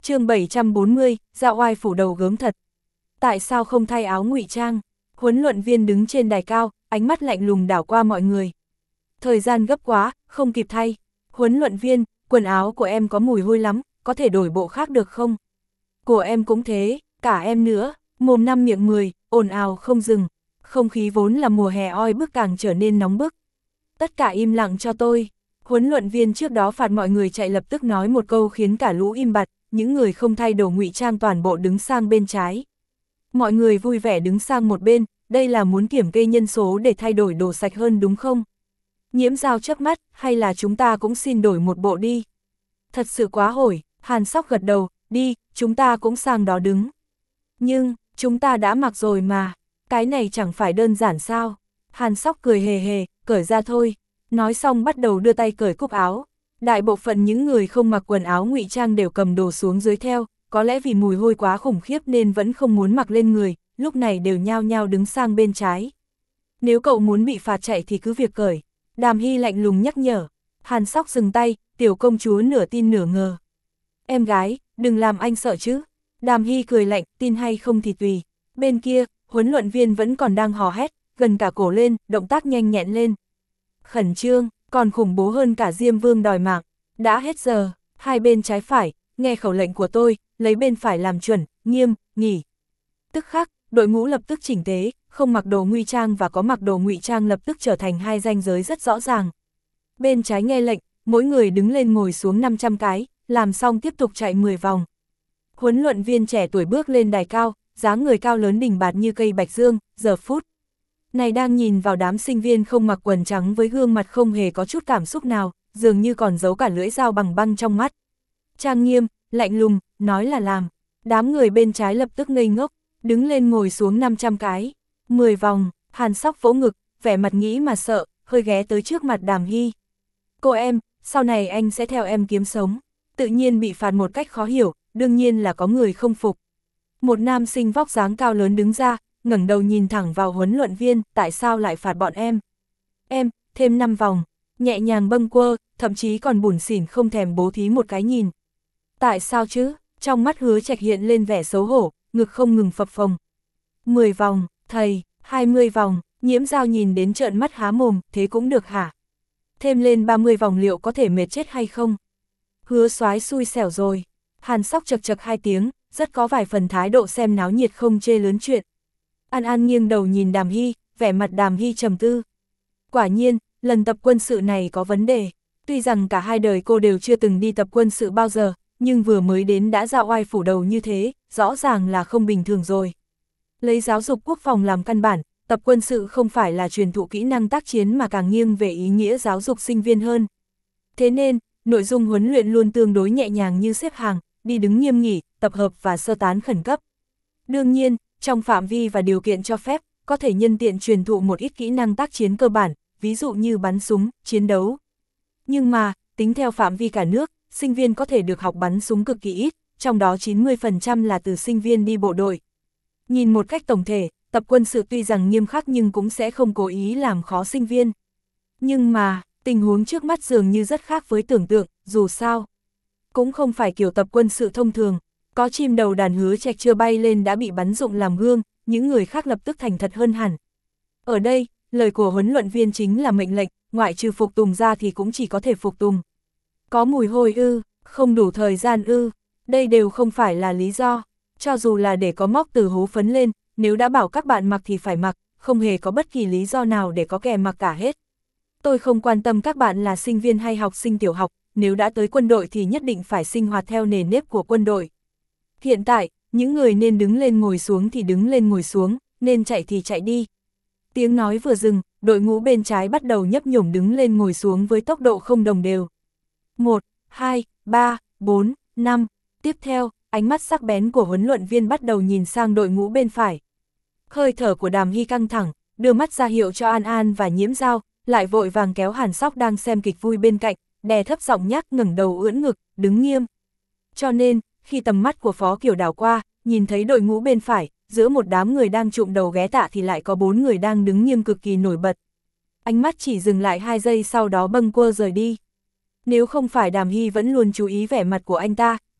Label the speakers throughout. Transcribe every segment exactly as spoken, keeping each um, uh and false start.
Speaker 1: chương bảy trăm bốn mươi, Dạo oai phủ đầu gớm thật. Tại sao không thay áo ngụy trang? Huấn luyện viên đứng trên đài cao, ánh mắt lạnh lùng đảo qua mọi người. Thời gian gấp quá, không kịp thay. Huấn luyện viên, quần áo của em có mùi hôi lắm, có thể đổi bộ khác được không? Của em cũng thế, cả em nữa, mồm năm miệng mười, ồn ào không dừng. Không khí vốn là mùa hè oi bức càng trở nên nóng bức. Tất cả im lặng cho tôi. Huấn luyện viên trước đó phạt mọi người chạy lập tức nói một câu khiến cả lũ im bặt, những người không thay đồ ngụy trang toàn bộ đứng sang bên trái. Mọi người vui vẻ đứng sang một bên, đây là muốn kiểm kê nhân số để thay đổi đồ sạch hơn đúng không? Nhiễm Dao chớp mắt, hay là chúng ta cũng xin đổi một bộ đi? Thật sự quá hổi, Hàn Sóc gật đầu, đi, chúng ta cũng sang đó đứng. Nhưng, chúng ta đã mặc rồi mà, cái này chẳng phải đơn giản sao? Hàn Sóc cười hề hề, cởi ra thôi. Nói xong bắt đầu đưa tay cởi cúc áo. Đại bộ phận những người không mặc quần áo ngụy trang đều cầm đồ xuống dưới theo, có lẽ vì mùi hôi quá khủng khiếp nên vẫn không muốn mặc lên người, lúc này đều nhao nhao đứng sang bên trái. Nếu cậu muốn bị phạt chạy thì cứ việc cởi. Đàm Hy lạnh lùng nhắc nhở. Hàn Sóc dừng tay, tiểu công chúa nửa tin nửa ngờ. Em gái, đừng làm anh sợ chứ. Đàm Hy cười lạnh, tin hay không thì tùy. Bên kia, huấn luyện viên vẫn còn đang hò hét, gần cả cổ lên, động tác nhanh nhẹn lên. Khẩn trương, còn khủng bố hơn cả Diêm Vương đòi mạng. Đã hết giờ, hai bên trái phải, nghe khẩu lệnh của tôi, lấy bên phải làm chuẩn, nghiêm, nghỉ. Tức khắc, đội ngũ lập tức chỉnh tế, không mặc đồ ngụy trang và có mặc đồ ngụy trang lập tức trở thành hai ranh giới rất rõ ràng. Bên trái nghe lệnh, mỗi người đứng lên ngồi xuống năm trăm cái, làm xong tiếp tục chạy mười vòng. Huấn luyện viên trẻ tuổi bước lên đài cao, dáng người cao lớn đỉnh bạt như cây bạch dương, giờ phút này đang nhìn vào đám sinh viên không mặc quần trắng với gương mặt không hề có chút cảm xúc nào, dường như còn giấu cả lưỡi dao bằng băng trong mắt. Trang nghiêm, lạnh lùng, nói là làm. Đám người bên trái lập tức ngây ngốc, đứng lên ngồi xuống năm trăm cái. mười vòng, Hàn Sóc vỗ ngực, vẻ mặt nghĩ mà sợ, hơi ghé tới trước mặt Đàm Hy. Cô em, sau này anh sẽ theo em kiếm sống. Tự nhiên bị phạt một cách khó hiểu, đương nhiên là có người không phục. Một nam sinh vóc dáng cao lớn đứng ra, ngẩng đầu nhìn thẳng vào huấn luyện viên, tại sao lại phạt bọn em? Em, thêm năm vòng, nhẹ nhàng bâng quơ, thậm chí còn bủn xỉn không thèm bố thí một cái nhìn. Tại sao chứ? Trong mắt Hứa Trạch hiện lên vẻ xấu hổ, ngực không ngừng phập phồng. mười vòng, thầy, hai mươi vòng, Nhiễm Dao nhìn đến trợn mắt há mồm, thế cũng được hả? Thêm lên ba mươi vòng liệu có thể mệt chết hay không? Hứa soái xui xẻo rồi. Hàn Sóc chật chật hai tiếng, rất có vài phần thái độ xem náo nhiệt không chê lớn chuyện. An An nghiêng đầu nhìn Đàm Hy, vẻ mặt Đàm Hy trầm tư. Quả nhiên, lần tập quân sự này có vấn đề. Tuy rằng cả hai đời cô đều chưa từng đi tập quân sự bao giờ, nhưng vừa mới đến đã dạo oai phủ đầu như thế, rõ ràng là không bình thường rồi. Lấy giáo dục quốc phòng làm căn bản, tập quân sự không phải là truyền thụ kỹ năng tác chiến mà càng nghiêng về ý nghĩa giáo dục sinh viên hơn. Thế nên, nội dung huấn luyện luôn tương đối nhẹ nhàng như xếp hàng, đi đứng nghiêm nghỉ, tập hợp và sơ tán khẩn cấp. Đương nhiên, trong phạm vi và điều kiện cho phép, có thể nhân tiện truyền thụ một ít kỹ năng tác chiến cơ bản, ví dụ như bắn súng, chiến đấu. Nhưng mà, tính theo phạm vi cả nước, sinh viên có thể được học bắn súng cực kỳ ít, trong đó chín mươi phần trăm là từ sinh viên đi bộ đội. Nhìn một cách tổng thể, tập quân sự tuy rằng nghiêm khắc nhưng cũng sẽ không cố ý làm khó sinh viên. Nhưng mà, tình huống trước mắt dường như rất khác với tưởng tượng, dù sao. Cũng không phải kiểu tập quân sự thông thường, có chim đầu đàn Hứa Trạch chưa bay lên đã bị bắn dụng làm gương, những người khác lập tức thành thật hơn hẳn. Ở đây, lời của huấn luyện viên chính là mệnh lệnh, ngoại trừ phục tùng ra thì cũng chỉ có thể phục tùng. Có mùi hôi ư, không đủ thời gian ư, đây đều không phải là lý do. Cho dù là để có móc từ hố phấn lên, nếu đã bảo các bạn mặc thì phải mặc, không hề có bất kỳ lý do nào để có kẻ mặc cả hết. Tôi không quan tâm các bạn là sinh viên hay học sinh tiểu học, nếu đã tới quân đội thì nhất định phải sinh hoạt theo nề nếp của quân đội. Hiện tại, những người nên đứng lên ngồi xuống thì đứng lên ngồi xuống, nên chạy thì chạy đi. Tiếng nói vừa dừng, đội ngũ bên trái bắt đầu nhấp nhổm đứng lên ngồi xuống với tốc độ không đồng đều. một, hai, ba, bốn, năm, tiếp theo, ánh mắt sắc bén của huấn luyện viên bắt đầu nhìn sang đội ngũ bên phải. Hơi thở của Đàm Hy căng thẳng, đưa mắt ra hiệu cho An An và Nhiễm Dao, lại vội vàng kéo Hàn Sóc đang xem kịch vui bên cạnh, đè thấp giọng nhắc ngẩng đầu ưỡn ngực, đứng nghiêm. Cho nên, khi tầm mắt của Phó Kiều đảo qua, nhìn thấy đội ngũ bên phải, giữa một đám người đang trụm đầu ghé tạ thì lại có bốn người đang đứng nghiêm cực kỳ nổi bật. Ánh mắt chỉ dừng lại hai giây sau đó bâng quơ rời đi. Nếu không phải Đàm Hy vẫn luôn chú ý vẻ mặt của anh ta,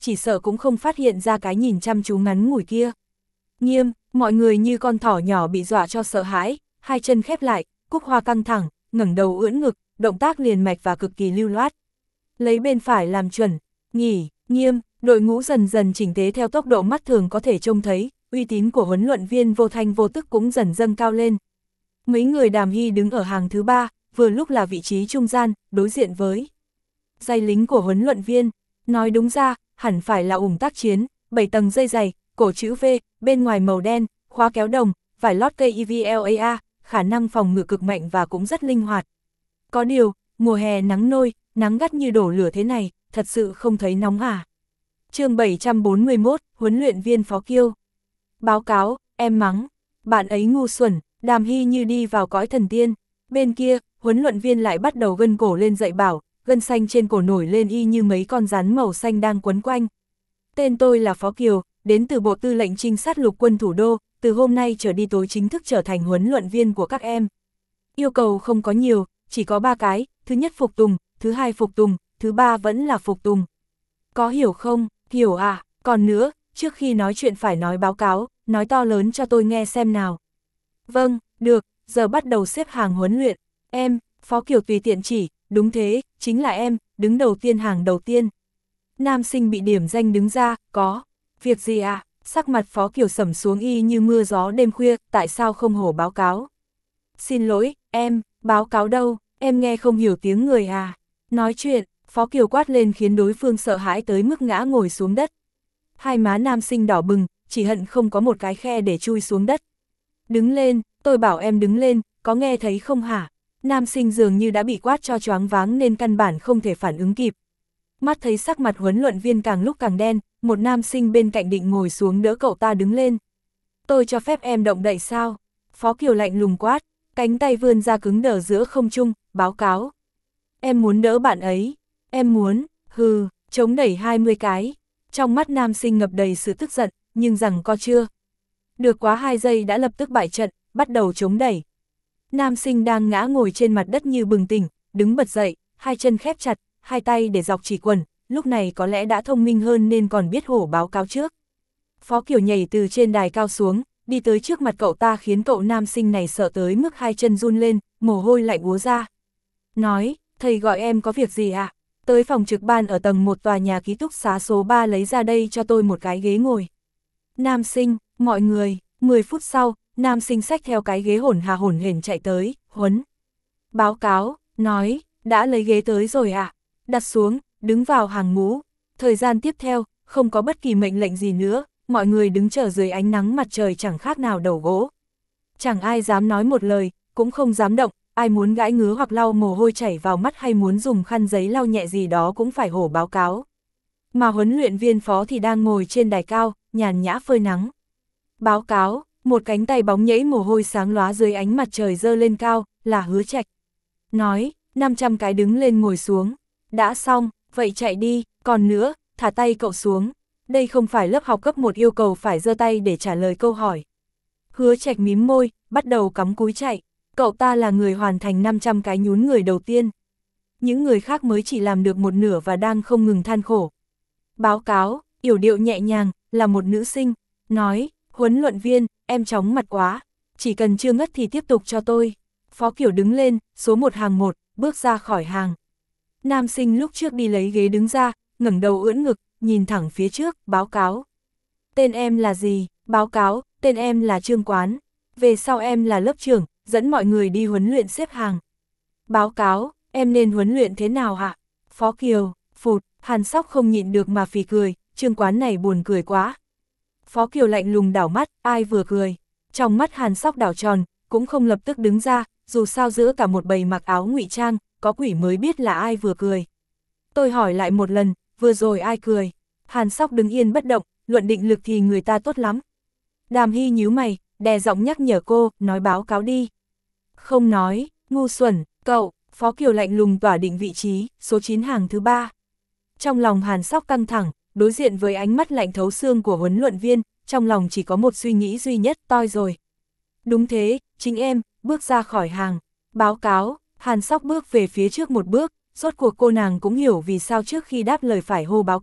Speaker 1: chỉ sợ cũng không phát hiện ra cái nhìn chăm chú ngắn ngủi kia. Nghiêm, mọi người như con thỏ nhỏ bị dọa cho sợ hãi, hai chân khép lại, Cúc Hoa căng thẳng, ngẩng đầu ưỡn ngực, động tác liền mạch và cực kỳ lưu loát. Lấy bên phải làm chuẩn, nghỉ, Nghiêm, đội ngũ dần dần chỉnh tế theo tốc độ mắt thường có thể trông thấy, uy tín của huấn luyện viên vô thanh vô tức cũng dần dâng cao lên. Mấy người Đàm Hy đứng ở hàng thứ ba, vừa lúc là vị trí trung gian, đối diện với dây lính của huấn luyện viên. Nói đúng ra, hẳn phải là ủng tác chiến, bảy tầng dây dày, cổ chữ V, bên ngoài màu đen, khóa kéo đồng, vải lót cây e vê lờ a, khả năng phòng ngự cực mạnh và cũng rất linh hoạt. Có điều, mùa hè nắng nôi, nắng gắt như đổ lửa thế này, thật sự không thấy nóng à. Chương bảy trăm bốn mươi mốt, huấn luyện viên Phó Kiêu. Báo cáo, em mắng, bạn ấy ngu xuẩn. Đàm Hy như đi vào cõi thần tiên. Bên kia, huấn luyện viên lại bắt đầu gân cổ lên dạy bảo, gân xanh trên cổ nổi lên y như mấy con rắn màu xanh đang quấn quanh. Tên tôi là Phó Kiều, đến từ Bộ Tư lệnh Trinh sát Lục quân Thủ đô, từ hôm nay trở đi tôi chính thức trở thành huấn luyện viên của các em. Yêu cầu không có nhiều, chỉ có ba cái, thứ nhất phục tùng, thứ hai phục tùng, thứ ba vẫn là phục tùng. Có hiểu không? Hiểu à? Còn nữa, trước khi nói chuyện phải nói báo cáo, nói to lớn cho tôi nghe xem nào. Vâng, được, giờ bắt đầu xếp hàng huấn luyện. Em, Phó Kiều tùy tiện chỉ, đúng thế, chính là em, đứng đầu tiên hàng đầu tiên. Nam sinh bị điểm danh đứng ra, có, việc gì ạ? À? Sắc mặt Phó Kiều sẩm xuống y như mưa gió đêm khuya, tại sao không hổ báo cáo? Xin lỗi, em, báo cáo đâu, em nghe không hiểu tiếng người à? Nói chuyện, Phó Kiều quát lên khiến đối phương sợ hãi tới mức ngã ngồi xuống đất. Hai má nam sinh đỏ bừng, chỉ hận không có một cái khe để chui xuống đất. Đứng lên, tôi bảo em đứng lên, có nghe thấy không hả? Nam sinh dường như đã bị quát cho choáng váng nên căn bản không thể phản ứng kịp. Mắt thấy sắc mặt huấn luyện viên càng lúc càng đen, một nam sinh bên cạnh định ngồi xuống đỡ cậu ta đứng lên. Tôi cho phép em động đậy sao? Phó Kiều lạnh lùng quát, cánh tay vươn ra cứng đờ giữa không trung, báo cáo. Em muốn đỡ bạn ấy, em muốn, hừ, chống đẩy hai mươi cái. Trong mắt nam sinh ngập đầy sự tức giận, nhưng rằng co chưa. Được quá hai giây đã lập tức bại trận, bắt đầu chống đẩy. Nam sinh đang ngã ngồi trên mặt đất như bừng tỉnh, đứng bật dậy, hai chân khép chặt, hai tay để dọc chỉ quần, lúc này có lẽ đã thông minh hơn nên còn biết hổ báo cáo trước. Phó Kiều nhảy từ trên đài cao xuống, đi tới trước mặt cậu ta khiến cậu nam sinh này sợ tới mức hai chân run lên, mồ hôi lạnh úa ra. Nói, thầy gọi em có việc gì ạ? À? Tới phòng trực ban ở tầng một tòa nhà ký túc xá số ba lấy ra đây cho tôi một cái ghế ngồi. Nam sinh, mọi người, mười phút sau, nam sinh xách theo cái ghế hổn hà hổn hển chạy tới, huấn. Báo cáo, nói, đã lấy ghế tới rồi ạ. À? Đặt xuống, đứng vào hàng ngũ. Thời gian tiếp theo, không có bất kỳ mệnh lệnh gì nữa, mọi người đứng chờ dưới ánh nắng mặt trời chẳng khác nào đầu gỗ. Chẳng ai dám nói một lời, cũng không dám động, ai muốn gãi ngứa hoặc lau mồ hôi chảy vào mắt hay muốn dùng khăn giấy lau nhẹ gì đó cũng phải hổ báo cáo. Mà huấn luyện viên Phó thì đang ngồi trên đài cao, nhàn nhã phơi nắng. Báo cáo, một cánh tay bóng nhẫy mồ hôi sáng lóa dưới ánh mặt trời dơ lên cao, là Hứa Trạch. Nói, năm trăm cái đứng lên ngồi xuống. Đã xong, vậy chạy đi, còn nữa, thả tay cậu xuống. Đây không phải lớp học cấp một yêu cầu phải giơ tay để trả lời câu hỏi. Hứa Trạch mím môi, bắt đầu cắm cúi chạy. Cậu ta là người hoàn thành năm trăm cái nhún người đầu tiên. Những người khác mới chỉ làm được một nửa và đang không ngừng than khổ. Báo cáo, yểu điệu nhẹ nhàng, là một nữ sinh. Nói, huấn luyện viên, em chóng mặt quá. Chỉ cần chưa ngất thì tiếp tục cho tôi. Phó Kiều đứng lên, số một hàng một, bước ra khỏi hàng. Nam sinh lúc trước đi lấy ghế đứng ra, ngẩng đầu ưỡn ngực, nhìn thẳng phía trước, báo cáo. Tên em là gì? Báo cáo, tên em là Trương Quán. Về sau em là lớp trưởng, dẫn mọi người đi huấn luyện xếp hàng. Báo cáo, em nên huấn luyện thế nào hả? Phó Kiều, phụt, Hàn Sóc không nhịn được mà phì cười, Trương Quán này buồn cười quá. Phó Kiều lạnh lùng đảo mắt, ai vừa cười. Trong mắt Hàn Sóc đảo tròn, cũng không lập tức đứng ra, dù sao giữa cả một bầy mặc áo ngụy trang, có quỷ mới biết là ai vừa cười. Tôi hỏi lại một lần, vừa rồi ai cười? Hàn Sóc đứng yên bất động, luận định lực thì người ta tốt lắm. Đàm Hy nhíu mày, đè giọng nhắc nhở cô, nói báo cáo đi. Không nói, ngu xuẩn, cậu. Phó Kiều lạnh lùng tỏa định vị trí, số chín hàng thứ ba. Trong lòng Hàn Sóc căng thẳng, đối diện với ánh mắt lạnh thấu xương của huấn luyện viên, trong lòng chỉ có một suy nghĩ duy nhất, toi rồi. Đúng thế, chính em, bước ra khỏi hàng. Báo cáo, Hàn Sóc bước về phía trước một bước, rốt cuộc cô nàng cũng hiểu vì sao trước khi đáp lời phải hô báo cáo,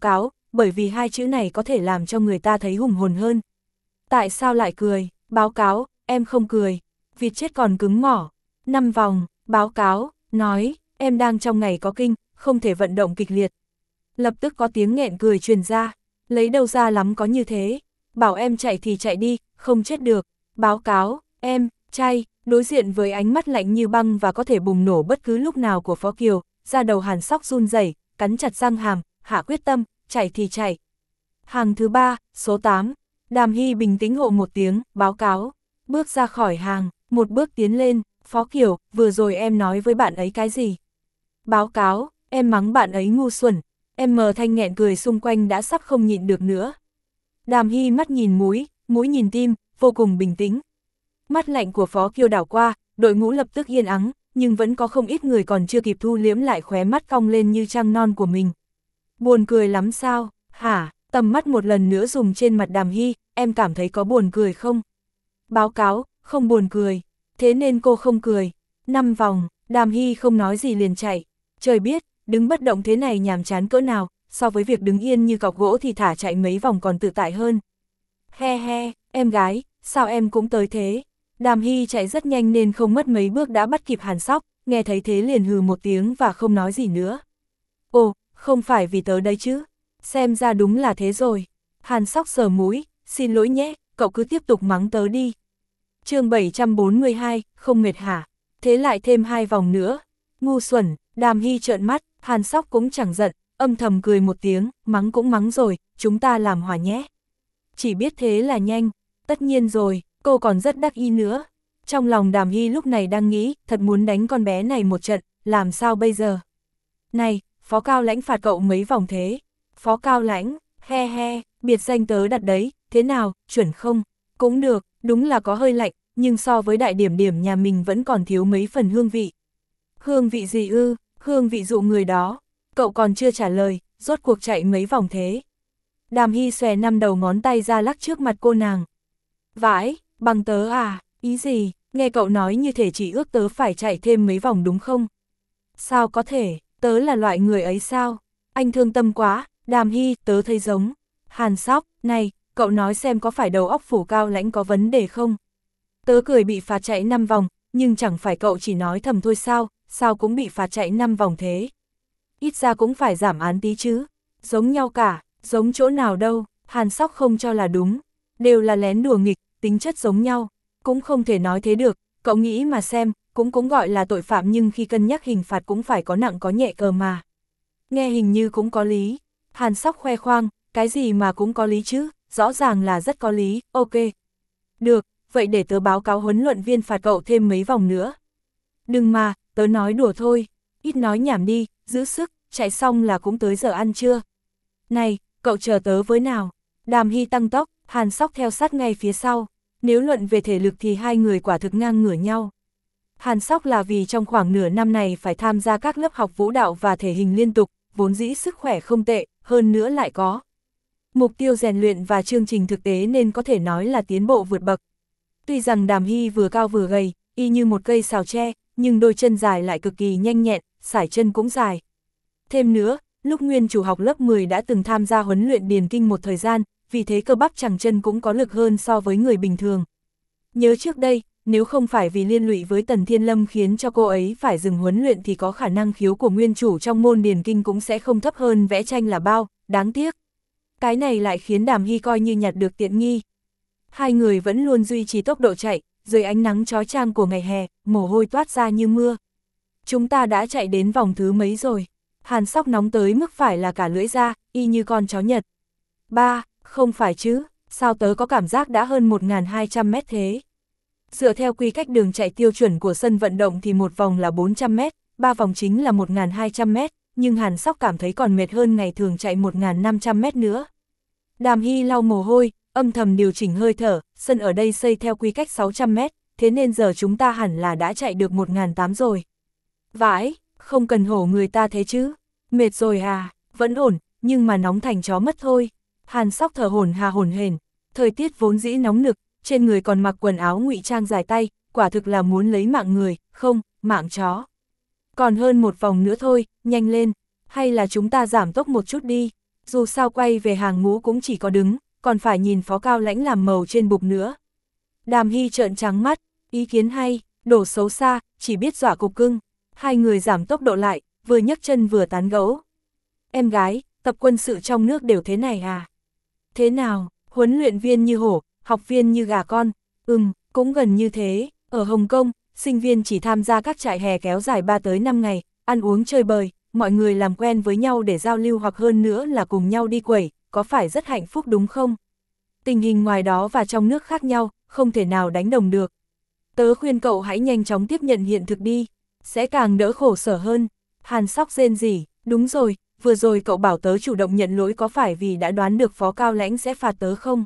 Speaker 1: bởi vì hai chữ này có thể làm cho người ta thấy hùng hồn hơn. Tại sao lại cười? Báo cáo, em không cười. Vịt chết còn cứng mỏ. Năm vòng, báo cáo, nói, em đang trong ngày có kinh, không thể vận động kịch liệt. Lập tức có tiếng nghẹn cười truyền ra, lấy đâu ra lắm có như thế, bảo em chạy thì chạy đi, không chết được. Báo cáo, em, chay, đối diện với ánh mắt lạnh như băng và có thể bùng nổ bất cứ lúc nào của Phó Kiều, da đầu Hàn Sóc run rẩy, cắn chặt răng hàm, hạ quyết tâm, chạy thì chạy. Hàng thứ ba, số tám, Đàm Hy bình tĩnh hộ một tiếng, báo cáo, bước ra khỏi hàng, một bước tiến lên, Phó Kiều, vừa rồi em nói với bạn ấy cái gì? Báo cáo, em mắng bạn ấy ngu xuẩn, em mờ thanh nghẹn cười xung quanh đã sắp không nhịn được nữa. Đàm Hy mắt nhìn mũi, mũi nhìn tim, vô cùng bình tĩnh. Mắt lạnh của Phó Kiều đảo qua, đội ngũ lập tức yên ắng, nhưng vẫn có không ít người còn chưa kịp thu liếm lại khóe mắt cong lên như trăng non của mình. Buồn cười lắm sao, hả? Tầm mắt một lần nữa dùng trên mặt Đàm Hy, em cảm thấy có buồn cười không? Báo cáo, không buồn cười, thế nên cô không cười. Năm vòng, Đàm Hy không nói gì liền chạy. Trời biết, đứng bất động thế này nhàm chán cỡ nào, so với việc đứng yên như cọc gỗ thì thả chạy mấy vòng còn tự tại hơn. He he, em gái, sao em cũng tới thế? Đàm Hy chạy rất nhanh nên không mất mấy bước đã bắt kịp Hàn Sóc, nghe thấy thế liền hừ một tiếng và không nói gì nữa. Ồ, không phải vì tớ đấy chứ, xem ra đúng là thế rồi. Hàn Sóc sờ mũi, xin lỗi nhé, cậu cứ tiếp tục mắng tớ đi. chương bảy trăm bốn mươi hai, không mệt hả? Thế lại thêm hai vòng nữa. Ngu xuẩn, Đàm Hy trợn mắt, Hàn Sóc cũng chẳng giận, âm thầm cười một tiếng, mắng cũng mắng rồi, chúng ta làm hòa nhé. Chỉ biết thế là nhanh, tất nhiên rồi, cô còn rất đắc ý nữa. Trong lòng Đàm Hy lúc này đang nghĩ, thật muốn đánh con bé này một trận, làm sao bây giờ? Này, Phó Cao Lãnh phạt cậu mấy vòng thế? Phó Cao Lãnh, he he, biệt danh tớ đặt đấy, thế nào, chuẩn không? Cũng được, đúng là có hơi lạnh, nhưng so với đại điểm điểm nhà mình vẫn còn thiếu mấy phần hương vị. Hương vị gì ư? Hương vị dụ người đó. Cậu còn chưa trả lời, rốt cuộc chạy mấy vòng thế? Đàm Hy xòe năm đầu ngón tay ra lắc trước mặt cô nàng. Vãi, bằng tớ à, ý gì? Nghe cậu nói như thể chỉ ước tớ phải chạy thêm mấy vòng đúng không? Sao có thể, tớ là loại người ấy sao? Anh thương tâm quá, Đàm Hy, tớ thấy giống. Hàn Sóc, này, cậu nói xem có phải đầu óc Phủ Cao Lãnh có vấn đề không? Tớ cười bị phạt chạy năm vòng, nhưng chẳng phải cậu chỉ nói thầm thôi sao, sao cũng bị phạt chạy năm vòng thế? Ít ra cũng phải giảm án tí chứ. Giống nhau cả, giống chỗ nào đâu, Hàn Sóc không cho là đúng. Đều là lén đùa nghịch, tính chất giống nhau. Cũng không thể nói thế được, cậu nghĩ mà xem, cũng cũng gọi là tội phạm nhưng khi cân nhắc hình phạt cũng phải có nặng có nhẹ cờ mà. Nghe hình như cũng có lý. Hàn Sóc khoe khoang, cái gì mà cũng có lý chứ, rõ ràng là rất có lý, ok. Được, vậy để tớ báo cáo huấn luyện viên phạt cậu thêm mấy vòng nữa. Đừng mà, tớ nói đùa thôi, ít nói nhảm đi, giữ sức, chạy xong là cũng tới giờ ăn trưa. Này, cậu chờ tớ với nào. Đàm Hy tăng tốc, Hàn Sóc theo sát ngay phía sau. Nếu luận về thể lực thì hai người quả thực ngang ngửa nhau. Hàn Sóc là vì trong khoảng nửa năm này phải tham gia các lớp học vũ đạo và thể hình liên tục, vốn dĩ sức khỏe không tệ, hơn nữa lại có mục tiêu rèn luyện và chương trình thực tế nên có thể nói là tiến bộ vượt bậc. Tuy rằng Đàm Hy vừa cao vừa gầy, y như một cây sào tre, nhưng đôi chân dài lại cực kỳ nhanh nhẹn, sải chân cũng dài. Thêm nữa, lúc nguyên chủ học lớp mười đã từng tham gia huấn luyện điền kinh một thời gian, vì thế cơ bắp chằng chân cũng có lực hơn so với người bình thường. Nhớ trước đây, nếu không phải vì liên lụy với Tần Thiên Lâm khiến cho cô ấy phải dừng huấn luyện thì có khả năng khiếu của nguyên chủ trong môn điền kinh cũng sẽ không thấp hơn vẽ tranh là bao, đáng tiếc. Cái này lại khiến Đàm Hy coi như nhặt được tiện nghi. Hai người vẫn luôn duy trì tốc độ chạy, dưới ánh nắng chói chang của ngày hè, mồ hôi toát ra như mưa. Chúng ta đã chạy đến vòng thứ mấy rồi? Hàn Sóc nóng tới mức phải là cả lưỡi ra, y như con chó Nhật. Ba, không phải chứ, sao tớ có cảm giác đã hơn một nghìn hai trăm mét thế? Dựa theo quy cách đường chạy tiêu chuẩn của sân vận động thì một vòng là bốn trăm mét, ba vòng chính là một nghìn hai trăm mét, nhưng Hàn Sóc cảm thấy còn mệt hơn ngày thường chạy một nghìn năm trăm mét nữa. Đàm Hy lau mồ hôi, âm thầm điều chỉnh hơi thở, sân ở đây xây theo quy cách sáu trăm mét, thế nên giờ chúng ta hẳn là đã chạy được một nghìn tám trăm rồi. Vãi, không cần hổ người ta thế chứ, mệt rồi à, vẫn ổn, nhưng mà nóng thành chó mất thôi. Hàn Sóc thở hổn hà hổn hển, thời tiết vốn dĩ nóng nực, trên người còn mặc quần áo ngụy trang dài tay, quả thực là muốn lấy mạng người, không, mạng chó. Còn hơn một vòng nữa thôi, nhanh lên, hay là chúng ta giảm tốc một chút đi. Dù sao quay về hàng ngũ cũng chỉ có đứng, còn phải nhìn Phó Cao Lãnh làm màu trên bục nữa. Đàm Hy trợn trắng mắt, ý kiến hay, đổ xấu xa, chỉ biết dọa cục cưng. Hai người giảm tốc độ lại, vừa nhấc chân vừa tán gẫu. Em gái, tập quân sự trong nước đều thế này à? Thế nào, huấn luyện viên như hổ, học viên như gà con? Ừm, cũng gần như thế. Ở Hồng Kông, sinh viên chỉ tham gia các trại hè kéo dài ba tới năm ngày, ăn uống chơi bời, mọi người làm quen với nhau để giao lưu hoặc hơn nữa là cùng nhau đi quẩy, có phải rất hạnh phúc đúng không? Tình hình ngoài đó và trong nước khác nhau, không thể nào đánh đồng được. Tớ khuyên cậu hãy nhanh chóng tiếp nhận hiện thực đi, sẽ càng đỡ khổ sở hơn. Hàn Sóc rên rỉ, đúng rồi, vừa rồi cậu bảo tớ chủ động nhận lỗi có phải vì đã đoán được Phó Cao Lãnh sẽ phạt tớ không?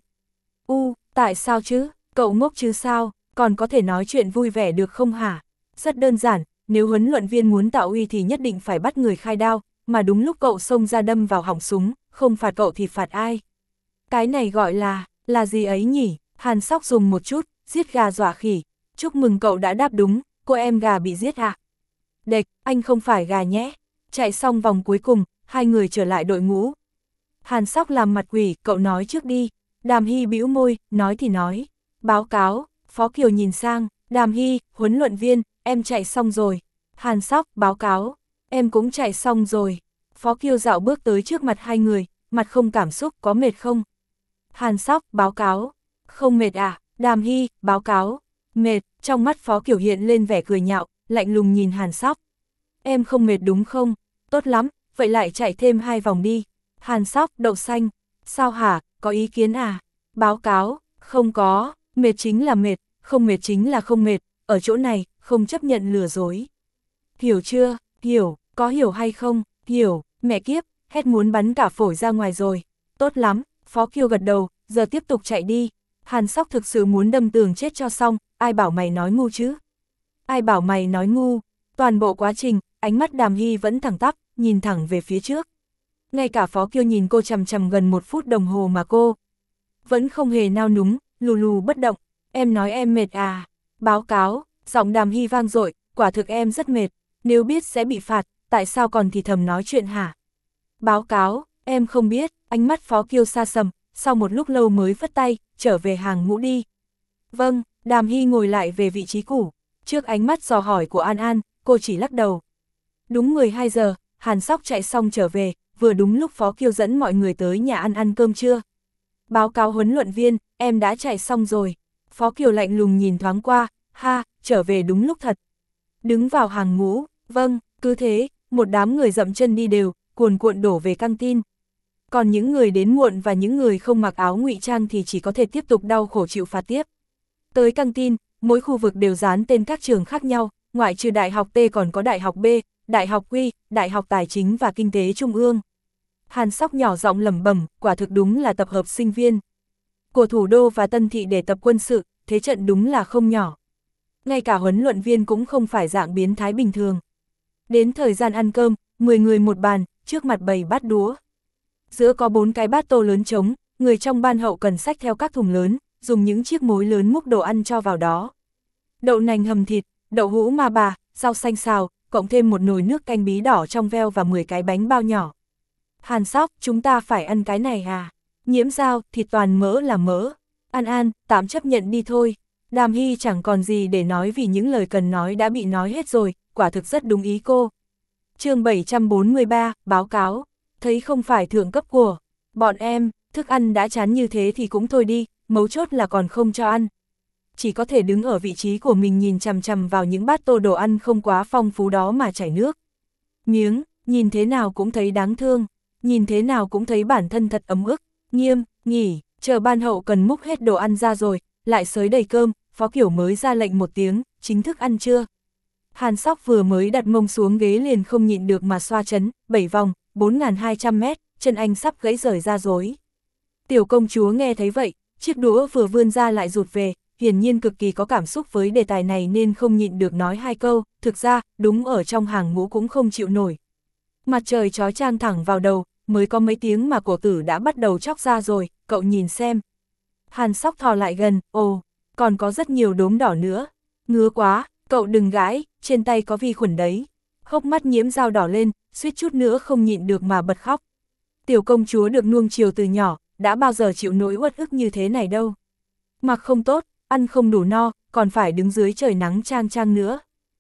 Speaker 1: U, tại sao chứ, cậu ngốc chứ sao, còn có thể nói chuyện vui vẻ được không hả? Rất đơn giản, nếu huấn luyện viên muốn tạo uy thì nhất định phải bắt người khai đao, mà đúng lúc cậu xông ra đâm vào họng súng, không phạt cậu thì phạt ai? Cái này gọi là, là gì ấy nhỉ? Hàn Sóc dùng một chút, giết gà dọa khỉ. Chúc mừng cậu đã đáp đúng, cô em gà bị giết ạ. À? Đệch, anh không phải gà nhé. Chạy xong vòng cuối cùng, hai người trở lại đội ngũ. Hàn Sóc làm mặt quỷ, cậu nói trước đi. Đàm Hy bĩu môi, nói thì nói. Báo cáo, Phó Kiều nhìn sang, Đàm Hy, huấn luyện viên, em chạy xong rồi. Hàn Sóc, báo cáo, em cũng chạy xong rồi. Phó Kiều dạo bước tới trước mặt hai người, mặt không cảm xúc, có mệt không? Hàn Sóc, báo cáo, không mệt à? Đàm Hy, báo cáo, mệt. Trong mắt Phó Kiều hiện lên vẻ cười nhạo, lạnh lùng nhìn Hàn Sóc. Em không mệt đúng không? Tốt lắm, vậy lại chạy thêm hai vòng đi. Hàn Sóc, đậu xanh, sao hả, có ý kiến à? Báo cáo, không có, mệt chính là mệt, không mệt chính là không mệt, ở chỗ này, không chấp nhận lừa dối. Hiểu chưa? Hiểu, có hiểu hay không? Hiểu, mẹ kiếp, hét muốn bắn cả phổi ra ngoài rồi. Tốt lắm, Phó Kiều gật đầu, giờ tiếp tục chạy đi. Hàn Sóc thực sự muốn đâm tường chết cho xong, ai bảo mày nói ngu chứ? Ai bảo mày nói ngu? Toàn bộ quá trình, ánh mắt Đàm Hy vẫn thẳng tắp, nhìn thẳng về phía trước. Ngay cả Phó Kiều nhìn cô chằm chằm gần một phút đồng hồ mà cô vẫn không hề nao núng, lù lù bất động. Em nói em mệt à? Báo cáo, giọng Đàm Hy vang dội, quả thực em rất mệt, nếu biết sẽ bị phạt, tại sao còn thì thầm nói chuyện hả? Báo cáo, em không biết, ánh mắt Phó Kiều xa sầm, sau một lúc lâu mới phất tay, trở về hàng ngũ đi. Vâng, Đàm Hy ngồi lại về vị trí cũ, trước ánh mắt dò hỏi của An An, cô chỉ lắc đầu. Đúng mười hai giờ, Hàn Sóc chạy xong trở về, vừa đúng lúc Phó Kiều dẫn mọi người tới nhà ăn ăn cơm trưa. Báo cáo huấn luyện viên, em đã chạy xong rồi. Phó Kiều lạnh lùng nhìn thoáng qua, ha, trở về đúng lúc thật. Đứng vào hàng ngũ, vâng, cứ thế, một đám người dậm chân đi đều, cuồn cuộn đổ về căng tin. Còn những người đến muộn và những người không mặc áo ngụy trang thì chỉ có thể tiếp tục đau khổ chịu phạt tiếp. Tới căng tin, mỗi khu vực đều dán tên các trường khác nhau, ngoại trừ Đại học T còn có Đại học B, Đại học Quy, Đại học Tài chính và Kinh tế Trung ương. Hàn Sóc nhỏ giọng lẩm bẩm, quả thực đúng là tập hợp sinh viên của thủ đô và Tân Thị để tập quân sự, thế trận đúng là không nhỏ. Ngay cả huấn luyện viên cũng không phải dạng biến thái bình thường. Đến thời gian ăn cơm, mười người một bàn, trước mặt bày bát đũa. Giữa có bốn cái bát tô lớn trống, người trong ban hậu cần xách theo các thùng lớn, dùng những chiếc mối lớn múc đồ ăn cho vào đó. Đậu nành hầm thịt, đậu hũ ma bà, rau xanh xào, cộng thêm một nồi nước canh bí đỏ trong veo và mười cái bánh bao nhỏ. Hàn Sóc, chúng ta phải ăn cái này à? Nhiễm Dao, thịt toàn mỡ là mỡ. An An, tạm chấp nhận đi thôi. Đàm Hy chẳng còn gì để nói vì những lời cần nói đã bị nói hết rồi, quả thực rất đúng ý cô. Chương bảy trăm bốn mươi ba, báo cáo. Thấy không phải thượng cấp của bọn em, thức ăn đã chán như thế thì cũng thôi đi, mấu chốt là còn không cho ăn. Chỉ có thể đứng ở vị trí của mình nhìn chằm chằm vào những bát tô đồ ăn không quá phong phú đó mà chảy nước miếng, nhìn thế nào cũng thấy đáng thương, nhìn thế nào cũng thấy bản thân thật ấm ức. Nghiêm, nghỉ, chờ ban hậu cần múc hết đồ ăn ra rồi, lại xới đầy cơm, Phó Kiểu mới ra lệnh một tiếng, chính thức ăn trưa. Hàn Sóc vừa mới đặt mông xuống ghế liền không nhịn được mà xoa chấn, bảy vòng, bốn nghìn hai trăm mét, chân anh sắp gãy rời ra rối. Tiểu công chúa nghe thấy vậy, chiếc đũa vừa vươn ra lại rụt về, hiển nhiên cực kỳ có cảm xúc với đề tài này nên không nhịn được nói hai câu, thực ra, đúng ở trong hàng ngũ cũng không chịu nổi. Mặt trời chói chang thẳng vào đầu, mới có mấy tiếng mà cổ tử đã bắt đầu chóc ra rồi, cậu nhìn xem. Hàn Sóc thò lại gần, ồ, còn có rất nhiều đốm đỏ nữa. Ngứa quá, cậu đừng gãi, trên tay có vi khuẩn đấy. Hốc mắt Nhiễm Dao đỏ lên, suýt chút nữa không nhịn được mà bật khóc. Tiểu công chúa được nuông chiều từ nhỏ, đã bao giờ chịu nỗi uất ức như thế này đâu. Mặc không tốt, ăn không đủ no, còn phải đứng dưới trời nắng chang chang nữa.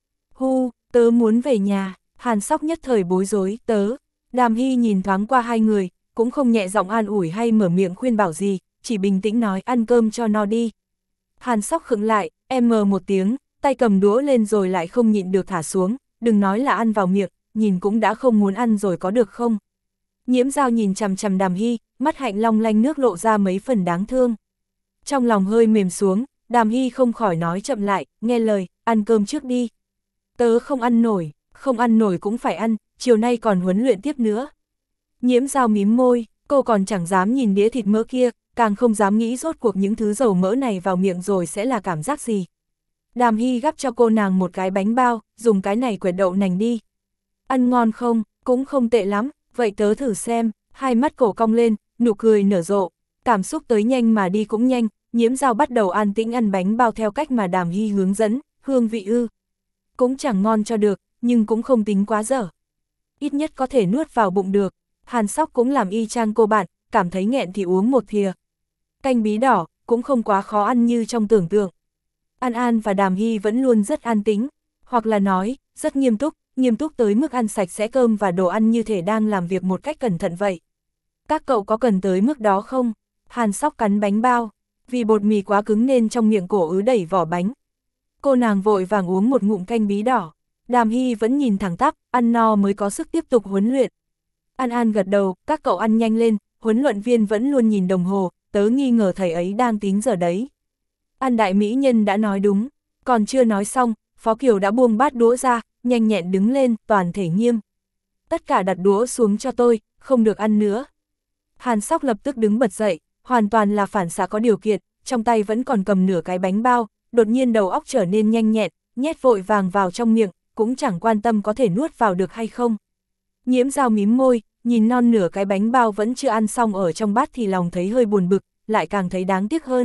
Speaker 1: Hu, tớ muốn về nhà, Hàn Sóc nhất thời bối rối, tớ. Đàm Hy nhìn thoáng qua hai người, cũng không nhẹ giọng an ủi hay mở miệng khuyên bảo gì, chỉ bình tĩnh nói ăn cơm cho no đi. Hàn Sóc khựng lại, em mờ một tiếng, tay cầm đũa lên rồi lại không nhịn được thả xuống, đừng nói là ăn vào miệng, nhìn cũng đã không muốn ăn rồi có được không. Nhiễm Dao nhìn chằm chằm Đàm Hy, mắt hạnh long lanh nước lộ ra mấy phần đáng thương. Trong lòng hơi mềm xuống, Đàm Hy không khỏi nói chậm lại, nghe lời, ăn cơm trước đi. Tớ không ăn nổi, không ăn nổi cũng phải ăn, chiều nay còn huấn luyện tiếp nữa. Nhiễm Dao mím môi, cô còn chẳng dám nhìn đĩa thịt mỡ kia, càng không dám nghĩ rốt cuộc những thứ dầu mỡ này vào miệng rồi sẽ là cảm giác gì. Đàm Hy gắp cho cô nàng một cái bánh bao, dùng cái này quẹt đậu nành đi. Ăn ngon không, cũng không tệ lắm, vậy tớ thử xem, hai mắt cổ cong lên, nụ cười nở rộ, cảm xúc tới nhanh mà đi cũng nhanh, Nhiễm Dao bắt đầu an tĩnh ăn bánh bao theo cách mà Đàm Hy hướng dẫn, hương vị ư. Cũng chẳng ngon cho được, nhưng cũng không tính quá dở. Ít nhất có thể nuốt vào bụng được. Hàn Sóc cũng làm y chang cô bạn, cảm thấy nghẹn thì uống một thìa. Canh bí đỏ, cũng không quá khó ăn như trong tưởng tượng. An An và Đàm Hy vẫn luôn rất an tĩnh, hoặc là nói, rất nghiêm túc, nghiêm túc tới mức ăn sạch sẽ cơm và đồ ăn như thể đang làm việc một cách cẩn thận vậy. Các cậu có cần tới mức đó không? Hàn Sóc cắn bánh bao, vì bột mì quá cứng nên trong miệng cổ ứ đẩy vỏ bánh. Cô nàng vội vàng uống một ngụm canh bí đỏ. Đàm Hy vẫn nhìn thẳng tắp, ăn no mới có sức tiếp tục huấn luyện. An An gật đầu, các cậu ăn nhanh lên, huấn luyện viên vẫn luôn nhìn đồng hồ, tớ nghi ngờ thầy ấy đang tính giờ đấy. An đại mỹ nhân đã nói đúng, còn chưa nói xong, Phó Kiều đã buông bát đũa ra, nhanh nhẹn đứng lên, toàn thể nghiêm. Tất cả đặt đũa xuống cho tôi, không được ăn nữa. Hàn Sóc lập tức đứng bật dậy, hoàn toàn là phản xạ có điều kiện, trong tay vẫn còn cầm nửa cái bánh bao, đột nhiên đầu óc trở nên nhanh nhẹn, nhét vội vàng vào trong miệng, cũng chẳng quan tâm có thể nuốt vào được hay không. Nhiễm Dao mím môi, nhìn non nửa cái bánh bao vẫn chưa ăn xong ở trong bát thì lòng thấy hơi buồn bực, lại càng thấy đáng tiếc hơn.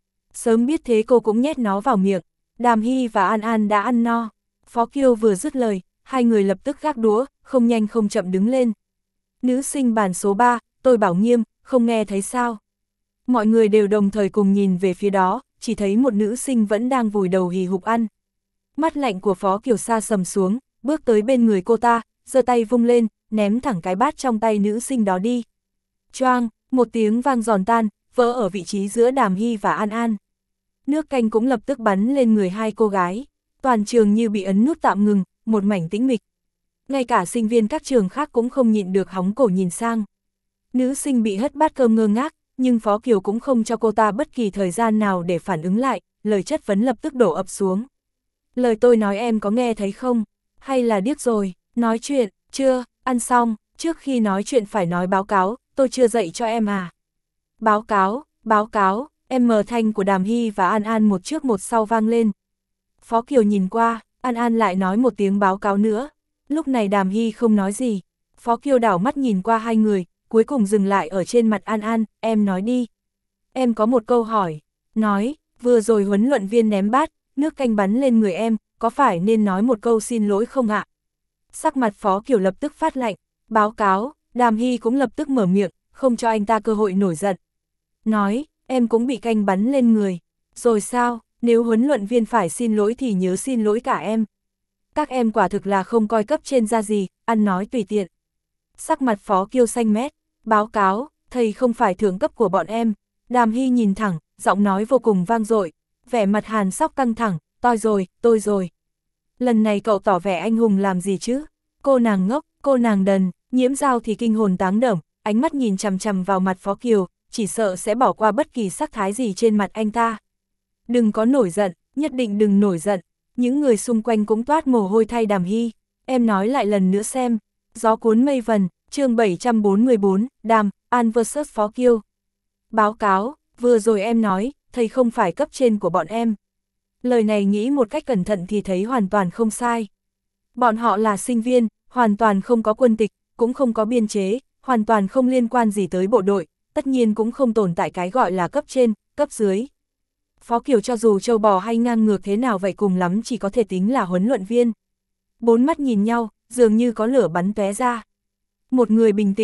Speaker 1: Sớm biết thế cô cũng nhét nó vào miệng. Đàm Hy và An An đã ăn no. Phó Kiêu vừa dứt lời, hai người lập tức gác đũa, không nhanh không chậm đứng lên. Nữ sinh bàn số ba, tôi bảo Nghiêm, không nghe thấy sao? Mọi người đều đồng thời cùng nhìn về phía đó, chỉ thấy một nữ sinh vẫn đang vùi đầu hì hục ăn. Mắt lạnh của Phó Kiều Sa sầm xuống, bước tới bên người cô ta, giơ tay vung lên, ném thẳng cái bát trong tay nữ sinh đó đi. Choang, một tiếng vang giòn tan, vỡ ở vị trí giữa Đàm Hy và An An. Nước canh cũng lập tức bắn lên người hai cô gái. Toàn trường như bị ấn nút tạm ngừng, một mảnh tĩnh mịch. Ngay cả sinh viên các trường khác cũng không nhịn được hóng cổ nhìn sang. Nữ sinh bị hất bát cơm ngơ ngác, nhưng Phó Kiều cũng không cho cô ta bất kỳ thời gian nào để phản ứng lại, lời chất vấn lập tức đổ ập xuống. Lời tôi nói em có nghe thấy không? Hay là điếc rồi? Nói chuyện, chưa, ăn xong, trước khi nói chuyện phải nói báo cáo, tôi chưa dạy cho em à? Báo cáo, báo cáo, em mờ thanh của Đàm Hy và An An một trước một sau vang lên. Phó Kiều nhìn qua, An An lại nói một tiếng báo cáo nữa. Lúc này Đàm Hy không nói gì. Phó Kiều đảo mắt nhìn qua hai người, cuối cùng dừng lại ở trên mặt An An, em nói đi. Em có một câu hỏi. Nói, vừa rồi huấn luyện viên ném bát, nước canh bắn lên người em, có phải nên nói một câu xin lỗi không ạ? Sắc mặt Phó Kiều lập tức phát lạnh, báo cáo, Đàm Hy cũng lập tức mở miệng, không cho anh ta cơ hội nổi giận. Nói, em cũng bị canh bắn lên người. Rồi sao, nếu huấn luyện viên phải xin lỗi thì nhớ xin lỗi cả em. Các em quả thực là không coi cấp trên ra gì, ăn nói tùy tiện. Sắc mặt Phó Kiêu xanh mét, báo cáo, thầy không phải thượng cấp của bọn em. Đàm Hy nhìn thẳng, giọng nói vô cùng vang dội, vẻ mặt Hàn Sóc căng thẳng, tôi rồi, tôi rồi. Lần này cậu tỏ vẻ anh hùng làm gì chứ? Cô nàng ngốc, cô nàng đần, Nhiễm Dao thì kinh hồn táng đẩm, ánh mắt nhìn chằm chằm vào mặt Phó Kiều, chỉ sợ sẽ bỏ qua bất kỳ sắc thái gì trên mặt anh ta. Đừng có nổi giận, nhất định đừng nổi giận. Những người xung quanh cũng toát mồ hôi thay Đàm Hy. Em nói lại lần nữa xem. Gió cuốn mây vần, chương bảy trăm bốn mươi bốn, Đàm, An versus Phó Kiêu. Báo cáo, vừa rồi em nói, thầy không phải cấp trên của bọn em. Lời này nghĩ một cách cẩn thận thì thấy hoàn toàn không sai. Bọn họ là sinh viên, hoàn toàn không có quân tịch, cũng không có biên chế, hoàn toàn không liên quan gì tới bộ đội, tất nhiên cũng không tồn tại cái gọi là cấp trên, cấp dưới. Phó Kiều cho dù trâu bò hay ngang ngược thế nào vậy cùng lắm chỉ có thể tính là huấn luyện viên. Bốn mắt nhìn nhau, dường như có lửa bắn tóe ra. Một người bình tĩnh,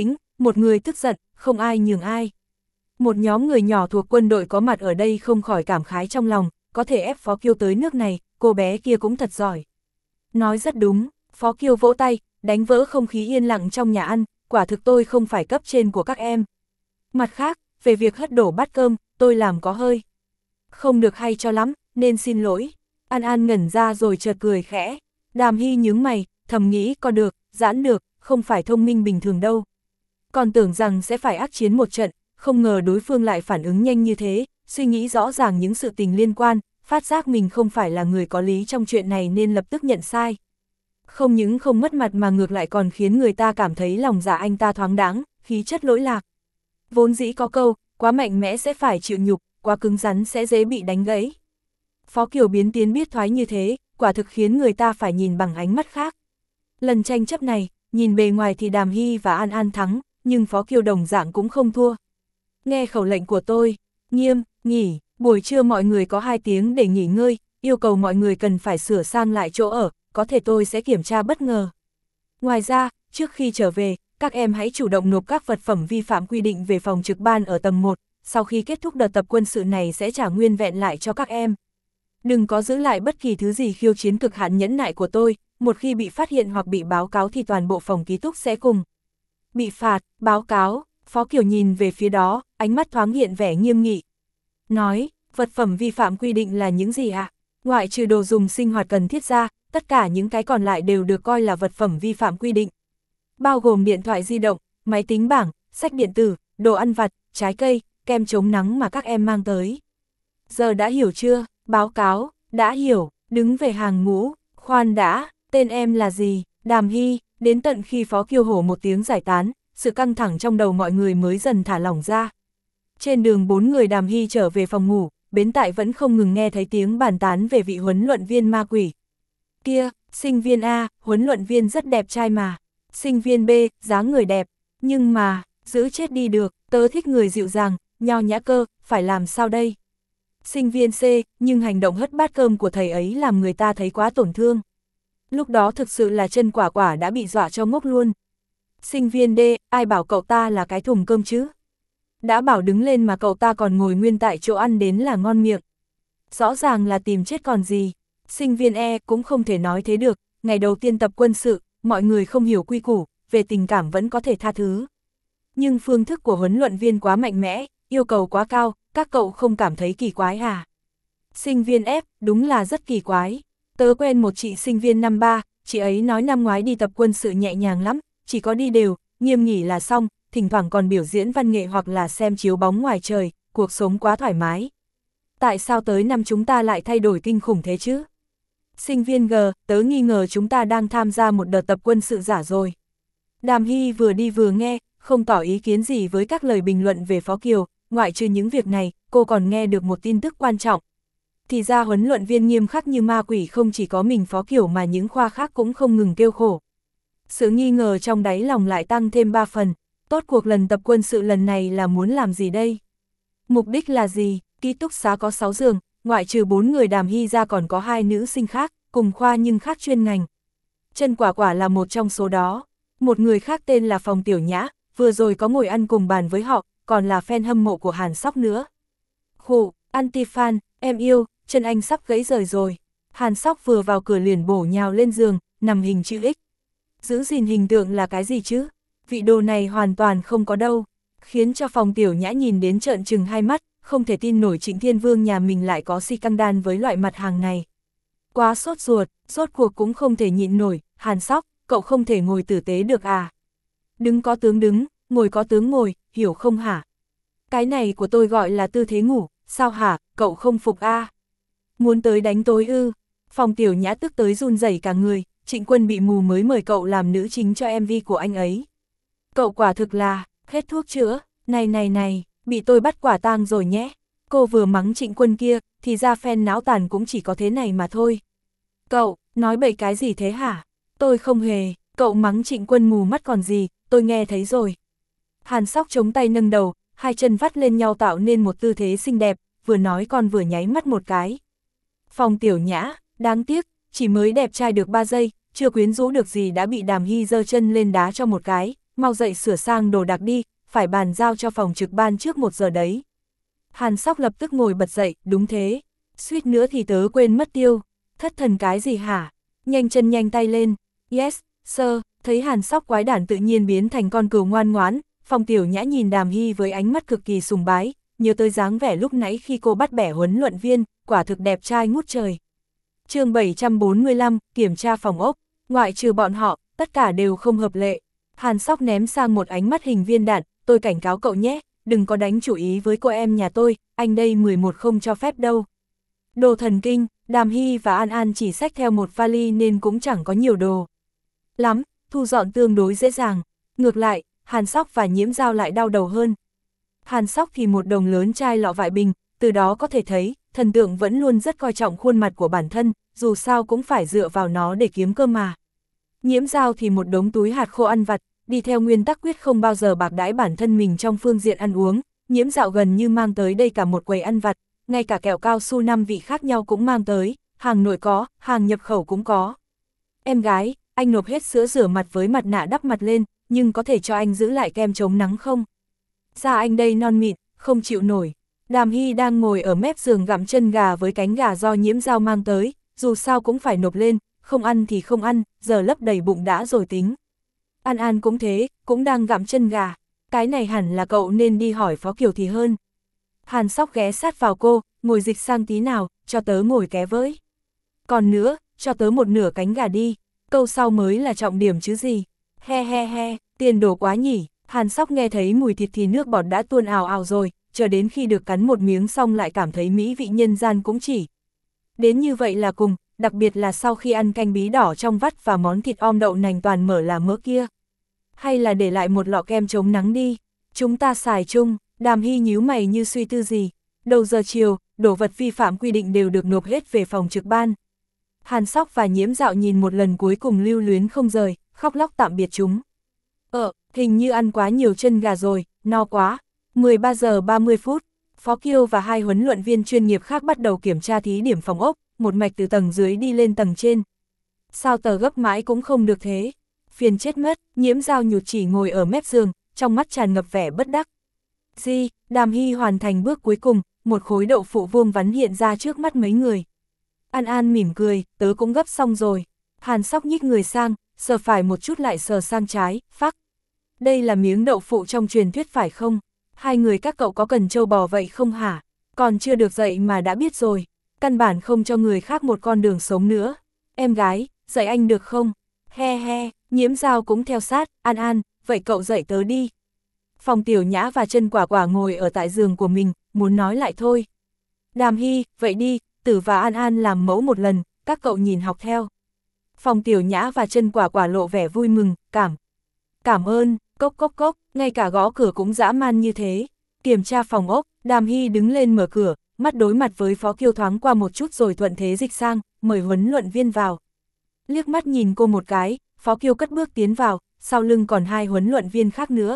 Speaker 1: một người tức giận, không ai nhường ai. Một nhóm người nhỏ thuộc quân đội có mặt ở đây không khỏi cảm khái trong lòng, có thể ép Phó Kiêu tới nước này, cô bé kia cũng thật giỏi. Nói rất đúng, Phó Kiêu vỗ tay, đánh vỡ không khí yên lặng trong nhà ăn, quả thực tôi không phải cấp trên của các em. Mặt khác, về việc hất đổ bát cơm, tôi làm có hơi không được hay cho lắm, nên xin lỗi. An An ngẩn ra rồi chợt cười khẽ. Đàm Hy nhướng mày, thầm nghĩ có được, giãn được, không phải thông minh bình thường đâu. Còn tưởng rằng sẽ phải ác chiến một trận, không ngờ đối phương lại phản ứng nhanh như thế, suy nghĩ rõ ràng những sự tình liên quan, phát giác mình không phải là người có lý trong chuyện này nên lập tức nhận sai. Không những không mất mặt mà ngược lại còn khiến người ta cảm thấy lòng dạ anh ta thoáng đáng, khí chất lỗi lạc. Vốn dĩ có câu, quá mạnh mẽ sẽ phải chịu nhục, quá cứng rắn sẽ dễ bị đánh gãy. Phó Kiều biến tiến biết thoái như thế, quả thực khiến người ta phải nhìn bằng ánh mắt khác. Lần tranh chấp này, nhìn bề ngoài thì Đàm Hy và An An thắng, nhưng Phó Kiều đồng dạng cũng không thua. Nghe khẩu lệnh của tôi, nghiêm, nghỉ, buổi trưa mọi người có hai tiếng để nghỉ ngơi, yêu cầu mọi người cần phải sửa sang lại chỗ ở, có thể tôi sẽ kiểm tra bất ngờ. Ngoài ra, trước khi trở về, các em hãy chủ động nộp các vật phẩm vi phạm quy định về phòng trực ban ở tầng một, sau khi kết thúc đợt tập quân sự này sẽ trả nguyên vẹn lại cho các em. Đừng có giữ lại bất kỳ thứ gì khiêu chiến cực hạn nhẫn nại của tôi, một khi bị phát hiện hoặc bị báo cáo thì toàn bộ phòng ký túc sẽ cùng bị phạt, báo cáo. Phó Kiều nhìn về phía đó, ánh mắt thoáng hiện vẻ nghiêm nghị. Nói, vật phẩm vi phạm quy định là những gì ạ? À? Ngoại trừ đồ dùng sinh hoạt cần thiết ra, tất cả những cái còn lại đều được coi là vật phẩm vi phạm quy định. Bao gồm điện thoại di động, máy tính bảng, sách điện tử, đồ ăn vặt, trái cây, kem chống nắng mà các em mang tới. Giờ đã hiểu chưa? Báo cáo, đã hiểu, đứng về hàng ngũ. Khoan đã, tên em là gì? Đàm Hy. Đến tận khi Phó Kiều hổ một tiếng giải tán, sự căng thẳng trong đầu mọi người mới dần thả lỏng ra. Trên đường bốn người Đàm Hy trở về phòng ngủ, bến tại vẫn không ngừng nghe thấy tiếng bàn tán về vị huấn luyện viên ma quỷ. Kia, sinh viên A, huấn luyện viên rất đẹp trai mà. Sinh viên B, dáng người đẹp. Nhưng mà, giữ chết đi được, tớ thích người dịu dàng, nho nhã cơ, phải làm sao đây? Sinh viên C, nhưng hành động hất bát cơm của thầy ấy làm người ta thấy quá tổn thương. Lúc đó thực sự là chân Quả Quả đã bị dọa cho ngốc luôn. Sinh viên D, ai bảo cậu ta là cái thùng cơm chứ? Đã bảo đứng lên mà cậu ta còn ngồi nguyên tại chỗ ăn đến là ngon miệng. Rõ ràng là tìm chết còn gì. Sinh viên E cũng không thể nói thế được, ngày đầu tiên tập quân sự, mọi người không hiểu quy củ, về tình cảm vẫn có thể tha thứ. Nhưng phương thức của huấn luyện viên quá mạnh mẽ, yêu cầu quá cao, các cậu không cảm thấy kỳ quái à? Sinh viên F, đúng là rất kỳ quái. Tớ quen một chị sinh viên năm ba, chị ấy nói năm ngoái đi tập quân sự nhẹ nhàng lắm, chỉ có đi đều, nghiêm nghỉ là xong, thỉnh thoảng còn biểu diễn văn nghệ hoặc là xem chiếu bóng ngoài trời, cuộc sống quá thoải mái. Tại sao tới năm chúng ta lại thay đổi kinh khủng thế chứ? Sinh viên G, tớ nghi ngờ chúng ta đang tham gia một đợt tập quân sự giả rồi. Đàm Hy vừa đi vừa nghe, không tỏ ý kiến gì với các lời bình luận về Phó Kiều, ngoại trừ những việc này, cô còn nghe được một tin tức quan trọng. Thì ra huấn luyện viên nghiêm khắc như ma quỷ không chỉ có mình Phó Kiều mà những khoa khác cũng không ngừng kêu khổ. Sự nghi ngờ trong đáy lòng lại tăng thêm ba phần, tốt cuộc lần tập quân sự lần này là muốn làm gì đây? Mục đích là gì? Ký túc xá có sáu giường, ngoại trừ bốn người Đàm Hy ra còn có hai nữ sinh khác, cùng khoa nhưng khác chuyên ngành. Chân Quả Quả là một trong số đó, một người khác tên là Phòng Tiểu Nhã, vừa rồi có ngồi ăn cùng bàn với họ, còn là fan hâm mộ của Hàn Sóc nữa. Khụ, anti-fan, em yêu, chân anh sắp gãy rời rồi. Hàn Sóc vừa vào cửa liền bổ nhào lên giường, nằm hình chữ X. Giữ gìn hình tượng là cái gì chứ? Vị đồ này hoàn toàn không có đâu. Khiến cho Phòng Tiểu Nhã nhìn đến trợn trừng hai mắt, không thể tin nổi Trịnh Thiên Vương nhà mình lại có si căng đan với loại mặt hàng này. Quá sốt ruột, rốt cuộc cũng không thể nhịn nổi. Hàn Sóc, cậu không thể ngồi tử tế được à? Đứng có tướng đứng, ngồi có tướng ngồi, hiểu không hả? Cái này của tôi gọi là tư thế ngủ, sao hả, cậu không phục a? À? Muốn tới đánh tối ư? Phòng Tiểu Nhã tức tới run rẩy cả người, Trịnh Quân bị mù mới mời cậu làm nữ chính cho em vê của anh ấy. Cậu quả thực là, hết thuốc chữa, này này này, bị tôi bắt quả tang rồi nhé. Cô vừa mắng Trịnh Quân kia, thì ra fan não tàn cũng chỉ có thế này mà thôi. Cậu, nói bậy cái gì thế hả? Tôi không hề, cậu mắng Trịnh Quân mù mắt còn gì, tôi nghe thấy rồi. Hàn Sóc chống tay nâng đầu, hai chân vắt lên nhau tạo nên một tư thế xinh đẹp, vừa nói còn vừa nháy mắt một cái. Phòng Tiểu Nhã, đáng tiếc, chỉ mới đẹp trai được ba giây, chưa quyến rũ được gì đã bị Đàm Hy giơ chân lên đá cho một cái, mau dậy sửa sang đồ đạc đi, phải bàn giao cho phòng trực ban trước một giờ đấy. Hàn Sóc lập tức ngồi bật dậy, đúng thế, suýt nữa thì tớ quên mất tiêu, thất thần cái gì hả, nhanh chân nhanh tay lên, yes, sir, thấy Hàn Sóc quái đản tự nhiên biến thành con cừu ngoan ngoãn, Phong Tiểu Nhã nhìn Đàm Hy với ánh mắt cực kỳ sùng bái, nhớ tới dáng vẻ lúc nãy khi cô bắt bẻ huấn luyện viên, quả thực đẹp trai ngút trời. Chương bảy trăm bốn mươi lăm, kiểm tra phòng ốc, ngoại trừ bọn họ, tất cả đều không hợp lệ. Hàn Sóc ném sang một ánh mắt hình viên đạn, tôi cảnh cáo cậu nhé, đừng có đánh chủ ý với cô em nhà tôi, anh đây mười một không cho phép đâu. Đồ thần kinh, Đàm Hy và An An chỉ xách theo một vali nên cũng chẳng có nhiều đồ lắm, thu dọn tương đối dễ dàng. Ngược lại, Hàn Sóc và Nhiễm Dao lại đau đầu hơn. Hàn Sóc thì một đồng lớn chai lọ vại bình, từ đó có thể thấy, thần tượng vẫn luôn rất coi trọng khuôn mặt của bản thân, dù sao cũng phải dựa vào nó để kiếm cơm mà. Nhiễm Dao thì một đống túi hạt khô ăn vặt, đi theo nguyên tắc quyết không bao giờ bạc đãi bản thân mình trong phương diện ăn uống. Nhiễm Dao gần như mang tới đây cả một quầy ăn vặt, ngay cả kẹo cao su năm vị khác nhau cũng mang tới, hàng nội có, hàng nhập khẩu cũng có. Em gái, anh nộp hết sữa rửa mặt với mặt nạ đắp mặt lên, nhưng có thể cho anh giữ lại kem chống nắng không? Da anh đây non mịn, không chịu nổi. Đàm Hy đang ngồi ở mép giường gặm chân gà với cánh gà do Nhiễm Dao mang tới, dù sao cũng phải nộp lên, không ăn thì không ăn, giờ lấp đầy bụng đã rồi tính. An An cũng thế, cũng đang gặm chân gà, cái này hẳn là cậu nên đi hỏi Phó Kiều thì hơn. Hàn Sóc ghé sát vào cô, ngồi dịch sang tí nào, cho tớ ngồi ké với. Còn nữa, cho tớ một nửa cánh gà đi, câu sau mới là trọng điểm chứ gì. He he he, tiền đồ quá nhỉ. Hàn Sóc nghe thấy mùi thịt thì nước bọt đã tuôn ào ào rồi, chờ đến khi được cắn một miếng xong lại cảm thấy mỹ vị nhân gian cũng chỉ. Đến như vậy là cùng, đặc biệt là sau khi ăn canh bí đỏ trong vắt và món thịt om đậu nành toàn mở là mỡ kia. Hay là để lại một lọ kem chống nắng đi, chúng ta xài chung. Đàm Hy nhíu mày như suy tư gì. Đầu giờ chiều, đồ vật vi phạm quy định đều được nộp hết về phòng trực ban. Hàn Sóc và Nhiễm Dạo nhìn một lần cuối cùng lưu luyến không rời, khóc lóc tạm biệt chúng. Ờ, hình như ăn quá nhiều chân gà rồi, no quá. mười ba giờ ba mươi phút, Phó Kiêu và hai huấn luyện viên chuyên nghiệp khác bắt đầu kiểm tra thí điểm phòng ốc, một mạch từ tầng dưới đi lên tầng trên. Sao tờ gấp mãi cũng không được thế? Phiền chết mất, Nhiễm Dao nhụt chỉ ngồi ở mép giường, trong mắt tràn ngập vẻ bất đắc. Di, Đàm Hy hoàn thành bước cuối cùng, một khối đậu phụ vuông vắn hiện ra trước mắt mấy người. An An mỉm cười, tớ cũng gấp xong rồi. Hàn Sóc nhích người sang, sờ phải một chút lại sờ sang trái, phắc. Đây là miếng đậu phụ trong truyền thuyết phải không? Hai người các cậu có cần trâu bò vậy không hả? Còn chưa được dạy mà đã biết rồi. Căn bản không cho người khác một con đường sống nữa. Em gái, dạy anh được không? He he, Nhiễm Dao cũng theo sát, An An, vậy cậu dạy tớ đi. Phong Tiểu Nhã và Chân Quả Quả ngồi ở tại giường của mình, muốn nói lại thôi. Đàm Hy, vậy đi, Tử và An An làm mẫu một lần, các cậu nhìn học theo. Phong Tiểu Nhã và Chân Quả Quả lộ vẻ vui mừng, cảm. Cảm ơn, cốc cốc cốc, ngay cả gõ cửa cũng dã man như thế. Kiểm tra phòng ốc, Đàm Hy đứng lên mở cửa, mắt đối mặt với Phó Kiêu thoáng qua một chút rồi thuận thế dịch sang, mời huấn luyện viên vào. Liếc mắt nhìn cô một cái, Phó Kiêu cất bước tiến vào, sau lưng còn hai huấn luyện viên khác nữa.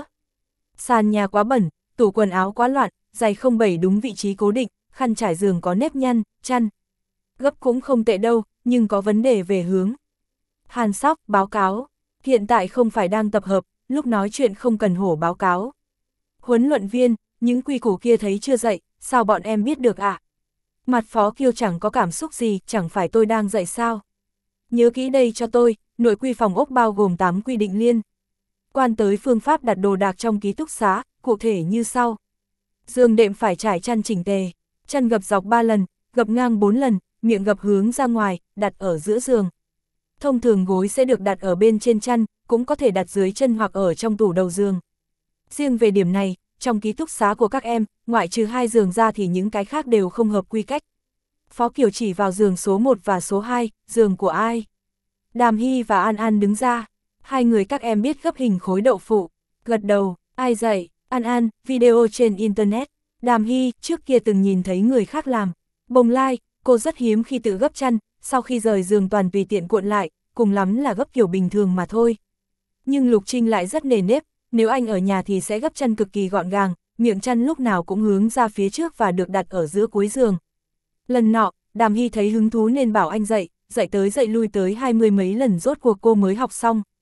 Speaker 1: Sàn nhà quá bẩn, tủ quần áo quá loạn, giày không bày đúng vị trí cố định, khăn trải giường có nếp nhăn, chăn. Gấp cũng không tệ đâu, nhưng có vấn đề về hướng. Hàn Sóc, báo cáo. Hiện tại không phải đang tập hợp, lúc nói chuyện không cần hổ báo cáo. Huấn luyện viên, những quy củ kia thấy chưa dạy, sao bọn em biết được ạ? À? Mặt Phó Kiêu chẳng có cảm xúc gì, chẳng phải tôi đang dạy sao? Nhớ kỹ đây cho tôi, nội quy phòng ốc bao gồm tám quy định liên quan tới phương pháp đặt đồ đạc trong ký túc xá, cụ thể như sau. Giường đệm phải trải chăn chỉnh tề, chăn gập dọc ba lần, gập ngang bốn lần, miệng gập hướng ra ngoài, đặt ở giữa giường. Thông thường gối sẽ được đặt ở bên trên chăn, cũng có thể đặt dưới chân hoặc ở trong tủ đầu giường. Riêng về điểm này, trong ký túc xá của các em, ngoại trừ hai giường ra thì những cái khác đều không hợp quy cách. Phó Kiều chỉ vào giường số một và số hai, giường của ai? Đàm Hy và An An đứng ra. Hai người các em biết gấp hình khối đậu phụ. Gật đầu, ai dạy? An An, video trên Internet. Đàm Hy, trước kia từng nhìn thấy người khác làm. Bồng lai, cô rất hiếm khi tự gấp chăn, sau khi rời giường toàn tùy tiện cuộn lại, cùng lắm là gấp kiểu bình thường mà thôi. Nhưng Lục Trinh lại rất nề nếp, nếu anh ở nhà thì sẽ gấp chăn cực kỳ gọn gàng, miệng chăn lúc nào cũng hướng ra phía trước và được đặt ở giữa cuối giường. Lần nọ, Đàm Hy thấy hứng thú nên bảo anh dạy, dạy tới dạy lui tới hai mươi mấy lần rốt cuộc cô mới học xong.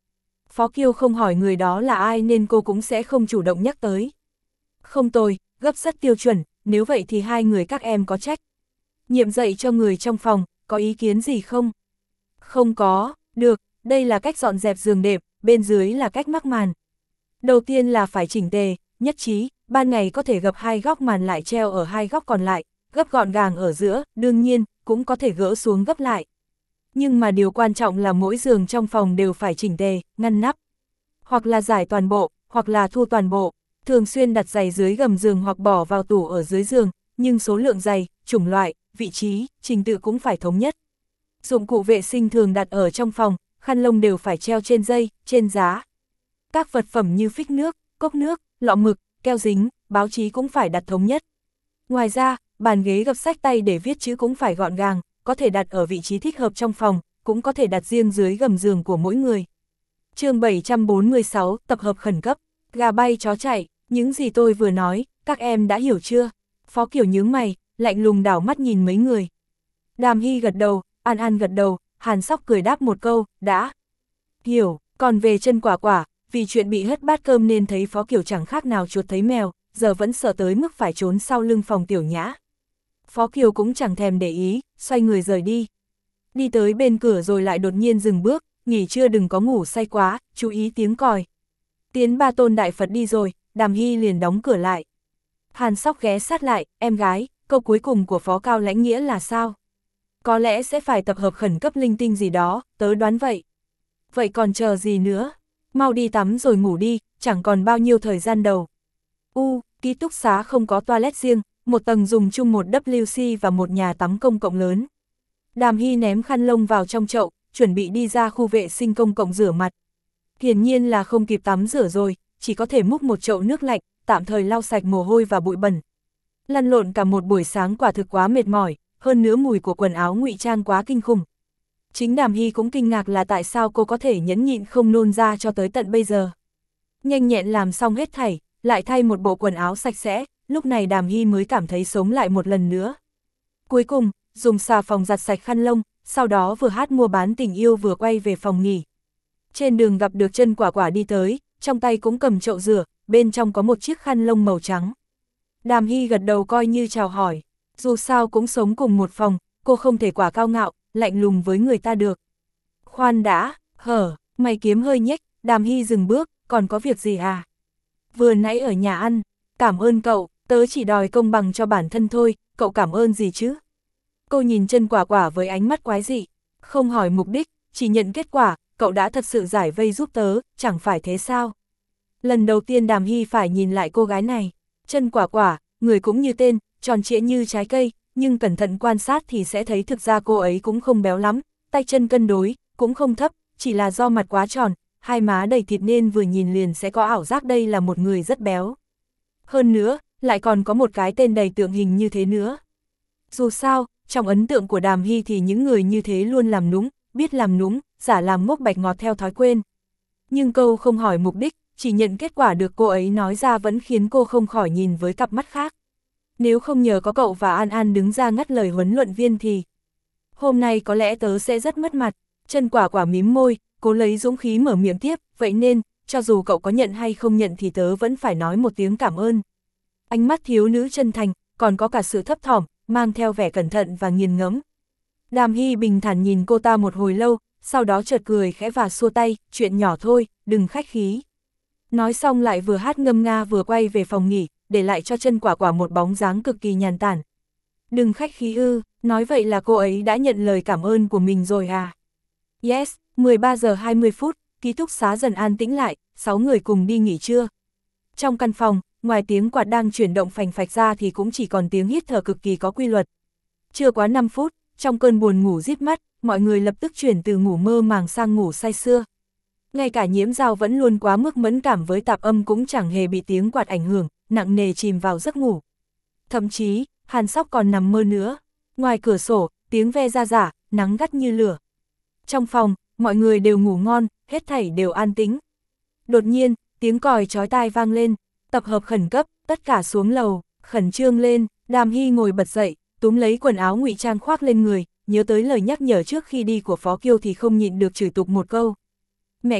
Speaker 1: Phó Kiêu không hỏi người đó là ai nên cô cũng sẽ không chủ động nhắc tới. Không tồi, gấp rất tiêu chuẩn, nếu vậy thì hai người các em có trách. Nhiệm dạy cho người trong phòng, có ý kiến gì không? Không có, được, đây là cách dọn dẹp giường đệm, bên dưới là cách mắc màn. Đầu tiên là phải chỉnh tề, nhất trí, ban ngày có thể gập hai góc màn lại treo ở hai góc còn lại, gấp gọn gàng ở giữa, đương nhiên, cũng có thể gỡ xuống gấp lại. Nhưng mà điều quan trọng là mỗi giường trong phòng đều phải chỉnh tề, ngăn nắp. Hoặc là giải toàn bộ, hoặc là thu toàn bộ, thường xuyên đặt giày dưới gầm giường hoặc bỏ vào tủ ở dưới giường, nhưng số lượng giày, chủng loại, vị trí, trình tự cũng phải thống nhất. Dụng cụ vệ sinh thường đặt ở trong phòng, khăn lông đều phải treo trên dây, trên giá. Các vật phẩm như phích nước, cốc nước, lọ mực, keo dính, báo chí cũng phải đặt thống nhất. Ngoài ra, bàn ghế gập xách tay để viết chữ cũng phải gọn gàng, có thể đặt ở vị trí thích hợp trong phòng, cũng có thể đặt riêng dưới gầm giường của mỗi người. Chương bảy trăm bốn mươi sáu, tập hợp khẩn cấp, gà bay chó chạy, những gì tôi vừa nói, các em đã hiểu chưa? Phó Kiểu nhướng mày, lạnh lùng đảo mắt nhìn mấy người. Đàm Hy gật đầu, An An gật đầu, Hàn Sóc cười đáp một câu, đã hiểu. Còn về Chân Quả Quả, vì chuyện bị hất bát cơm nên thấy Phó Kiểu chẳng khác nào chuột thấy mèo, giờ vẫn sợ tới mức phải trốn sau lưng phòng Tiểu Nhã. Phó Kiều cũng chẳng thèm để ý, xoay người rời đi. Đi tới bên cửa rồi lại đột nhiên dừng bước, nghỉ trưa đừng có ngủ say quá, chú ý tiếng còi. Tiến Ba Tôn Đại Phật đi rồi, Đàm Hy liền đóng cửa lại. Hàn Sóc ghé sát lại, em gái, câu cuối cùng của Phó Cao Lãnh nghĩa là sao? Có lẽ sẽ phải tập hợp khẩn cấp linh tinh gì đó, tớ đoán vậy. Vậy còn chờ gì nữa? Mau đi tắm rồi ngủ đi, chẳng còn bao nhiêu thời gian đâu. U, ký túc xá không có toilet riêng, một tầng dùng chung một W C và một nhà tắm công cộng lớn. Đàm Hy ném khăn lông vào trong chậu, chuẩn bị đi ra khu vệ sinh công cộng rửa mặt. Hiển nhiên là không kịp tắm rửa rồi, chỉ có thể múc một chậu nước lạnh, tạm thời lau sạch mồ hôi và bụi bẩn. Lăn lộn cả một buổi sáng quả thực quá mệt mỏi, hơn nữa mùi của quần áo ngụy trang quá kinh khủng. Chính Đàm Hy cũng kinh ngạc là tại sao cô có thể nhẫn nhịn không nôn ra cho tới tận bây giờ. Nhanh nhẹn làm xong hết thảy, lại thay một bộ quần áo sạch sẽ, lúc này Đàm Hy mới cảm thấy sống lại một lần nữa. Cuối cùng, dùng xà phòng giặt sạch khăn lông, sau đó vừa hát mua bán tình yêu vừa quay về phòng nghỉ. Trên đường gặp được Chân Quả Quả đi tới, trong tay cũng cầm chậu rửa, bên trong có một chiếc khăn lông màu trắng. Đàm Hy gật đầu coi như chào hỏi, dù sao cũng sống cùng một phòng, cô không thể quá cao ngạo, lạnh lùng với người ta được. Khoan đã, hở, mày kiếm hơi nhếch, Đàm Hy dừng bước, còn có việc gì à? Vừa nãy ở nhà ăn, cảm ơn cậu, tớ chỉ đòi công bằng cho bản thân thôi, cậu cảm ơn gì chứ? Cô nhìn Chân Quả Quả với ánh mắt quái dị, không hỏi mục đích, chỉ nhận kết quả, cậu đã thật sự giải vây giúp tớ, chẳng phải thế sao? Lần đầu tiên Đàm Hy phải nhìn lại cô gái này, Chân Quả Quả, người cũng như tên, tròn trịa như trái cây, nhưng cẩn thận quan sát thì sẽ thấy thực ra cô ấy cũng không béo lắm, tay chân cân đối, cũng không thấp, chỉ là do mặt quá tròn, hai má đầy thịt nên vừa nhìn liền sẽ có ảo giác đây là một người rất béo. Hơn nữa, lại còn có một cái tên đầy tượng hình như thế nữa. Dù sao, trong ấn tượng của Đàm Hy thì những người như thế luôn làm núng, biết làm núng, giả làm ngốc bạch ngọt theo thói quen. Nhưng câu không hỏi mục đích, chỉ nhận kết quả được cô ấy nói ra vẫn khiến cô không khỏi nhìn với cặp mắt khác. Nếu không nhờ có cậu và An An đứng ra ngắt lời huấn luyện viên thì hôm nay có lẽ tớ sẽ rất mất mặt. Chân Quả Quả mím môi, cố lấy dũng khí mở miệng tiếp, vậy nên, cho dù cậu có nhận hay không nhận thì tớ vẫn phải nói một tiếng cảm ơn. Ánh mắt thiếu nữ chân thành, còn có cả sự thấp thỏm, mang theo vẻ cẩn thận và nghiền ngẫm. Đàm Hy bình thản nhìn cô ta một hồi lâu, sau đó chợt cười khẽ và xua tay, chuyện nhỏ thôi, đừng khách khí. Nói xong lại vừa hát ngâm nga vừa quay về phòng nghỉ, để lại cho Chân Quả Quả một bóng dáng cực kỳ nhàn tản. Đừng khách khí ư, nói vậy là cô ấy đã nhận lời cảm ơn của mình rồi à? Yes, mười ba giờ hai mươi phút, ký túc xá dần an tĩnh lại, sáu người cùng đi nghỉ trưa. Trong căn phòng, ngoài tiếng quạt đang chuyển động phành phạch ra thì cũng chỉ còn tiếng hít thở cực kỳ có quy luật. Chưa quá năm phút, trong cơn buồn ngủ díp mắt, mọi người lập tức chuyển từ ngủ mơ màng sang ngủ say sưa. Ngay cả Nhiễm Dao vẫn luôn quá mức mẫn cảm với tạp âm cũng chẳng hề bị tiếng quạt ảnh hưởng, nặng nề chìm vào giấc ngủ. Thậm chí, Hàn Sóc còn nằm mơ nữa. Ngoài cửa sổ, tiếng ve ra rả, nắng gắt như lửa. Trong phòng, mọi người đều ngủ ngon, hết thảy đều an tĩnh. Đột nhiên, tiếng còi chói tai vang lên, tập hợp khẩn cấp, tất cả xuống lầu, khẩn trương lên. Đàm Hy ngồi bật dậy, túm lấy quần áo ngụy trang khoác lên người, nhớ tới lời nhắc nhở trước khi đi của Phó Kiêu thì không nhịn được chửi tục một câu. Mẹ kiếp,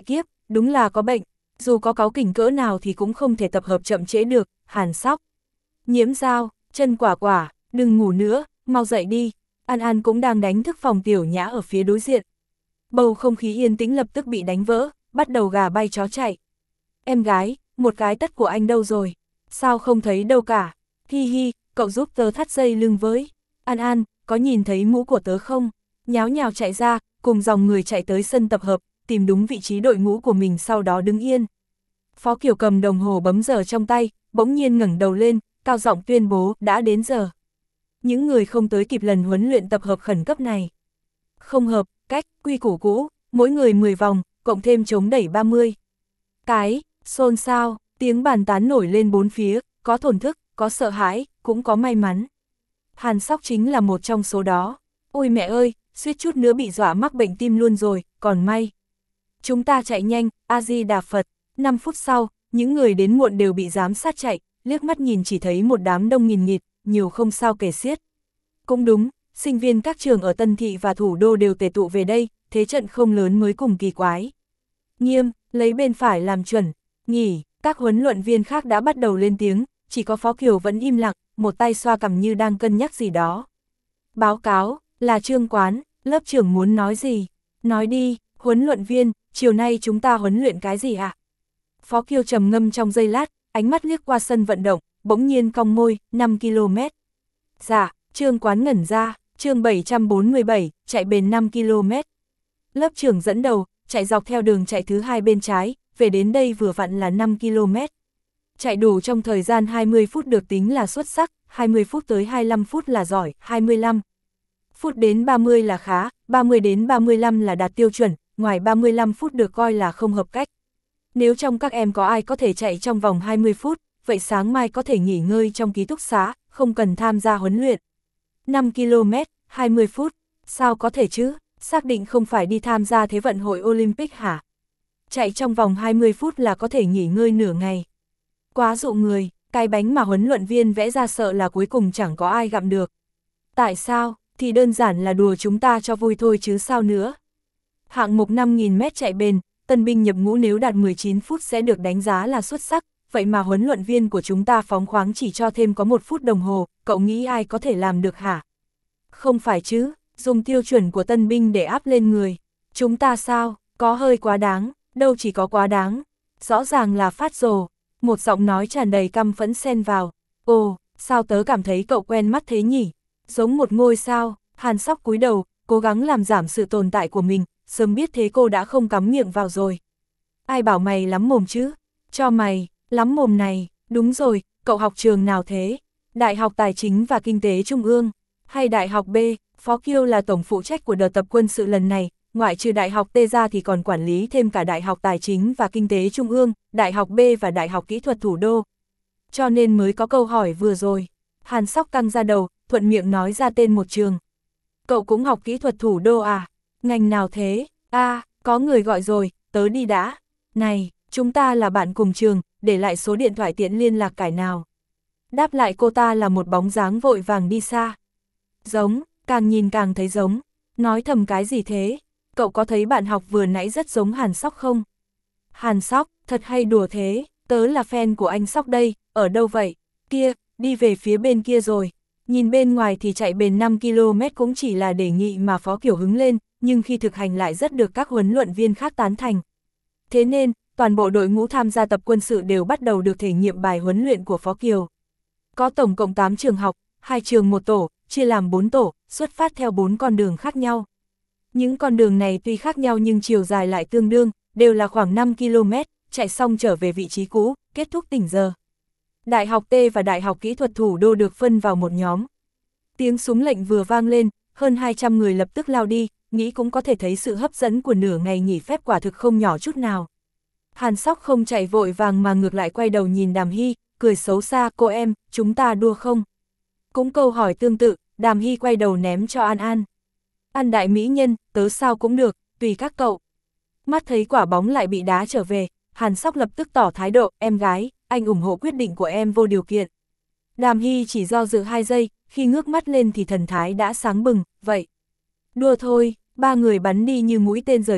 Speaker 1: đúng là có bệnh, dù có cáu kỉnh cỡ nào thì cũng không thể tập hợp chậm trễ được. Hàn Sóc, Nhiễm Dao, Chân Quả Quả, đừng ngủ nữa, mau dậy đi. An An cũng đang đánh thức Phòng Tiểu Nhã ở phía đối diện. Bầu không khí yên tĩnh lập tức bị đánh vỡ, bắt đầu gà bay chó chạy. Em gái, một cái tất của anh đâu rồi? Sao không thấy đâu cả? Hi hi, cậu giúp tớ thắt dây lưng với. An An, có nhìn thấy mũ của tớ không? Nháo nhào chạy ra, cùng dòng người chạy tới sân tập hợp, tìm đúng vị trí đội ngũ của mình sau đó đứng yên. Phó Kiều cầm đồng hồ bấm giờ trong tay, bỗng nhiên ngẩng đầu lên, cao giọng tuyên bố đã đến giờ. Những người không tới kịp lần huấn luyện tập hợp khẩn cấp này. Không hợp, cách, quy củ cũ, mỗi người mười vòng, cộng thêm chống đẩy ba mươi. Cái, xôn xao, tiếng bàn tán nổi lên bốn phía, có thổn thức, có sợ hãi, cũng có may mắn. Hàn Sóc chính là một trong số đó. Ôi mẹ ơi, suýt chút nữa bị dọa mắc bệnh tim luôn rồi, còn may. Chúng ta chạy nhanh, A-di-đà Phật. năm phút sau, những người đến muộn đều bị giám sát chạy, liếc mắt nhìn chỉ thấy một đám đông nghìn nghịt, nhiều không sao kể xiết. Cũng đúng, sinh viên các trường ở Tân Thị và Thủ Đô đều tề tụ về đây, thế trận không lớn mới cùng kỳ quái. Nghiêm, lấy bên phải làm chuẩn, nghỉ, các huấn luyện viên khác đã bắt đầu lên tiếng, chỉ có Phó Kiều vẫn im lặng, một tay xoa cằm như đang cân nhắc gì đó. Báo cáo, là Trương Quán, lớp trưởng muốn nói gì? Nói đi, huấn luyện viên, chiều nay chúng ta huấn luyện cái gì ạ? À? Phó Kiều trầm ngâm trong giây lát, ánh mắt liếc qua sân vận động, bỗng nhiên cong môi, năm ki lô mét. Dạ, Trương Quán ngẩn ra, chương bảy trăm bốn mươi bảy, chạy bền năm ki lô mét. Lớp trưởng dẫn đầu, chạy dọc theo đường chạy thứ hai bên trái, về đến đây vừa vặn là năm ki lô mét. Chạy đủ trong thời gian hai mươi phút được tính là xuất sắc, hai mươi phút tới hai mươi lăm phút là giỏi, hai mươi lăm phút đến ba mươi là khá, ba mươi đến ba mươi lăm là đạt tiêu chuẩn, ngoài ba mươi lăm phút được coi là không hợp cách. Nếu trong các em có ai có thể chạy trong vòng hai mươi phút, vậy sáng mai có thể nghỉ ngơi trong ký túc xá, không cần tham gia huấn luyện. năm ki lô mét, hai mươi phút, sao có thể chứ, xác định không phải đi tham gia Thế vận hội Olympic hả? Chạy trong vòng hai mươi phút là có thể nghỉ ngơi nửa ngày. Quá dụ người, cái bánh mà huấn luyện viên vẽ ra sợ là cuối cùng chẳng có ai gặm được. Tại sao? Thì đơn giản là đùa chúng ta cho vui thôi chứ sao nữa. Hạng mục năm nghìn mét chạy bền, tân binh nhập ngũ nếu đạt mười chín phút sẽ được đánh giá là xuất sắc, vậy mà huấn luyện viên của chúng ta phóng khoáng chỉ cho thêm có một phút đồng hồ, cậu nghĩ ai có thể làm được hả? Không phải chứ, dùng tiêu chuẩn của tân binh để áp lên người. Chúng ta sao, có hơi quá đáng, đâu chỉ có quá đáng, rõ ràng là phát rồ. Một giọng nói tràn đầy căm phẫn xen vào. Ồ, sao tớ cảm thấy cậu quen mắt thế nhỉ? Giống một ngôi sao. Hàn Sóc cúi đầu, cố gắng làm giảm sự tồn tại của mình, sớm biết thế cô đã không cắm miệng vào rồi. Ai bảo mày lắm mồm chứ? Cho mày, lắm mồm này, đúng rồi, cậu học trường nào thế? Đại học Tài chính và Kinh tế Trung ương, hay Đại học B? Phó Kiêu là tổng phụ trách của đợt tập quân sự lần này, ngoại trừ Đại học T ra thì còn quản lý thêm cả Đại học Tài chính và Kinh tế Trung ương, Đại học B và Đại học Kỹ thuật Thủ Đô. Cho nên mới có câu hỏi vừa rồi. Hàn Sóc căng ra đầu, thuận miệng nói ra tên một trường. Cậu cũng học Kỹ thuật Thủ Đô à? Ngành nào thế? À, có người gọi rồi, tớ đi đã. Này, chúng ta là bạn cùng trường, để lại số điện thoại tiện liên lạc cải nào. Đáp lại cô ta là một bóng dáng vội vàng đi xa. Giống, càng nhìn càng thấy giống. Nói thầm cái gì thế? Cậu có thấy bạn học vừa nãy rất giống Hàn Sóc không? Hàn Sóc, thật hay đùa thế, tớ là fan của anh Sóc đây, ở đâu vậy? Kia, đi về phía bên kia rồi. Nhìn bên ngoài thì chạy bền năm ki lô mét cũng chỉ là đề nghị mà Phó Kiều hứng lên, nhưng khi thực hành lại rất được các huấn luyện viên khác tán thành. Thế nên, toàn bộ đội ngũ tham gia tập quân sự đều bắt đầu được thể nghiệm bài huấn luyện của Phó Kiều. Có tổng cộng tám trường học, hai trường một tổ, chia làm bốn tổ, xuất phát theo bốn con đường khác nhau. Những con đường này tuy khác nhau nhưng chiều dài lại tương đương, đều là khoảng năm ki lô mét, chạy xong trở về vị trí cũ, kết thúc tỉnh giờ. Đại học T và Đại học Kỹ thuật Thủ Đô được phân vào một nhóm. Tiếng súng lệnh vừa vang lên, hơn hai trăm người lập tức lao đi, nghĩ cũng có thể thấy sự hấp dẫn của nửa ngày nghỉ phép quả thực không nhỏ chút nào. Hàn Sóc không chạy vội vàng mà ngược lại quay đầu nhìn Đàm Hy, cười xấu xa, cô em, chúng ta đua không? Cũng câu hỏi tương tự, Đàm Hy quay đầu ném cho An An. An đại mỹ nhân, tớ sao cũng được, tùy các cậu. Mắt thấy quả bóng lại bị đá trở về, Hàn Sóc lập tức tỏ thái độ, em gái, anh ủng hộ quyết định của em vô điều kiện. Đàm Hy chỉ do dự hai giây, khi ngước mắt lên thì thần thái đã sáng bừng, vậy. Đua thôi, ba người bắn đi như mũi tên rời cung,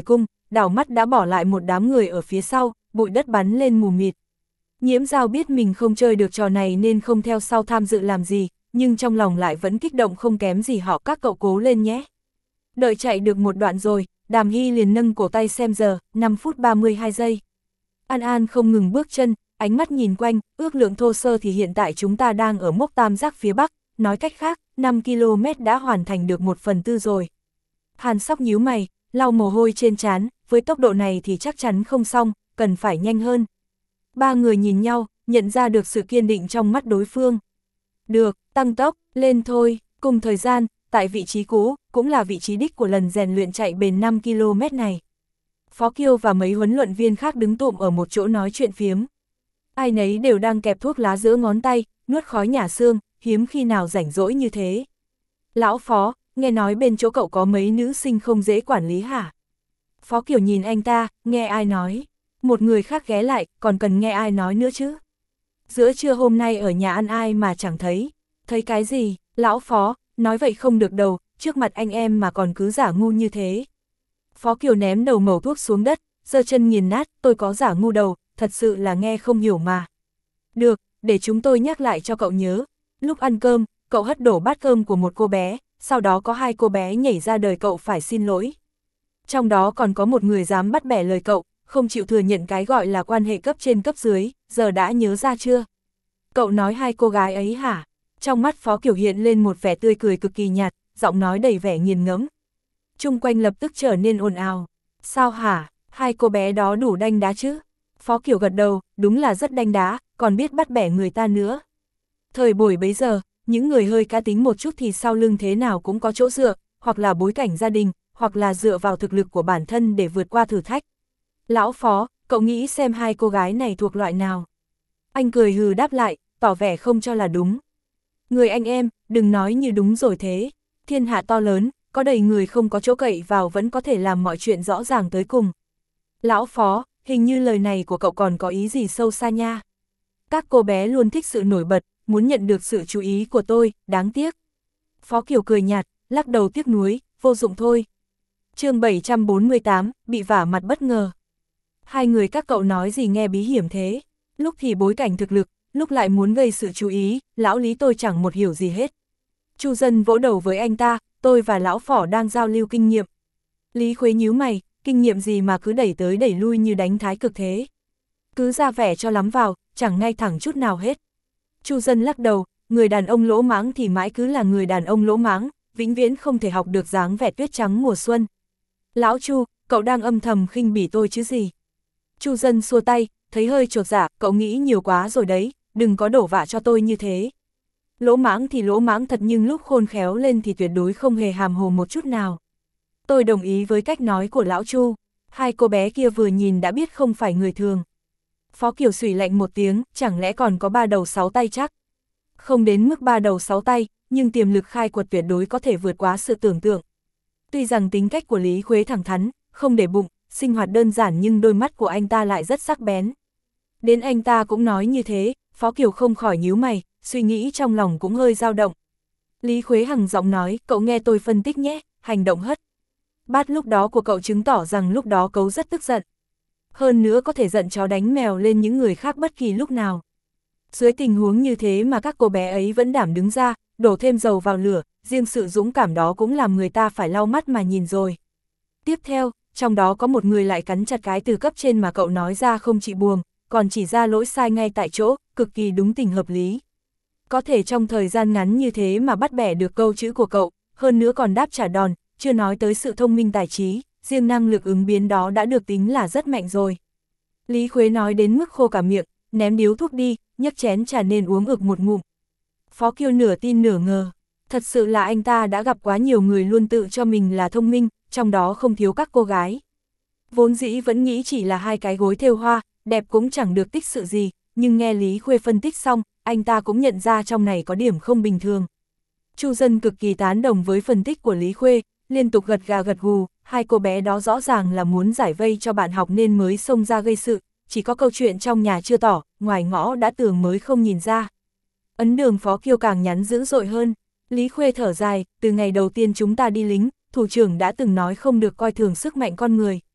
Speaker 1: đảo mắt đã bỏ lại một đám người ở phía sau, bụi đất bắn lên mù mịt. Nhiễm Giao biết mình không chơi được trò này nên không theo sau tham dự làm gì, nhưng trong lòng lại vẫn kích động không kém gì họ. Các cậu cố lên nhé. Đợi chạy được một đoạn rồi, Đàm Hy liền nâng cổ tay xem giờ, năm phút ba mươi hai giây. An An không ngừng bước chân, ánh mắt nhìn quanh, ước lượng thô sơ thì hiện tại chúng ta đang ở mốc tam giác phía Bắc, nói cách khác, năm ki lô mét đã hoàn thành được một phần tư rồi. Hàn Sóc nhíu mày, lau mồ hôi trên trán, với tốc độ này thì chắc chắn không xong, cần phải nhanh hơn. Ba người nhìn nhau, nhận ra được sự kiên định trong mắt đối phương. Được, tăng tốc, lên thôi. Cùng thời gian, tại vị trí cũ, cũng là vị trí đích của lần rèn luyện chạy bền năm ki lô mét này. Phó Kiêu và mấy huấn luyện viên khác đứng tụm ở một chỗ nói chuyện phiếm. Ai nấy đều đang kẹp thuốc lá giữa ngón tay, nuốt khói nhả xương, hiếm khi nào rảnh rỗi như thế. Lão Phó, nghe nói bên chỗ cậu có mấy nữ sinh không dễ quản lý hả? Phó Kiều nhìn anh ta, nghe ai nói? Một người khác ghé lại, còn cần nghe ai nói nữa chứ? Giữa trưa hôm nay ở nhà ăn ai mà chẳng thấy? Thấy cái gì? Lão Phó, nói vậy không được đâu, trước mặt anh em mà còn cứ giả ngu như thế. Phó Kiều ném đầu mẩu thuốc xuống đất, giơ chân nghiền nát, tôi có giả ngu đầu, thật sự là nghe không hiểu mà. Được, để chúng tôi nhắc lại cho cậu nhớ. Lúc ăn cơm, cậu hất đổ bát cơm của một cô bé, sau đó có hai cô bé nhảy ra đời cậu phải xin lỗi. Trong đó còn có một người dám bắt bẻ lời cậu, không chịu thừa nhận cái gọi là quan hệ cấp trên cấp dưới, giờ đã nhớ ra chưa? Cậu nói hai cô gái ấy hả? Trong mắt Phó Kiều hiện lên một vẻ tươi cười cực kỳ nhạt, giọng nói đầy vẻ nghiền ngẫm. Chung quanh lập tức trở nên ồn ào. Sao hả? Hai cô bé đó đủ đanh đá chứ? Phó Kiều gật đầu, đúng là rất đanh đá, còn biết bắt bẻ người ta nữa. Thời buổi bấy giờ, những người hơi cá tính một chút thì sau lưng thế nào cũng có chỗ dựa, hoặc là bối cảnh gia đình, hoặc là dựa vào thực lực của bản thân để vượt qua thử thách. Lão Phó, cậu nghĩ xem hai cô gái này thuộc loại nào? Anh cười hừ đáp lại, tỏ vẻ không cho là đúng. Người anh em, đừng nói như đúng rồi thế. Thiên hạ to lớn, có đầy người không có chỗ cậy vào vẫn có thể làm mọi chuyện rõ ràng tới cùng. Lão Phó, hình như lời này của cậu còn có ý gì sâu xa nha. Các cô bé luôn thích sự nổi bật, muốn nhận được sự chú ý của tôi, đáng tiếc. Phó Kiều cười nhạt, lắc đầu tiếc nuối, vô dụng thôi. Chương bảy trăm bốn mươi tám, bị vả mặt bất ngờ. Hai người các cậu nói gì nghe bí hiểm thế, lúc thì bối cảnh thực lực, lúc lại muốn gây sự chú ý, lão Lý tôi chẳng một hiểu gì hết. Chu Dân vỗ đầu với anh ta, tôi và lão Phỏ đang giao lưu kinh nghiệm. Lý Khuế nhíu mày, kinh nghiệm gì mà cứ đẩy tới đẩy lui như đánh thái cực thế. Cứ ra vẻ cho lắm vào, chẳng ngay thẳng chút nào hết. Chu Dân lắc đầu, người đàn ông lỗ mãng thì mãi cứ là người đàn ông lỗ mãng, vĩnh viễn không thể học được dáng vẻ tuyết trắng mùa xuân. Lão Chu, cậu đang âm thầm khinh bỉ tôi chứ gì? Chu Dân xua tay, thấy hơi chột dạ, cậu nghĩ nhiều quá rồi đấy, đừng có đổ vạ cho tôi như thế. Lỗ mãng thì lỗ mãng thật nhưng lúc khôn khéo lên thì tuyệt đối không hề hàm hồ một chút nào. Tôi đồng ý với cách nói của lão Chu, hai cô bé kia vừa nhìn đã biết không phải người thường. Phó Kiều xùy lạnh một tiếng, chẳng lẽ còn có ba đầu sáu tay chắc? Không đến mức ba đầu sáu tay, nhưng tiềm lực khai quật tuyệt đối có thể vượt quá sự tưởng tượng. Tuy rằng tính cách của Lý Khuế thẳng thắn, không để bụng, sinh hoạt đơn giản nhưng đôi mắt của anh ta lại rất sắc bén. Đến anh ta cũng nói như thế, Phó Kiều không khỏi nhíu mày, suy nghĩ trong lòng cũng hơi dao động. Lý Khuế hằng giọng nói, cậu nghe tôi phân tích nhé, hành động hất. Bát lúc đó của cậu chứng tỏ rằng lúc đó cậu rất tức giận. Hơn nữa có thể giận chó đánh mèo lên những người khác bất kỳ lúc nào. Dưới tình huống như thế mà các cô bé ấy vẫn đảm đứng ra, đổ thêm dầu vào lửa, riêng sự dũng cảm đó cũng làm người ta phải lau mắt mà nhìn rồi. Tiếp theo, trong đó có một người lại cắn chặt cái từ cấp trên mà cậu nói ra không chỉ buồn, còn chỉ ra lỗi sai ngay tại chỗ, cực kỳ đúng tình hợp lý. Có thể trong thời gian ngắn như thế mà bắt bẻ được câu chữ của cậu, hơn nữa còn đáp trả đòn, chưa nói tới sự thông minh tài trí, riêng năng lực ứng biến đó đã được tính là rất mạnh rồi. Lý Khuế nói đến mức khô cả miệng, ném điếu thuốc đi, nhấc chén trà nên uống ực một ngụm. Phó Kiều nửa tin nửa ngờ, thật sự là anh ta đã gặp quá nhiều người luôn tự cho mình là thông minh, trong đó không thiếu các cô gái. Vốn dĩ vẫn nghĩ chỉ là hai cái gối thêu hoa, đẹp cũng chẳng được tích sự gì, nhưng nghe Lý Khuê phân tích xong, anh ta cũng nhận ra trong này có điểm không bình thường. Chu Dân cực kỳ tán đồng với phân tích của Lý Khuê, liên tục gật gà gật gù, hai cô bé đó rõ ràng là muốn giải vây cho bạn học nên mới xông ra gây sự, chỉ có câu chuyện trong nhà chưa tỏ, ngoài ngõ đã tường mới không nhìn ra. Ấn đường Phó Kiều càng nhắn dữ dội hơn, Lý Khuê thở dài, từ ngày đầu tiên chúng ta đi lính, thủ trưởng đã từng nói không được coi thường sức mạnh con người.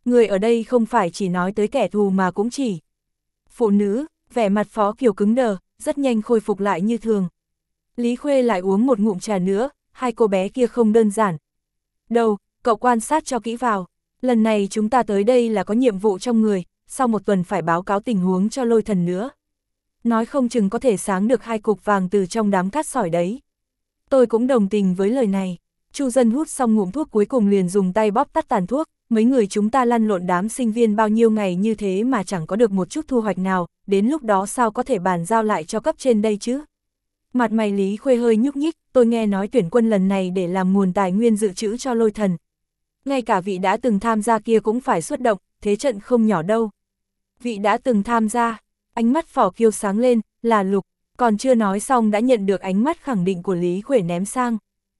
Speaker 1: Người ở đây không phải chỉ nói tới kẻ thù mà cũng chỉ. Phụ nữ, vẻ mặt Phó Kiều cứng đờ, rất nhanh khôi phục lại như thường. Lý Khuê lại uống một ngụm trà nữa, hai cô bé kia không đơn giản. Đâu, cậu quan sát cho kỹ vào. Lần này chúng ta tới đây là có nhiệm vụ trong người, sau một tuần phải báo cáo tình huống cho Lôi Thần nữa. Nói không chừng có thể sáng được hai cục vàng từ trong đám cát sỏi đấy. Tôi cũng đồng tình với lời này. Chu Dân hút xong ngụm thuốc cuối cùng liền dùng tay bóp tắt tàn thuốc. Mấy người chúng ta lăn lộn đám sinh viên bao nhiêu ngày như thế mà chẳng có được một chút thu hoạch nào, đến lúc đó sao có thể bàn giao lại cho cấp trên đây chứ? Mặt mày Lý Khuê hơi nhúc nhích, tôi nghe nói tuyển quân lần này để làm nguồn tài nguyên dự trữ cho Lôi Thần. Ngay cả vị đã từng tham gia kia cũng phải xuất động, thế trận không nhỏ đâu. Vị đã từng tham gia, ánh mắt Phỏ Kiêu sáng lên, là Lục, còn chưa nói xong đã nhận được ánh mắt khẳng định của Lý Khuê ném sang.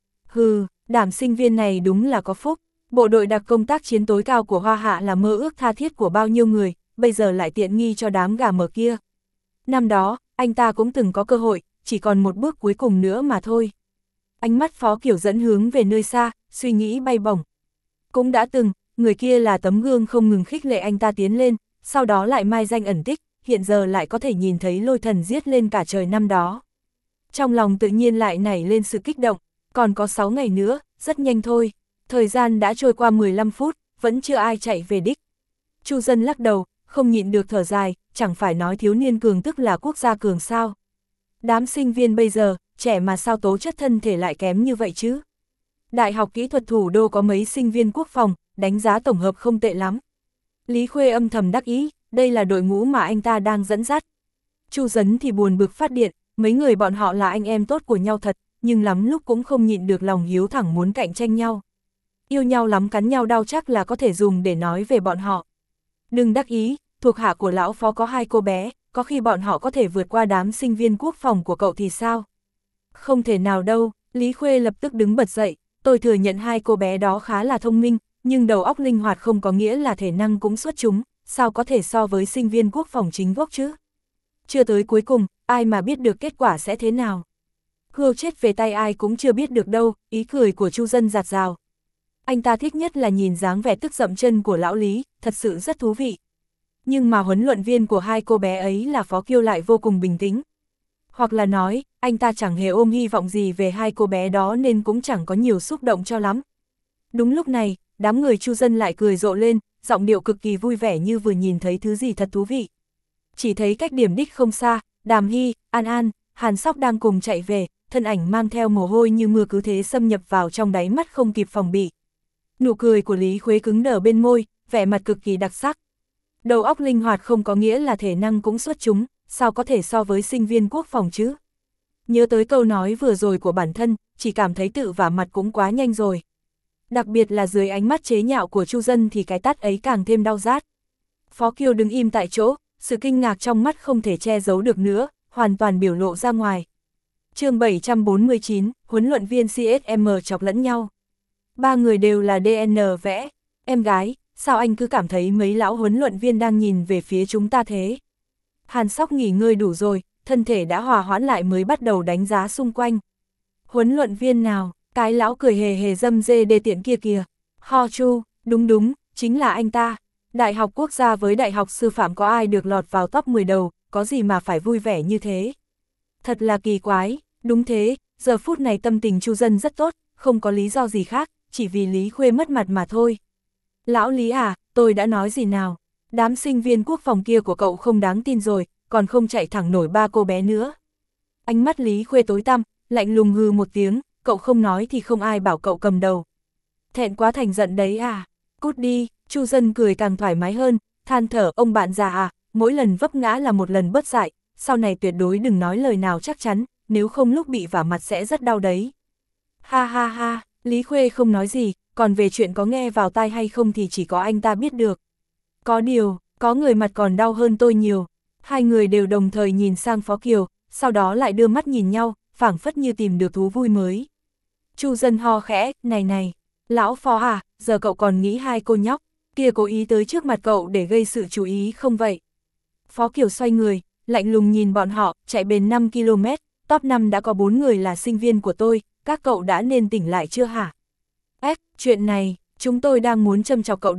Speaker 1: Hừ, đảm sinh viên này đúng là có phúc, bộ đội đặc công tác chiến tối cao của Hoa Hạ là mơ ước tha thiết của bao nhiêu người, bây giờ lại tiện nghi cho đám gà mờ kia. Năm đó, anh ta cũng từng có cơ hội, chỉ còn một bước cuối cùng nữa mà thôi. Ánh mắt Phó Kiều dẫn hướng về nơi xa, suy nghĩ bay bổng. Cũng đã từng, người kia là tấm gương không ngừng khích lệ anh ta tiến lên, sau đó lại mai danh ẩn tích, hiện giờ lại có thể nhìn thấy Lôi Thần giết lên cả trời năm đó. Trong lòng tự nhiên lại nảy lên sự kích động, còn có sáu ngày nữa, rất nhanh thôi. Thời gian đã trôi qua mười lăm phút, vẫn chưa ai chạy về đích. Chu Dân lắc đầu, không nhịn được thở dài, chẳng phải nói thiếu niên cường tức là quốc gia cường sao. Đám sinh viên bây giờ, trẻ mà sao tố chất thân thể lại kém như vậy chứ? Đại học kỹ thuật thủ đô có mấy sinh viên quốc phòng, đánh giá tổng hợp không tệ lắm. Lý Khuê âm thầm đắc ý, đây là đội ngũ mà anh ta đang dẫn dắt. Chu Dấn thì buồn bực phát điện, mấy người bọn họ là anh em tốt của nhau thật, nhưng lắm lúc cũng không nhịn được lòng hiếu thẳng muốn cạnh tranh nhau. Yêu nhau lắm cắn nhau đau chắc là có thể dùng để nói về bọn họ. Đừng đắc ý, thuộc hạ của lão Phó có hai cô bé, có khi bọn họ có thể vượt qua đám sinh viên quốc phòng của cậu thì sao? Không thể nào đâu, Lý Khuê lập tức đứng bật dậy, tôi thừa nhận hai cô bé đó khá là thông minh, nhưng đầu óc linh hoạt không có nghĩa là thể năng cũng xuất chúng, sao có thể so với sinh viên quốc phòng chính gốc chứ? Chưa tới cuối cùng, ai mà biết được kết quả sẽ thế nào? Hươu chết về tay ai cũng chưa biết được đâu, ý cười của Chu Dân giạt rào. Anh ta thích nhất là nhìn dáng vẻ tức dậm chân của lão Lý, thật sự rất thú vị. Nhưng mà huấn luyện viên của hai cô bé ấy là Phó Kiêu lại vô cùng bình tĩnh. Hoặc là nói, anh ta chẳng hề ôm hy vọng gì về hai cô bé đó nên cũng chẳng có nhiều xúc động cho lắm. Đúng lúc này, đám người Chu Dân lại cười rộ lên, giọng điệu cực kỳ vui vẻ như vừa nhìn thấy thứ gì thật thú vị. Chỉ thấy cách điểm đích không xa, Đàm Hy, An An, Hàn Sóc đang cùng chạy về, thân ảnh mang theo mồ hôi như mưa cứ thế xâm nhập vào trong đáy mắt không kịp phòng bị. Nụ cười của Lý Khuê cứng đờ bên môi, vẻ mặt cực kỳ đặc sắc. Đầu óc linh hoạt không có nghĩa là thể năng cũng xuất chúng, sao có thể so với sinh viên quốc phòng chứ? Nhớ tới câu nói vừa rồi của bản thân, chỉ cảm thấy tự vả mặt cũng quá nhanh rồi. Đặc biệt là dưới ánh mắt chế nhạo của Chu Dân thì cái tát ấy càng thêm đau rát. Phó Kiêu đứng im tại chỗ, sự kinh ngạc trong mắt không thể che giấu được nữa, hoàn toàn biểu lộ ra ngoài. Chương bảy trăm bốn mươi chín, huấn luyện viên xê ét em chọc lẫn nhau. Ba người đều là đê en vẽ, em gái, sao anh cứ cảm thấy mấy lão huấn luyện viên đang nhìn về phía chúng ta thế? Hàn Sóc nghỉ ngơi đủ rồi, thân thể đã hòa hoãn lại mới bắt đầu đánh giá xung quanh. Huấn luyện viên nào, cái lão cười hề hề dâm dê đê tiện kia kìa. Ho Chu, đúng đúng, chính là anh ta. Đại học quốc gia với đại học sư phạm có ai được lọt vào top mười đầu, có gì mà phải vui vẻ như thế? Thật là kỳ quái, đúng thế, giờ phút này tâm tình Chu Dân rất tốt, không có lý do gì khác, chỉ vì Lý Khuê mất mặt mà thôi. Lão Lý à, tôi đã nói gì nào? Đám sinh viên quốc phòng kia của cậu không đáng tin rồi, còn không chạy thẳng nổi ba cô bé nữa. Ánh mắt Lý Khuê tối tăm, lạnh lùng hừ một tiếng, cậu không nói thì không ai bảo cậu cầm đầu. Thẹn quá thành giận đấy à? Cút đi, Chu Dân cười càng thoải mái hơn, than thở, ông bạn già à, mỗi lần vấp ngã là một lần bất dại, sau này tuyệt đối đừng nói lời nào chắc chắn, nếu không lúc bị vả mặt sẽ rất đau đấy. Ha ha ha, Lý Khuê không nói gì, còn về chuyện có nghe vào tai hay không thì chỉ có anh ta biết được. Có điều, có người mặt còn đau hơn tôi nhiều. Hai người đều đồng thời nhìn sang Phó Kiều, sau đó lại đưa mắt nhìn nhau, phảng phất như tìm được thú vui mới. Chu Dân ho khẽ, này này, lão Phó à, giờ cậu còn nghĩ hai cô nhóc kia cố ý tới trước mặt cậu để gây sự chú ý không vậy? Phó Kiều xoay người, lạnh lùng nhìn bọn họ, chạy bền năm ki lô mét, top năm đã có bốn người là sinh viên của tôi, các cậu đã nên tỉnh lại chưa hả? Ếch, chuyện này, chúng tôi đang muốn châm chọc cậu đấy,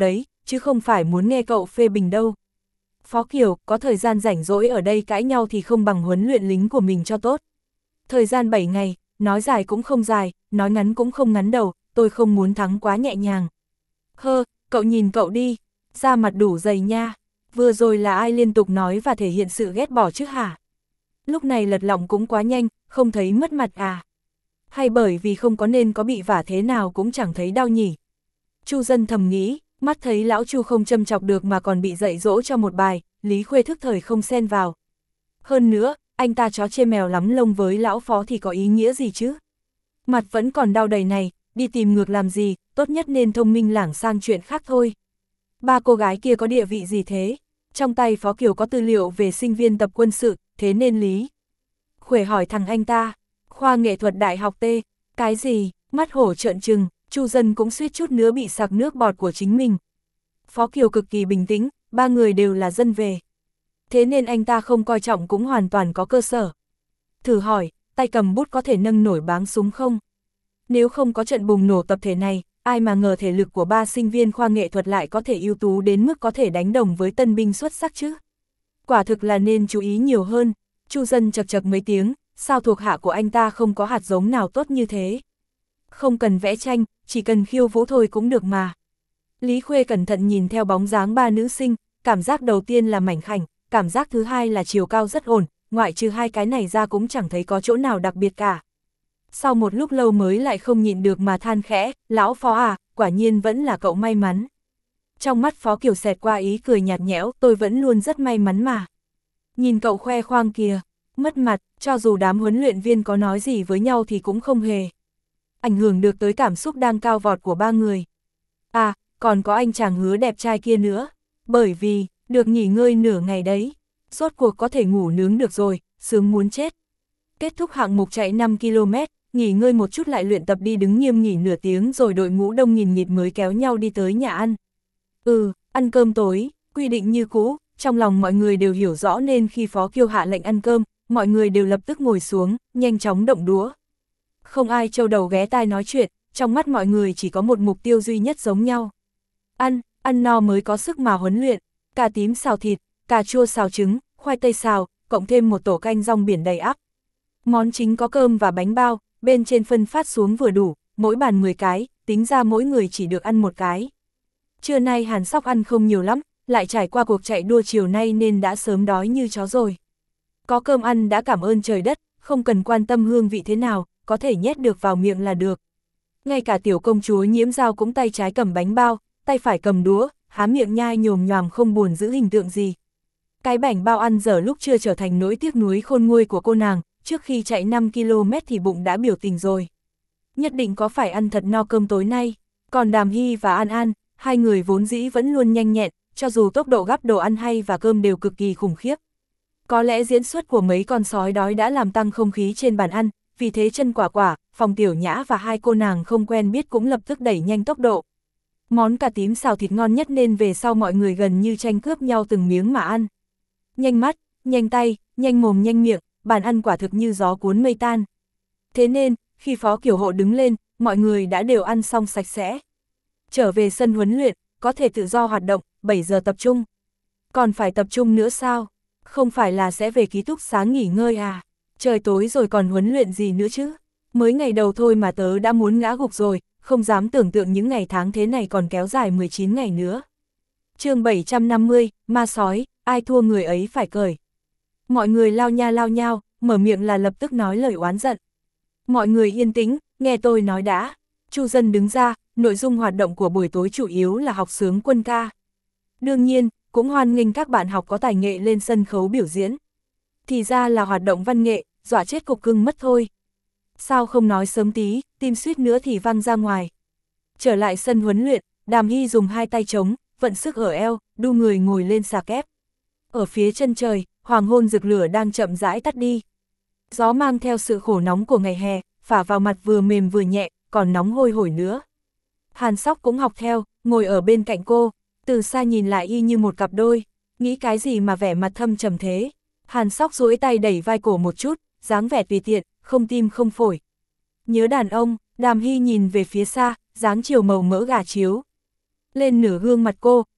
Speaker 1: chứ không phải muốn nghe cậu phê bình đâu. Phó Kiều, có thời gian rảnh rỗi ở đây cãi nhau thì không bằng huấn luyện lính của mình cho tốt. Thời gian bảy ngày, nói dài cũng không dài, nói ngắn cũng không ngắn đầu, tôi không muốn thắng quá nhẹ nhàng. Hơ, cậu nhìn cậu đi, da mặt đủ dày nha, vừa rồi là ai liên tục nói và thể hiện sự ghét bỏ chứ hả? Lúc này lật lọng cũng quá nhanh, không thấy mất mặt à? Hay bởi vì không có nên có bị vả thế nào cũng chẳng thấy đau nhỉ? Chu Dân thầm nghĩ, mắt thấy lão Chu không châm chọc được mà còn bị dạy dỗ cho một bài, Lý Khuê thức thời không xen vào. Hơn nữa, anh ta chó chê mèo lắm lông với lão phó thì có ý nghĩa gì chứ? Mặt vẫn còn đau đầy này, đi tìm ngược làm gì, tốt nhất nên thông minh lảng sang chuyện khác thôi. Ba cô gái kia có địa vị gì thế? Trong tay Phó Kiều có tư liệu về sinh viên tập quân sự, thế nên Lý Khuê hỏi thằng anh ta, khoa nghệ thuật đại học T, cái gì? Mắt hổ trợn trừng, Chu Dân cũng suýt chút nữa bị sặc nước bọt của chính mình. Phó Kiều cực kỳ bình tĩnh, ba người đều là dân về. Thế nên anh ta không coi trọng cũng hoàn toàn có cơ sở. Thử hỏi, tay cầm bút có thể nâng nổi báng súng không? Nếu không có trận bùng nổ tập thể này, ai mà ngờ thể lực của ba sinh viên khoa nghệ thuật lại có thể ưu tú đến mức có thể đánh đồng với tân binh xuất sắc chứ? Quả thực là nên chú ý nhiều hơn. Chu Dân chật chật mấy tiếng, sao thuộc hạ của anh ta không có hạt giống nào tốt như thế? Không cần vẽ tranh, chỉ cần khiêu vũ thôi cũng được mà. Lý Khuê cẩn thận nhìn theo bóng dáng ba nữ sinh, cảm giác đầu tiên là mảnh khảnh, cảm giác thứ hai là chiều cao rất ổn, ngoại trừ hai cái này ra cũng chẳng thấy có chỗ nào đặc biệt cả. Sau một lúc lâu mới lại không nhịn được mà than khẽ, lão Phó à, quả nhiên vẫn là cậu may mắn. Trong mắt Phó Kiều xẹt qua ý cười nhạt nhẽo, tôi vẫn luôn rất may mắn mà. Nhìn cậu khoe khoang kìa, mất mặt, cho dù đám huấn luyện viên có nói gì với nhau thì cũng không hề ảnh hưởng được tới cảm xúc đang cao vọt của ba người. À, còn có anh chàng hứa đẹp trai kia nữa, bởi vì, được nghỉ ngơi nửa ngày đấy, rốt cuộc có thể ngủ nướng được rồi, sướng muốn chết. Kết thúc hạng mục chạy năm ki lô mét, nghỉ ngơi một chút lại luyện tập đi đứng nghiêm nghỉ nửa tiếng rồi đội ngũ đông nghìn nghịt mới kéo nhau đi tới nhà ăn. Ừ, ăn cơm tối, quy định như cũ, trong lòng mọi người đều hiểu rõ nên khi Phó Kiều hạ lệnh ăn cơm, mọi người đều lập tức ngồi xuống, nhanh chóng động đũa. Không ai trâu đầu ghé tai nói chuyện, trong mắt mọi người chỉ có một mục tiêu duy nhất giống nhau. Ăn, ăn no mới có sức mà huấn luyện, cà tím xào thịt, cà chua xào trứng, khoai tây xào, cộng thêm một tổ canh rong biển đầy ắp. Món chính có cơm và bánh bao, bên trên phân phát xuống vừa đủ, mỗi bàn mười cái, tính ra mỗi người chỉ được ăn một cái. Trưa nay Hàn Sóc ăn không nhiều lắm, lại trải qua cuộc chạy đua chiều nay nên đã sớm đói như chó rồi. Có cơm ăn đã cảm ơn trời đất, không cần quan tâm hương vị thế nào, có thể nhét được vào miệng là được. Ngay cả tiểu công chúa Nhiễm Dao cũng tay trái cầm bánh bao, tay phải cầm đũa, há miệng nhai nhồm nhoàm không buồn giữ hình tượng gì. Cái bánh bao ăn dở lúc chưa trở thành nỗi tiếc nuối khôn nguôi của cô nàng, trước khi chạy năm ki lô mét thì bụng đã biểu tình rồi. Nhất định có phải ăn thật no cơm tối nay. Còn Đàm Hy và An An, hai người vốn dĩ vẫn luôn nhanh nhẹn, cho dù tốc độ gắp đồ ăn hay và cơm đều cực kỳ khủng khiếp. Có lẽ diễn xuất của mấy con sói đói đã làm tăng không khí trên bàn ăn, vì thế Chân Quả Quả, Phòng Tiểu Nhã và hai cô nàng không quen biết cũng lập tức đẩy nhanh tốc độ. Món cà tím xào thịt ngon nhất nên về sau mọi người gần như tranh cướp nhau từng miếng mà ăn. Nhanh mắt, nhanh tay, nhanh mồm nhanh miệng, bàn ăn quả thực như gió cuốn mây tan. Thế nên, khi Phó Kiều Hộ đứng lên, mọi người đã đều ăn xong sạch sẽ. Trở về sân huấn luyện, có thể tự do hoạt động, bảy giờ tập trung. Còn phải tập trung nữa sao? Không phải là sẽ về ký túc xá nghỉ ngơi à? Trời tối rồi còn huấn luyện gì nữa chứ? Mới ngày đầu thôi mà tớ đã muốn ngã gục rồi, không dám tưởng tượng những ngày tháng thế này còn kéo dài mười chín ngày nữa. Chương bảy trăm năm mươi, ma sói, ai thua người ấy phải cởi. Mọi người lao nha lao nhao, mở miệng là lập tức nói lời oán giận. Mọi người yên tĩnh, nghe tôi nói đã. Chu Dân đứng ra, nội dung hoạt động của buổi tối chủ yếu là học xướng quân ca. Đương nhiên, cũng hoan nghênh các bạn học có tài nghệ lên sân khấu biểu diễn. Thì ra là hoạt động văn nghệ, dọa chết cục cưng mất thôi. Sao không nói sớm tí, tim suýt nữa thì văng ra ngoài. Trở lại sân huấn luyện, Đàm Hy dùng hai tay trống, vận sức ở eo, đu người ngồi lên xà kép. Ở phía chân trời, hoàng hôn rực lửa đang chậm rãi tắt đi. Gió mang theo sự khổ nóng của ngày hè, phả vào mặt vừa mềm vừa nhẹ, còn nóng hôi hổi nữa. Hàn Sóc cũng học theo, ngồi ở bên cạnh cô, từ xa nhìn lại y như một cặp đôi, nghĩ cái gì mà vẻ mặt thâm trầm thế. Hàn Sóc duỗi tay đẩy vai cổ một chút, dáng vẻ tùy tiện, không tim không phổi. Nhớ đàn ông, Đàm Hy nhìn về phía xa, dáng chiều màu mỡ gà chiếu. Lên nửa gương mặt cô,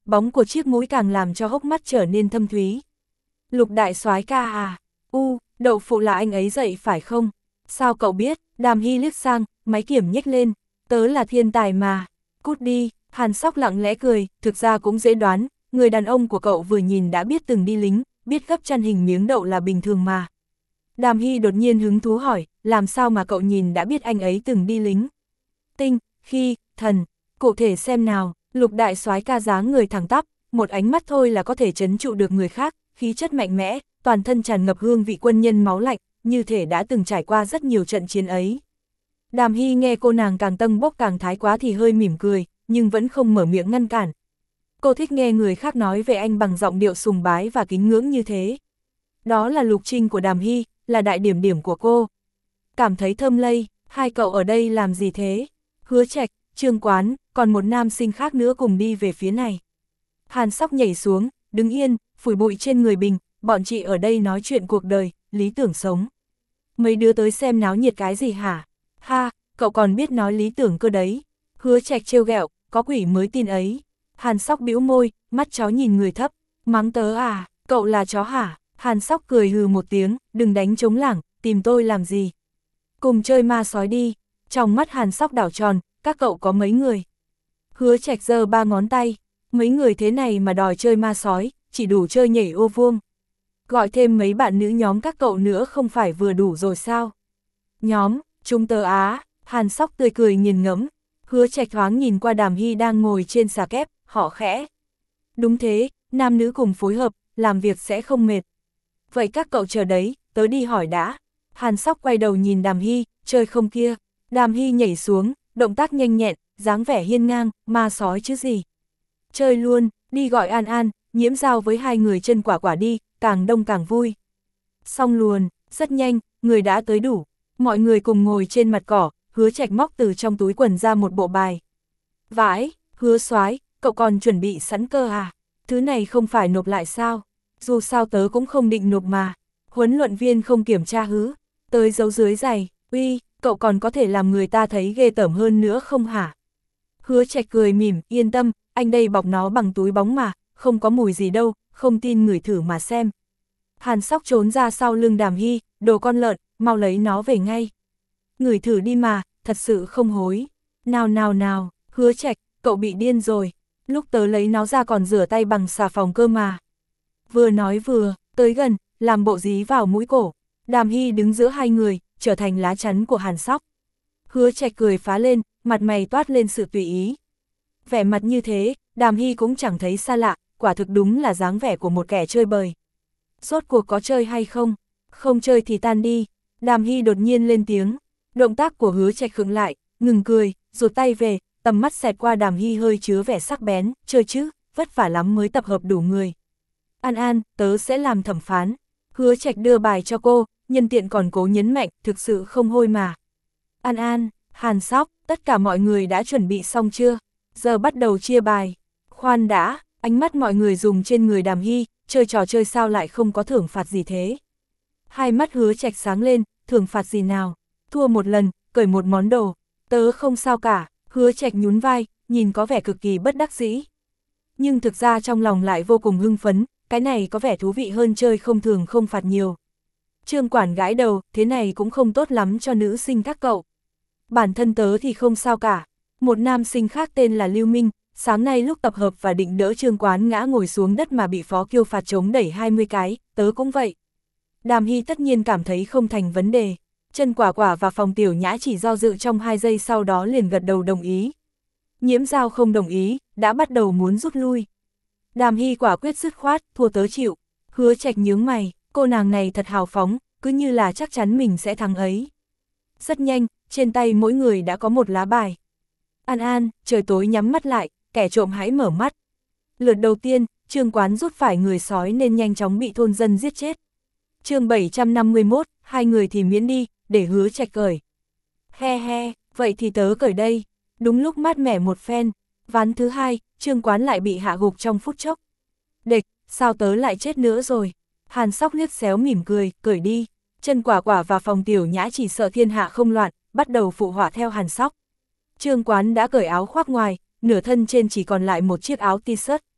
Speaker 1: bóng của chiếc mũi càng làm cho hốc mắt trở nên thâm thúy. Lục đại soái ca à, u, đậu phụ là anh ấy dậy phải không? Sao cậu biết? Đàm Hy liếc sang, máy kiểm nhếch lên, tớ là thiên tài mà, cút đi. Hàn Sóc lặng lẽ cười, thực ra cũng dễ đoán, người đàn ông của cậu vừa nhìn đã biết từng đi lính, biết gấp chăn hình miếng đậu là bình thường mà. Đàm Hy đột nhiên hứng thú hỏi, làm sao mà cậu nhìn đã biết anh ấy từng đi lính? Tinh, khi, thần, cụ thể xem nào. Lục đại soái ca dáng người thẳng tắp, một ánh mắt thôi là có thể trấn trụ được người khác, khí chất mạnh mẽ, toàn thân tràn ngập hương vị quân nhân máu lạnh, như thể đã từng trải qua rất nhiều trận chiến ấy. Đàm Hy nghe cô nàng càng tâng bốc càng thái quá thì hơi mỉm cười, nhưng vẫn không mở miệng ngăn cản. Cô thích nghe người khác nói về anh bằng giọng điệu sùng bái và kính ngưỡng như thế. Đó là lục trinh của Đàm Hy, là đại điểm điểm của cô. Cảm thấy thơm lây, hai cậu ở đây làm gì thế? Hứa Trạch, Trương Quán, còn một nam sinh khác nữa cùng đi về phía này. Hàn Sóc nhảy xuống, đứng yên, phủi bụi trên người Bình, bọn chị ở đây nói chuyện cuộc đời, lý tưởng sống. Mấy đứa tới xem náo nhiệt cái gì hả? Ha, cậu còn biết nói lý tưởng cơ đấy. Hứa Trạch trêu ghẹo, có quỷ mới tin ấy. Hàn Sóc bĩu môi, mắt chó nhìn người thấp, mắng tớ à, cậu là chó hả? Hàn Sóc cười hừ một tiếng, đừng đánh trống lảng, tìm tôi làm gì? Cùng chơi ma sói đi. Trong mắt Hàn Sóc đảo tròn, các cậu có mấy người? Hứa Trạch giơ ba ngón tay, mấy người thế này mà đòi chơi ma sói, chỉ đủ chơi nhảy ô vuông. Gọi thêm mấy bạn nữ nhóm các cậu nữa không phải vừa đủ rồi sao? Nhóm, chúng tớ á. Hàn Sóc tươi cười nghiền ngẫm. Hứa Trạch thoáng nhìn qua Đàm Hy đang ngồi trên xà kép, họ khẽ. Đúng thế, nam nữ cùng phối hợp, làm việc sẽ không mệt. Vậy các cậu chờ đấy, tớ đi hỏi đã. Hàn Sóc quay đầu nhìn Đàm Hy, chơi không kia. Đàm Hy nhảy xuống, động tác nhanh nhẹn, dáng vẻ hiên ngang, ma sói chứ gì. Chơi luôn, đi gọi An An, Nhiễm Giao với hai người chân quả quả đi, càng đông càng vui. Xong luôn, rất nhanh, người đã tới đủ. Mọi người cùng ngồi trên mặt cỏ, Hứa Trạch móc từ trong túi quần ra một bộ bài. Vãi, Hứa soái, cậu còn chuẩn bị sẵn cơ à? Thứ này không phải nộp lại sao? Dù sao tớ cũng không định nộp mà. Huấn luyện viên không kiểm tra hứ, tới giấu dưới giày, uy, cậu còn có thể làm người ta thấy ghê tởm hơn nữa không hả? Hứa Trạch cười mỉm, yên tâm, anh đây bọc nó bằng túi bóng mà, không có mùi gì đâu, không tin ngửi thử mà xem. Hàn Sóc trốn ra sau lưng Đàm Hy, đồ con lợn, mau lấy nó về ngay. Ngửi thử đi mà, thật sự không hối. Nào nào nào, Hứa Trạch, cậu bị điên rồi. Lúc tớ lấy nó ra còn rửa tay bằng xà phòng cơ mà. Vừa nói vừa, tới gần, làm bộ dí vào mũi cổ. Đàm Hy đứng giữa hai người, trở thành lá chắn của Hàn Sóc. Hứa Trạch cười phá lên, mặt mày toát lên sự tùy ý. Vẻ mặt như thế, Đàm Hy cũng chẳng thấy xa lạ, quả thực đúng là dáng vẻ của một kẻ chơi bời. Rốt cuộc có chơi hay không? Không chơi thì tan đi. Đàm Hy đột nhiên lên tiếng. Động tác của Hứa Trạch khựng lại, ngừng cười, rụt tay về, tầm mắt xẹt qua Đàm Hy hơi chứa vẻ sắc bén, chơi chứ, vất vả lắm mới tập hợp đủ người. An An, tớ sẽ làm thẩm phán. Hứa Trạch đưa bài cho cô, nhân tiện còn cố nhấn mạnh, thực sự không hôi mà. An An, Hàn Sóc, tất cả mọi người đã chuẩn bị xong chưa? Giờ bắt đầu chia bài. Khoan đã, ánh mắt mọi người dùng trên người Đàm Hy, chơi trò chơi sao lại không có thưởng phạt gì thế? Hai mắt Hứa Trạch sáng lên, thưởng phạt gì nào? Thua một lần, cởi một món đồ. Tớ không sao cả. Hứa Trạch nhún vai, nhìn có vẻ cực kỳ bất đắc dĩ. Nhưng thực ra trong lòng lại vô cùng hưng phấn, cái này có vẻ thú vị hơn chơi không thường không phạt nhiều. Trương quản gãi đầu, thế này cũng không tốt lắm cho nữ sinh các cậu. Bản thân tớ thì không sao cả. Một nam sinh khác tên là Lưu Minh, sáng nay lúc tập hợp và định đỡ Trương Quán ngã ngồi xuống đất mà bị Phó Kiêu phạt chống đẩy hai mươi cái, tớ cũng vậy. Đàm Hy tất nhiên cảm thấy không thành vấn đề. Chân Quả Quả và Phòng Tiểu Nhã chỉ do dự trong hai giây sau đó liền gật đầu đồng ý. Nhiễm Giao không đồng ý, đã bắt đầu muốn rút lui. Đàm Hy quả quyết dứt khoát, thua tớ chịu. Hứa Trạch nhướng mày, cô nàng này thật hào phóng, cứ như là chắc chắn mình sẽ thắng ấy. Rất nhanh, trên tay mỗi người đã có một lá bài. An An, trời tối nhắm mắt lại, kẻ trộm hãy mở mắt. Lượt đầu tiên, Trương Quán rút phải người sói nên nhanh chóng bị thôn dân giết chết. Chương bảy trăm năm mươi mốt, hai người thì miễn đi, để Hứa Trạch cởi. He he, vậy thì tớ cởi đây. Đúng lúc mát mẻ một phen, ván thứ hai, Trương Quán lại bị hạ gục trong phút chốc. Địch, sao tớ lại chết nữa rồi? Hàn Sóc liếc xéo mỉm cười, cởi đi. Chân Quả Quả và Phòng Tiểu Nhã chỉ sợ thiên hạ không loạn, bắt đầu phụ họa theo Hàn Sóc. Trương Quán đã cởi áo khoác ngoài, nửa thân trên chỉ còn lại một chiếc áo t-shirt,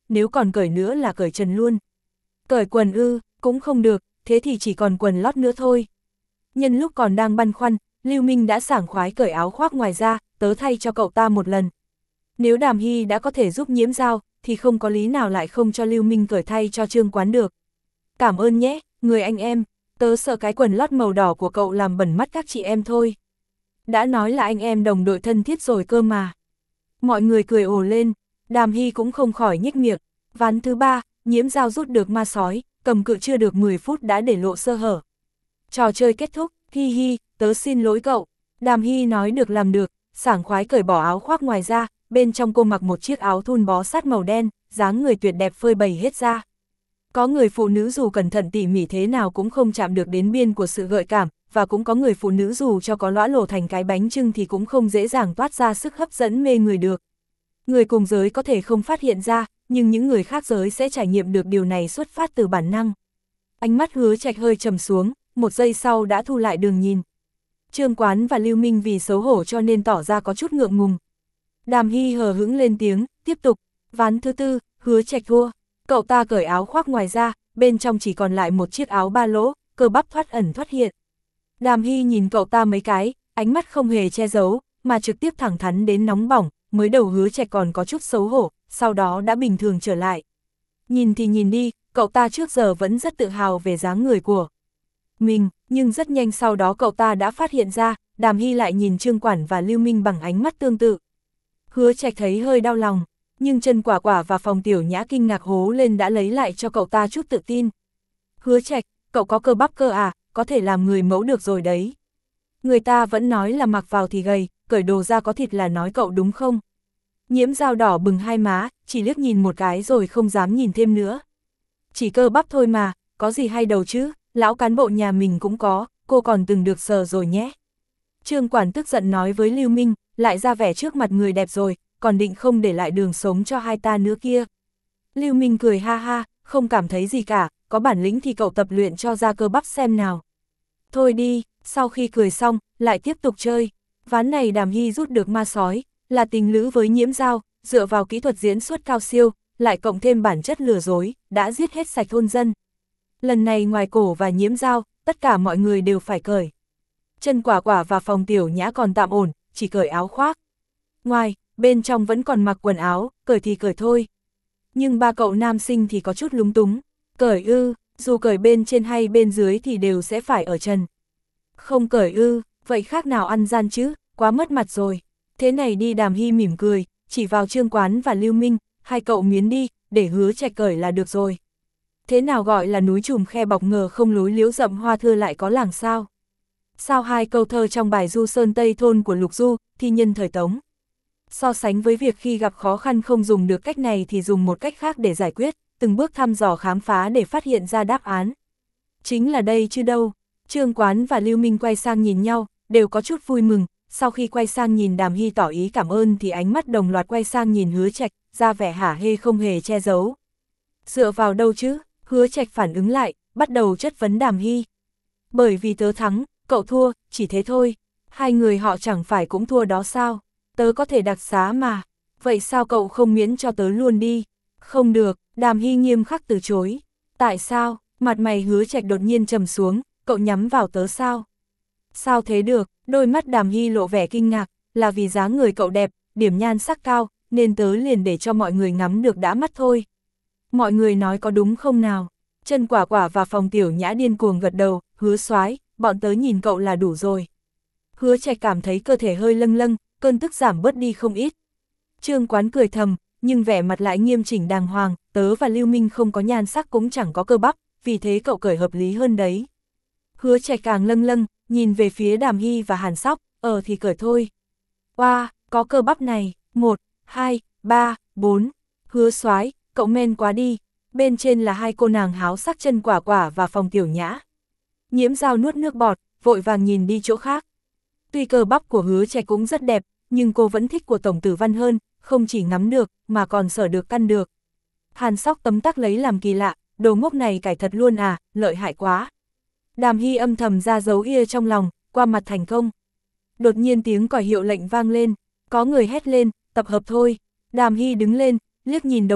Speaker 1: nếu còn cởi nữa là cởi trần luôn. Cởi quần ư, cũng không được, thế thì chỉ còn quần lót nữa thôi. Nhân lúc còn đang băn khoăn, Lưu Minh đã sảng khoái cởi áo khoác ngoài ra, tớ thay cho cậu ta một lần. Nếu Đàm Hy đã có thể giúp Nhiễm Dao, thì không có lý nào lại không cho Lưu Minh cởi thay cho Trương Quán được. Cảm ơn nhé, người anh em, tớ sợ cái quần lót màu đỏ của cậu làm bẩn mắt các chị em thôi. Đã nói là anh em đồng đội thân thiết rồi cơ mà. Mọi người cười ồ lên, Đàm Hy cũng không khỏi nhếch miệng. Ván thứ ba, Nhiễm Dao rút được ma sói, cầm cự chưa được mười phút đã để lộ sơ hở. Trò chơi kết thúc, hi hi, tớ xin lỗi cậu. Đàm Hy nói được làm được, sảng khoái cởi bỏ áo khoác ngoài ra, bên trong cô mặc một chiếc áo thun bó sát màu đen, dáng người tuyệt đẹp phơi bày hết ra. Có người phụ nữ dù cẩn thận tỉ mỉ thế nào cũng không chạm được đến biên của sự gợi cảm, và cũng có người phụ nữ dù cho có lõa lồ thành cái bánh chưng thì cũng không dễ dàng toát ra sức hấp dẫn mê người được. Người cùng giới có thể không phát hiện ra, nhưng những người khác giới sẽ trải nghiệm được điều này xuất phát từ bản năng. Ánh mắt Hứa Trạch hơi trầm xuống, một giây sau đã thu lại đường nhìn. Trương Quán và Lưu Minh vì xấu hổ cho nên tỏ ra có chút ngượng ngùng. Đàm Hy hờ hững lên tiếng, tiếp tục, ván thứ tư, Hứa Trạch thua. Cậu ta cởi áo khoác ngoài ra, bên trong chỉ còn lại một chiếc áo ba lỗ, cơ bắp thoát ẩn thoát hiện. Đàm Hy nhìn cậu ta mấy cái, ánh mắt không hề che giấu, mà trực tiếp thẳng thắn đến nóng bỏng, mới đầu Hứa Trạch còn có chút xấu hổ, sau đó đã bình thường trở lại. Nhìn thì nhìn đi, cậu ta trước giờ vẫn rất tự hào về dáng người của mình, nhưng rất nhanh sau đó cậu ta đã phát hiện ra, Đàm Hy lại nhìn Trương Quản và Lưu Minh bằng ánh mắt tương tự. Hứa Trạch thấy hơi đau lòng, nhưng Trần Quả Quả và Phòng Tiểu Nhã kinh ngạc hố lên đã lấy lại cho cậu ta chút tự tin. Hứa Trạch, cậu có cơ bắp cơ à, có thể làm người mẫu được rồi đấy. Người ta vẫn nói là mặc vào thì gầy, cởi đồ ra có thịt là nói cậu đúng không? Nhiễm Dao đỏ bừng hai má, chỉ liếc nhìn một cái rồi không dám nhìn thêm nữa. Chỉ cơ bắp thôi mà, có gì hay đâu chứ, lão cán bộ nhà mình cũng có, cô còn từng được sờ rồi nhé. Trương Quản tức giận nói với Lưu Minh, lại ra vẻ trước mặt người đẹp rồi, còn định không để lại đường sống cho hai ta nữa kia. Lưu Minh cười ha ha, không cảm thấy gì cả, có bản lĩnh thì cậu tập luyện cho ra cơ bắp xem nào. Thôi đi, sau khi cười xong, lại tiếp tục chơi. Ván này Đàm Hy rút được ma sói, là tình lữ với Nhiễm Dao, dựa vào kỹ thuật diễn xuất cao siêu, lại cộng thêm bản chất lừa dối, đã giết hết sạch thôn dân. Lần này ngoài cổ và Nhiễm Dao, tất cả mọi người đều phải cởi. Trần Quả Quả và Phòng Tiểu Nhã còn tạm ổn, chỉ cởi áo khoác. Ngoài, bên trong vẫn còn mặc quần áo, cởi thì cởi thôi. Nhưng ba cậu nam sinh thì có chút lúng túng. Cởi ư, dù cởi bên trên hay bên dưới thì đều sẽ phải ở trần. Không cởi ư, vậy khác nào ăn gian chứ, quá mất mặt rồi. Thế này đi, Đàm Hy mỉm cười, chỉ vào Trương Quán và Lưu Minh, hai cậu miến đi, để Hứa Trạch cởi là được rồi. Thế nào gọi là núi trùm khe bọc ngờ không lối liễu rậm hoa thưa lại có làng sao? Sao hai câu thơ trong bài Du Sơn Tây Thôn của Lục Du, thi nhân thời Tống. So sánh với việc khi gặp khó khăn không dùng được cách này thì dùng một cách khác để giải quyết, từng bước thăm dò khám phá để phát hiện ra đáp án. Chính là đây chứ đâu. Trương Quán và Lưu Minh quay sang nhìn nhau, đều có chút vui mừng, sau khi quay sang nhìn Đàm Hy tỏ ý cảm ơn thì ánh mắt đồng loạt quay sang nhìn Hứa Trạch, ra vẻ hả hê không hề che giấu. Dựa vào đâu chứ? Hứa Trạch phản ứng lại, bắt đầu chất vấn Đàm Hy. Bởi vì tớ thắng, cậu thua, chỉ thế thôi. Hai người họ chẳng phải cũng thua đó sao? Tớ có thể đặc xá mà. Vậy sao cậu không miễn cho tớ luôn đi? Không được, Đàm Hy nghiêm khắc từ chối. Tại sao? Mặt mày Hứa Trạch đột nhiên trầm xuống, cậu nhắm vào tớ sao? Sao thế được? Đôi mắt Đàm Hy lộ vẻ kinh ngạc, là vì dáng người cậu đẹp, điểm nhan sắc cao, nên tớ liền để cho mọi người ngắm được đã mắt thôi. Mọi người nói có đúng không nào? Trần Quả Quả và Phòng Tiểu Nhã điên cuồng gật đầu, Hứa soái, bọn tớ nhìn cậu là đủ rồi. Hứa Trạch cảm thấy cơ thể hơi lâng lâng, cơn tức giảm bớt đi không ít. Trương Quán cười thầm, nhưng vẻ mặt lại nghiêm chỉnh đàng hoàng, tớ và Lưu Minh không có nhan sắc cũng chẳng có cơ bắp, vì thế cậu cởi hợp lý hơn đấy. Hứa Trạch càng lâng lâng, nhìn về phía Đàm Hy và Hàn Sóc, ờ thì cởi thôi. Oa, wow, có cơ bắp này, một, hai, ba, bốn. Hứa soái, cậu men quá đi. Bên trên là hai cô nàng háo sắc Trần Quả Quả và Phòng Tiểu Nhã. Nhiễm Dao nuốt nước bọt, vội vàng nhìn đi chỗ khác. Tuy cơ bắp của Hứa Trạch cũng rất đẹp, nhưng cô vẫn thích của Tổng Tử Văn hơn, không chỉ ngắm được, mà còn sở được căn được. Hàn Sóc tấm tắc lấy làm kỳ lạ, đồ ngốc này cải thật luôn à, lợi hại quá. Đàm Hy âm thầm ra dấu ia trong lòng, qua mặt thành công. Đột nhiên tiếng còi hiệu lệnh vang lên, có người hét lên, tập hợp thôi. Đàm Hy đứng lên, liếc nhìn đồng hồ,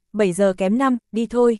Speaker 1: bảy giờ kém năm, đi thôi.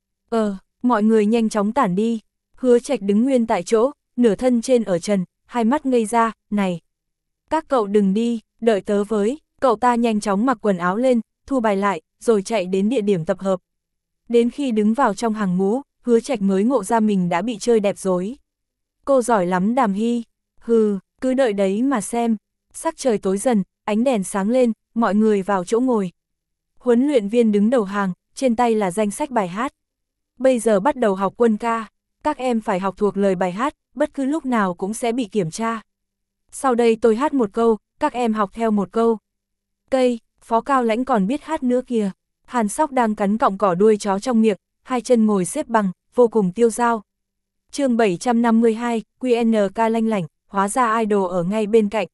Speaker 1: Ờ, mọi người nhanh chóng tản đi. Hứa Trạch đứng nguyên tại chỗ, nửa thân trên ở trần, hai mắt ngây ra, này. Các cậu đừng đi, đợi tớ với, cậu ta nhanh chóng mặc quần áo lên, thu bài lại, rồi chạy đến địa điểm tập hợp. Đến khi đứng vào trong hàng ngũ, Hứa Trạch mới ngộ ra mình đã bị chơi đẹp rồi. Cô giỏi lắm Đàm Hy, hừ, cứ đợi đấy mà xem. Sắc trời tối dần, ánh đèn sáng lên, mọi người vào chỗ ngồi. Huấn luyện viên đứng đầu hàng, trên tay là danh sách bài hát. Bây giờ bắt đầu học quân ca, các em phải học thuộc lời bài hát, bất cứ lúc nào cũng sẽ bị kiểm tra. Sau đây tôi hát một câu, các em học theo một câu. Cây, Phó Cao Lãnh còn biết hát nữa kìa. Hàn Sóc đang cắn cọng cỏ đuôi chó trong miệng, hai chân ngồi xếp bằng, vô cùng tiêu dao. Chương bảy trăm năm mươi hai, quy en ca lanh lảnh, hóa ra idol ở ngay bên cạnh.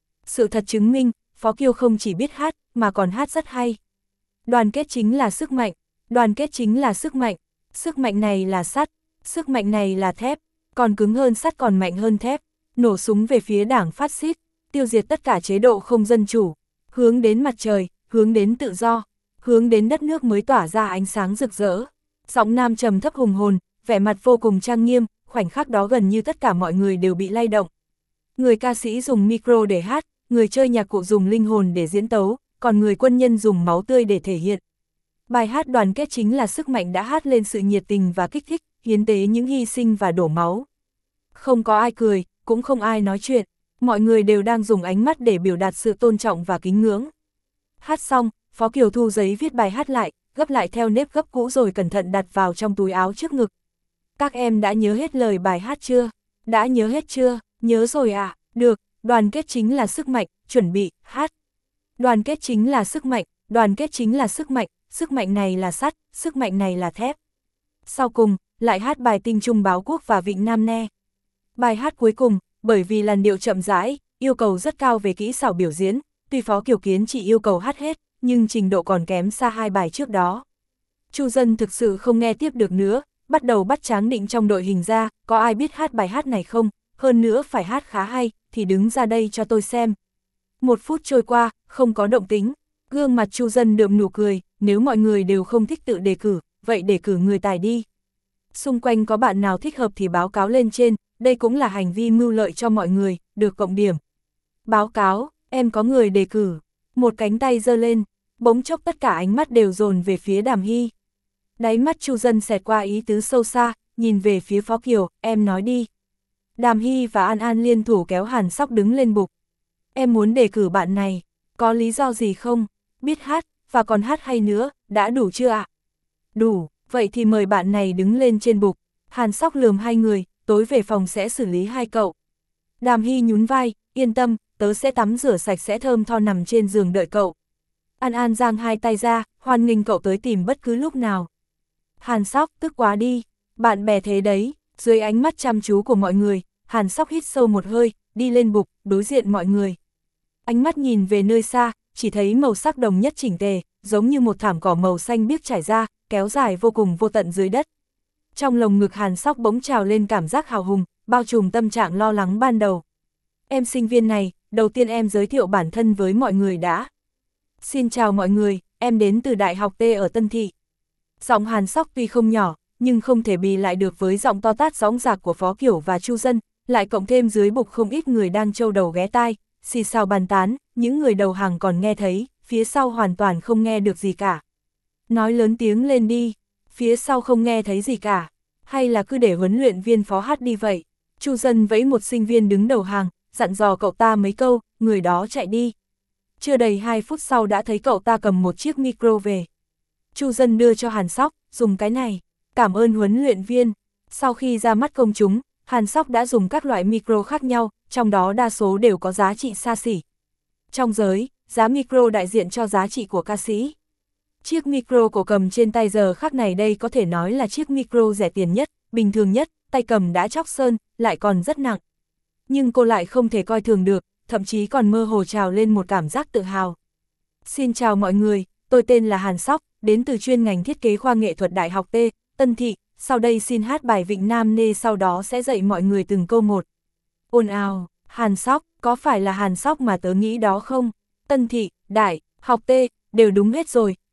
Speaker 1: Sự thật chứng minh, Phó Kiêu không chỉ biết hát, mà còn hát rất hay. Đoàn kết chính là sức mạnh, đoàn kết chính là sức mạnh, sức mạnh này là sắt, sức mạnh này là thép, còn cứng hơn sắt còn mạnh hơn thép, nổ súng về phía đảng phát xít, tiêu diệt tất cả chế độ không dân chủ, hướng đến mặt trời, hướng đến tự do, hướng đến đất nước mới tỏa ra ánh sáng rực rỡ. Giọng nam trầm thấp hùng hồn, vẻ mặt vô cùng trang nghiêm, khoảnh khắc đó gần như tất cả mọi người đều bị lay động. Người ca sĩ dùng micro để hát, người chơi nhạc cụ dùng linh hồn để diễn tấu, còn người quân nhân dùng máu tươi để thể hiện. Bài hát đoàn kết chính là sức mạnh đã hát lên sự nhiệt tình và kích thích, hiến tế những hy sinh và đổ máu. Không có ai cười, cũng không ai nói chuyện, mọi người đều đang dùng ánh mắt để biểu đạt sự tôn trọng và kính ngưỡng. Hát xong, Phó Kiều thu giấy viết bài hát lại, gấp lại theo nếp gấp cũ rồi cẩn thận đặt vào trong túi áo trước ngực. Các em đã nhớ hết lời bài hát chưa? Đã nhớ hết chưa? Nhớ rồi à? Được, đoàn kết chính là sức mạnh, chuẩn bị, hát. Đoàn kết chính là sức mạnh, đoàn kết chính là sức mạnh, sức mạnh này là sắt, sức mạnh này là thép. Sau cùng, lại hát bài Tinh Trung Báo Quốc và Vịnh Nam Ne. Bài hát cuối cùng, bởi vì làn điệu chậm rãi, yêu cầu rất cao về kỹ xảo biểu diễn, tuy Phó Kiều Kiến chỉ yêu cầu hát hết, nhưng trình độ còn kém xa hai bài trước đó. Chu Dân thực sự không nghe tiếp được nữa, bắt đầu bắt Tráng Định trong đội hình ra, có ai biết hát bài hát này không, hơn nữa phải hát khá hay, thì đứng ra đây cho tôi xem. Một phút trôi qua, không có động tĩnh, gương mặt Chu Dân đượm nụ cười, nếu mọi người đều không thích tự đề cử, vậy đề cử người tài đi. Xung quanh có bạn nào thích hợp thì báo cáo lên trên, đây cũng là hành vi mưu lợi cho mọi người, được cộng điểm. Báo cáo, em có người đề cử, một cánh tay giơ lên, bỗng chốc tất cả ánh mắt đều dồn về phía Đàm Hy. Đáy mắt Chu Dân xẹt qua ý tứ sâu xa, nhìn về phía Phó Kiều, em nói đi. Đàm Hy và An An liên thủ kéo Hàn Sóc đứng lên bục. Em muốn đề cử bạn này, có lý do gì không? Biết hát, và còn hát hay nữa, đã đủ chưa ạ? Đủ, vậy thì mời bạn này đứng lên trên bục. Hàn Sóc lườm hai người, tối về phòng sẽ xử lý hai cậu. Đàm Hy nhún vai, yên tâm, tớ sẽ tắm rửa sạch sẽ thơm tho nằm trên giường đợi cậu. An An giang hai tay ra, hoan nghênh cậu tới tìm bất cứ lúc nào. Hàn Sóc, tức quá đi, bạn bè thế đấy, dưới ánh mắt chăm chú của mọi người, Hàn Sóc hít sâu một hơi, đi lên bục, đối diện mọi người. Ánh mắt nhìn về nơi xa, chỉ thấy màu sắc đồng nhất chỉnh tề, giống như một thảm cỏ màu xanh biếc trải ra, kéo dài vô cùng vô tận dưới đất. Trong lồng ngực Hàn Sóc bỗng trào lên cảm giác hào hùng, bao trùm tâm trạng lo lắng ban đầu. Em sinh viên này, đầu tiên em giới thiệu bản thân với mọi người đã. Xin chào mọi người, em đến từ Đại học T ở Tân Thị. Giọng Hàn Sóc tuy không nhỏ, nhưng không thể bì lại được với giọng to tát dõng dạc của Phó Kiều và Chu Dân, lại cộng thêm dưới bục không ít người đang trâu đầu ghé tai, xì xào bàn tán, những người đầu hàng còn nghe thấy, phía sau hoàn toàn không nghe được gì cả. Nói lớn tiếng lên đi, phía sau không nghe thấy gì cả, hay là cứ để huấn luyện viên Phó hát đi vậy? Chu Dân vẫy một sinh viên đứng đầu hàng, dặn dò cậu ta mấy câu, người đó chạy đi. Chưa đầy hai phút sau đã thấy cậu ta cầm một chiếc micro về. Chu Dân đưa cho Hàn Sóc, dùng cái này, cảm ơn huấn luyện viên. Sau khi ra mắt công chúng, Hàn Sóc đã dùng các loại micro khác nhau, trong đó đa số đều có giá trị xa xỉ. Trong giới, giá micro đại diện cho giá trị của ca sĩ. Chiếc micro cổ cầm trên tay giờ khắc này đây có thể nói là chiếc micro rẻ tiền nhất, bình thường nhất, tay cầm đã chóc sơn, lại còn rất nặng. Nhưng cô lại không thể coi thường được, thậm chí còn mơ hồ trào lên một cảm giác tự hào. Xin chào mọi người, tôi tên là Hàn Sóc, đến từ chuyên ngành thiết kế khoa nghệ thuật Đại học T, Tân Thị, sau đây xin hát bài Vịnh Nam Nê, sau đó sẽ dạy mọi người từng câu một. Ồn ào, Hàn Sóc, có phải là Hàn Sóc mà tớ nghĩ đó không? Tân Thị, Đại học T, đều đúng hết rồi,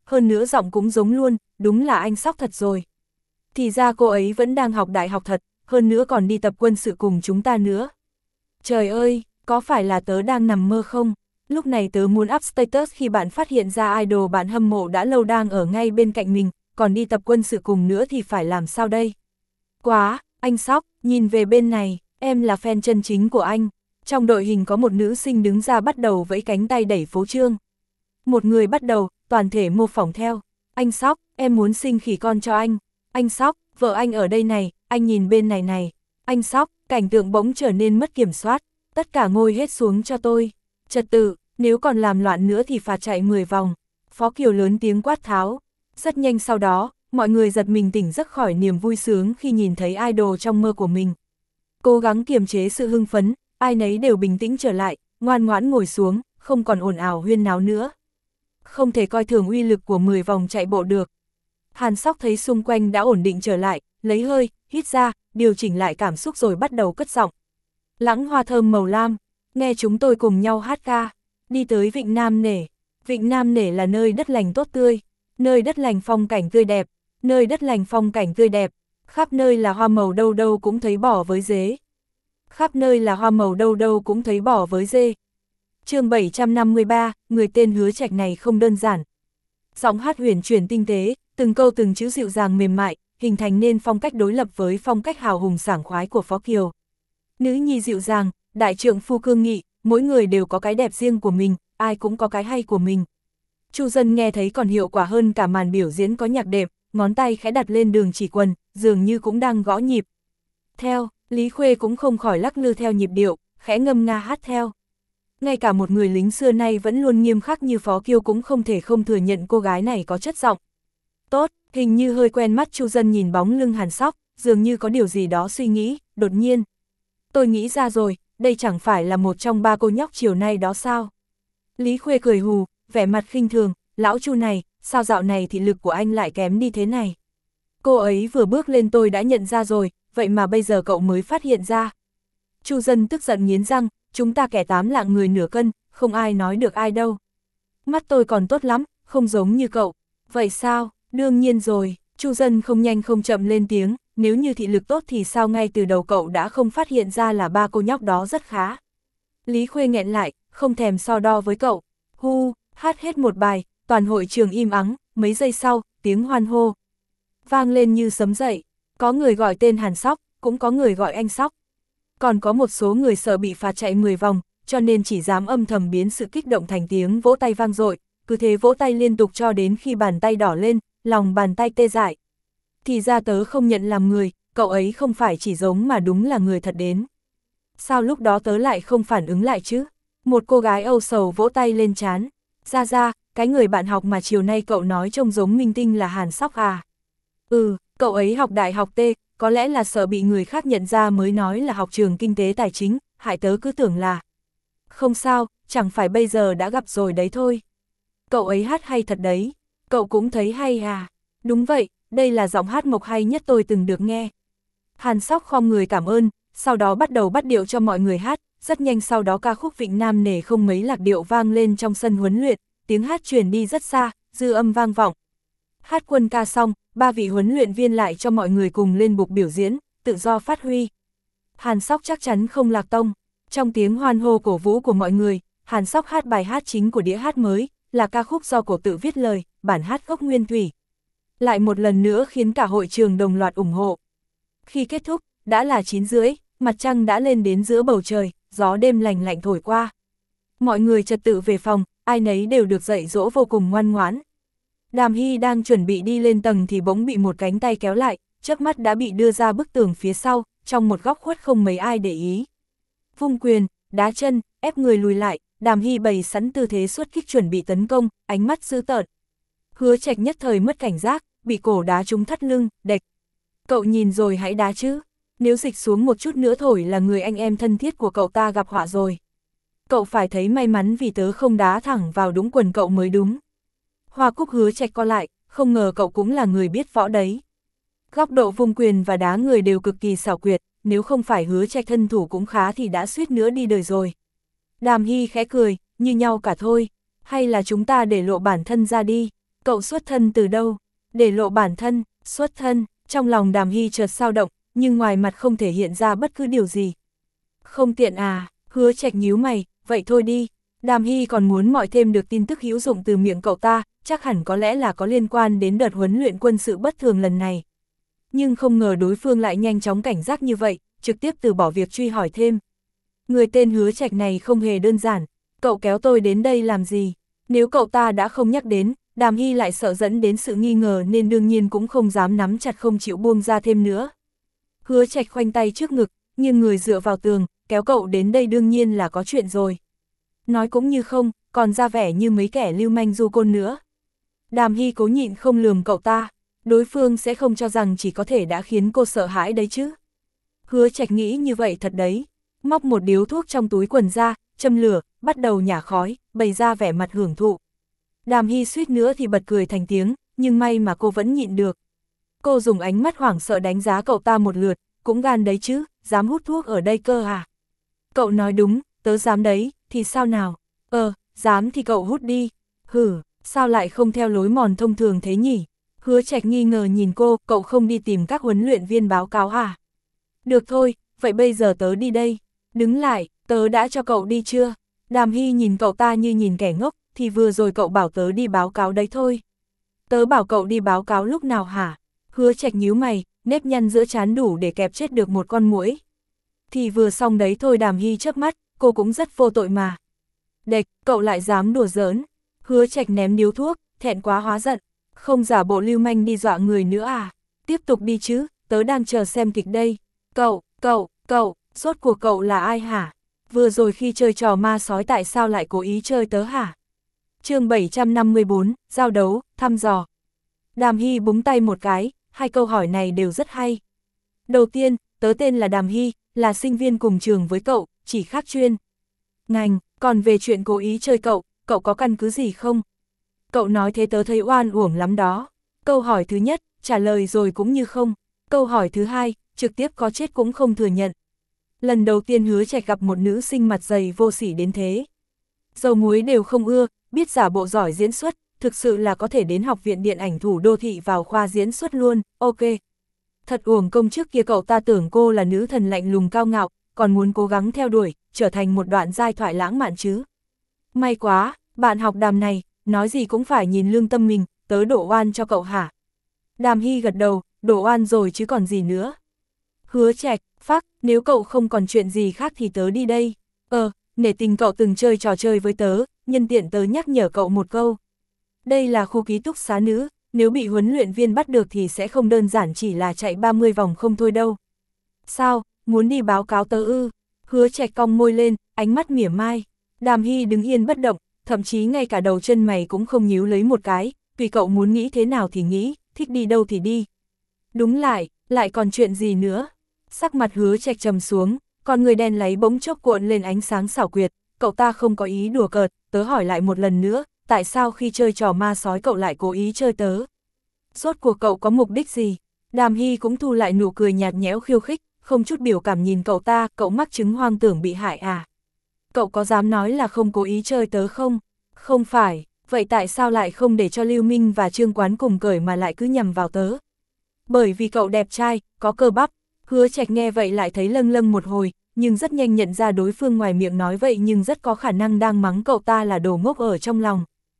Speaker 1: hơn nữa giọng cũng giống luôn, đúng là anh Sóc thật rồi. Thì ra cô ấy vẫn đang học đại học thật, hơn nữa còn đi tập quân sự cùng chúng ta nữa. Trời ơi, có phải là tớ đang nằm mơ không? Lúc này tớ muốn up status khi bạn phát hiện ra idol bạn hâm mộ đã lâu đang ở ngay bên cạnh mình, còn đi tập quân sự cùng nữa thì phải làm sao đây? Quá, anh Sóc, nhìn về bên này, em là fan chân chính của anh. Trong đội hình có một nữ sinh đứng ra bắt đầu vẫy cánh tay đẩy phố trương. Một người bắt đầu, toàn thể mô phỏng theo. Anh Sóc, em muốn sinh khỉ con cho anh. Anh Sóc, vợ anh ở đây này, anh nhìn bên này này. Anh Sóc, cảnh tượng bỗng trở nên mất kiểm soát. Tất cả ngồi hết xuống cho tôi. Trật tự, nếu còn làm loạn nữa thì phạt chạy mười vòng. Phó Kiều lớn tiếng quát tháo. Rất nhanh sau đó, mọi người giật mình tỉnh giấc khỏi niềm vui sướng khi nhìn thấy idol trong mơ của mình. Cố gắng kiềm chế sự hưng phấn, ai nấy đều bình tĩnh trở lại, ngoan ngoãn ngồi xuống, không còn ồn ào huyên náo nữa. Không thể coi thường uy lực của mười vòng chạy bộ được. Hàn Sóc thấy xung quanh đã ổn định trở lại, lấy hơi, hít ra, điều chỉnh lại cảm xúc rồi bắt đầu cất giọng. Lãng hoa thơm màu lam, nghe chúng tôi cùng nhau hát ca, đi tới Vịnh Nam Nể. Vịnh Nam Nể là nơi đất lành tốt tươi, nơi đất lành phong cảnh tươi đẹp, nơi đất lành phong cảnh tươi đẹp, khắp nơi là hoa màu đâu đâu cũng thấy bỏ với dế. Khắp nơi là hoa màu đâu đâu cũng thấy bỏ với dê. Chương bảy trăm năm mươi ba, người tên Hứa Trạch này không đơn giản. Giọng hát huyền chuyển tinh tế, từng câu từng chữ dịu dàng mềm mại, hình thành nên phong cách đối lập với phong cách hào hùng sảng khoái của Phó Kiều. Nữ nhi dịu dàng, đại trượng phu cương nghị, mỗi người đều có cái đẹp riêng của mình, ai cũng có cái hay của mình. Chu Dân nghe thấy còn hiệu quả hơn cả màn biểu diễn có nhạc đệm, ngón tay khẽ đặt lên đường chỉ quần, dường như cũng đang gõ nhịp. Theo, Lý Khuê cũng không khỏi lắc lư theo nhịp điệu, khẽ ngâm nga hát theo. Ngay cả một người lính xưa nay vẫn luôn nghiêm khắc như Phó Kiêu cũng không thể không thừa nhận cô gái này có chất giọng. Tốt, hình như hơi quen mắt. Chu Dân nhìn bóng lưng Hàn Sóc, dường như có điều gì đó suy nghĩ, đột nhiên. Tôi nghĩ ra rồi, đây chẳng phải là một trong ba cô nhóc chiều nay đó sao? Lý Khuê cười hù, vẻ mặt khinh thường, lão Chu này, sao dạo này thị lực của anh lại kém đi thế này? Cô ấy vừa bước lên tôi đã nhận ra rồi, vậy mà bây giờ cậu mới phát hiện ra. Chu Dân tức giận nghiến răng, chúng ta kẻ tám lạng người nửa cân, không ai nói được ai đâu. Mắt tôi còn tốt lắm, không giống như cậu. Vậy sao? Đương nhiên rồi, Chu Dân không nhanh không chậm lên tiếng, nếu như thị lực tốt thì sao ngay từ đầu cậu đã không phát hiện ra là ba cô nhóc đó rất khá. Lý Khuê nghẹn lại, không thèm so đo với cậu. Hu, hát hết một bài, toàn hội trường im ắng, mấy giây sau, tiếng hoan hô vang lên như sấm dậy. Có người gọi tên Hàn Sóc, cũng có người gọi anh Sóc. Còn có một số người sợ bị phạt chạy mười vòng, cho nên chỉ dám âm thầm biến sự kích động thành tiếng vỗ tay vang dội, cứ thế vỗ tay liên tục cho đến khi bàn tay đỏ lên, lòng bàn tay tê dại. Thì ra tớ không nhận làm người, cậu ấy không phải chỉ giống mà đúng là người thật đến. Sao lúc đó tớ lại không phản ứng lại chứ? Một cô gái âu sầu vỗ tay lên trán. Ra ra, cái người bạn học mà chiều nay cậu nói trông giống minh tinh là Hàn Sóc à? Ừ, cậu ấy học đại học T, có lẽ là sợ bị người khác nhận ra mới nói là học trường kinh tế tài chính, hại tớ cứ tưởng là. Không sao, chẳng phải bây giờ đã gặp rồi đấy thôi. Cậu ấy hát hay thật đấy, cậu cũng thấy hay à? Đúng vậy, đây là giọng hát mộc hay nhất tôi từng được nghe. Hàn Sóc khom người cảm ơn, sau đó bắt đầu bắt điệu cho mọi người hát, rất nhanh sau đó ca khúc Vịnh Nam Nể không mấy lạc điệu vang lên trong sân huấn luyện, tiếng hát truyền đi rất xa, dư âm vang vọng. Hát quân ca xong, ba vị huấn luyện viên lại cho mọi người cùng lên bục biểu diễn, tự do phát huy. Hàn Sóc chắc chắn không lạc tông. Trong tiếng hoan hô cổ vũ của mọi người, Hàn Sóc hát bài hát chính của đĩa hát mới, là ca khúc do cổ tự viết lời, bản hát gốc nguyên thủy. Lại một lần nữa khiến cả hội trường đồng loạt ủng hộ. Khi kết thúc, đã là chín rưỡi, mặt trăng đã lên đến giữa bầu trời, gió đêm lành lạnh thổi qua. Mọi người trật tự về phòng, ai nấy đều được dạy dỗ vô cùng ngoan ngoãn. Đàm Hy đang chuẩn bị đi lên tầng thì bỗng bị một cánh tay kéo lại, chớp mắt đã bị đưa ra bức tường phía sau, trong một góc khuất không mấy ai để ý. Vung quyền, đá chân, ép người lùi lại, Đàm Hy bày sẵn tư thế xuất kích chuẩn bị tấn công, ánh mắt dữ tợn. Hứa Trạch nhất thời mất cảnh giác, bị cổ đá trúng thắt lưng, đệch. Cậu nhìn rồi hãy đá chứ, nếu dịch xuống một chút nữa thổi là người anh em thân thiết của cậu ta gặp họa rồi. Cậu phải thấy may mắn vì tớ không đá thẳng vào đúng quần cậu mới đúng. Hoa Cúc Hứa Trạch co lại, không ngờ cậu cũng là người biết võ đấy. Góc độ vung quyền và đá người đều cực kỳ xảo quyệt, nếu không phải Hứa Trạch thân thủ cũng khá thì đã suýt nữa đi đời rồi. Đàm Hy khẽ cười, như nhau cả thôi, hay là chúng ta để lộ bản thân ra đi. Cậu xuất thân từ đâu? Để lộ bản thân, xuất thân, trong lòng Đàm Hy chợt dao động, nhưng ngoài mặt không thể hiện ra bất cứ điều gì. Không tiện à, Hứa Trạch nhíu mày, vậy thôi đi. Đàm Hy còn muốn mọi thêm được tin tức hữu dụng từ miệng cậu ta, chắc hẳn có lẽ là có liên quan đến đợt huấn luyện quân sự bất thường lần này. Nhưng không ngờ đối phương lại nhanh chóng cảnh giác như vậy, trực tiếp từ bỏ việc truy hỏi thêm. Người tên Hứa Trạch này không hề đơn giản, cậu kéo tôi đến đây làm gì? Nếu cậu ta đã không nhắc đến, Đàm Hy lại sợ dẫn đến sự nghi ngờ nên đương nhiên cũng không dám nắm chặt không chịu buông ra thêm nữa. Hứa Trạch khoanh tay trước ngực, nghiêng người dựa vào tường, kéo cậu đến đây đương nhiên là có chuyện rồi. Nói cũng như không, còn ra vẻ như mấy kẻ lưu manh du côn nữa. Đàm Hy cố nhịn không lườm cậu ta, đối phương sẽ không cho rằng chỉ có thể đã khiến cô sợ hãi đấy chứ. Hứa Trạch nghĩ như vậy thật đấy, móc một điếu thuốc trong túi quần ra, châm lửa, bắt đầu nhả khói, bày ra vẻ mặt hưởng thụ. Đàm Hy suýt nữa thì bật cười thành tiếng, nhưng may mà cô vẫn nhịn được. Cô dùng ánh mắt hoảng sợ đánh giá cậu ta một lượt, cũng gan đấy chứ, dám hút thuốc ở đây cơ à? Cậu nói đúng, tớ dám đấy, thì sao nào? Ờ, dám thì cậu hút đi. Hử, sao lại không theo lối mòn thông thường thế nhỉ? Hứa Trạch nghi ngờ nhìn cô, cậu không đi tìm các huấn luyện viên báo cáo à? Được thôi, vậy bây giờ tớ đi đây. Đứng lại, tớ đã cho cậu đi chưa? Đàm Hy nhìn cậu ta như nhìn kẻ ngốc, thì vừa rồi cậu bảo tớ đi báo cáo đấy thôi. Tớ bảo cậu đi báo cáo lúc nào hả? Hứa Trạch nhíu mày, nếp nhăn giữa trán đủ để kẹp chết được một con muỗi. Thì vừa xong đấy thôi. Đàm Hy chớp mắt, cô cũng rất vô tội mà. Đệch, cậu lại dám đùa giỡn. Hứa Trạch ném điếu thuốc, thẹn quá hóa giận. Không giả bộ lưu manh đi dọa người nữa à? Tiếp tục đi chứ, tớ đang chờ xem kịch đây. Cậu, cậu, cậu, rốt cuộc cậu là ai hả? Vừa rồi khi chơi trò ma sói tại sao lại cố ý chơi tớ hả? Chương bảy trăm năm mươi bốn, giao đấu, thăm dò. Đàm Hy búng tay một cái, hai câu hỏi này đều rất hay. Đầu tiên, tớ tên là Đàm Hy, là sinh viên cùng trường với cậu, chỉ khác chuyên ngành, còn về chuyện cố ý chơi cậu, cậu có căn cứ gì không? Cậu nói thế tớ thấy oan uổng lắm đó. Câu hỏi thứ nhất, trả lời rồi cũng như không. Câu hỏi thứ hai, trực tiếp có chết cũng không thừa nhận. Lần đầu tiên Hứa Trạch gặp một nữ sinh mặt dày vô sỉ đến thế. Dầu muối đều không ưa, biết giả bộ giỏi diễn xuất, thực sự là có thể đến học viện điện ảnh thủ đô thị vào khoa diễn xuất luôn, ok. Thật uổng công trước kia cậu ta tưởng cô là nữ thần lạnh lùng cao ngạo, còn muốn cố gắng theo đuổi, trở thành một đoạn giai thoại lãng mạn chứ. May quá, bạn học Đàm này, nói gì cũng phải nhìn lương tâm mình, tớ đổ oan cho cậu hả? Đàm Hy gật đầu, đổ oan rồi chứ còn gì nữa. Hứa Trạch, phác, nếu cậu không còn chuyện gì khác thì tớ đi đây. Ờ, nể tình cậu từng chơi trò chơi với tớ, nhân tiện tớ nhắc nhở cậu một câu. Đây là khu ký túc xá nữ, nếu bị huấn luyện viên bắt được thì sẽ không đơn giản chỉ là chạy ba mươi vòng không thôi đâu. Sao, muốn đi báo cáo tớ ư? Hứa Trạch cong môi lên, ánh mắt mỉa mai. Đàm Hy đứng yên bất động, thậm chí ngay cả đầu chân mày cũng không nhíu lấy một cái, tùy cậu muốn nghĩ thế nào thì nghĩ, thích đi đâu thì đi. Đúng lại, lại còn chuyện gì nữa? Sắc mặt Hứa Trạch trầm xuống, còn người đen láy bỗng chốc cuộn lên ánh sáng xảo quyệt, cậu ta không có ý đùa cợt, tớ hỏi lại một lần nữa, tại sao khi chơi trò ma sói cậu lại cố ý chơi tớ? Rốt cuộc cậu có mục đích gì? Đàm Hy cũng thu lại nụ cười nhạt nhẽo khiêu khích, không chút biểu cảm nhìn cậu ta, cậu mắc chứng hoang tưởng bị hại à? Cậu có dám nói là không cố ý chơi tớ không? Không phải, vậy tại sao lại không để cho Lưu Minh và Trương Quán cùng cởi mà lại cứ nhằm vào tớ? Bởi vì cậu đẹp trai, có cơ bắp. Hứa Trạch nghe vậy lại thấy lâng lâng một hồi, nhưng rất nhanh nhận ra đối phương ngoài miệng nói vậy nhưng rất có khả năng đang mắng cậu ta là đồ ngốc ở trong lòng.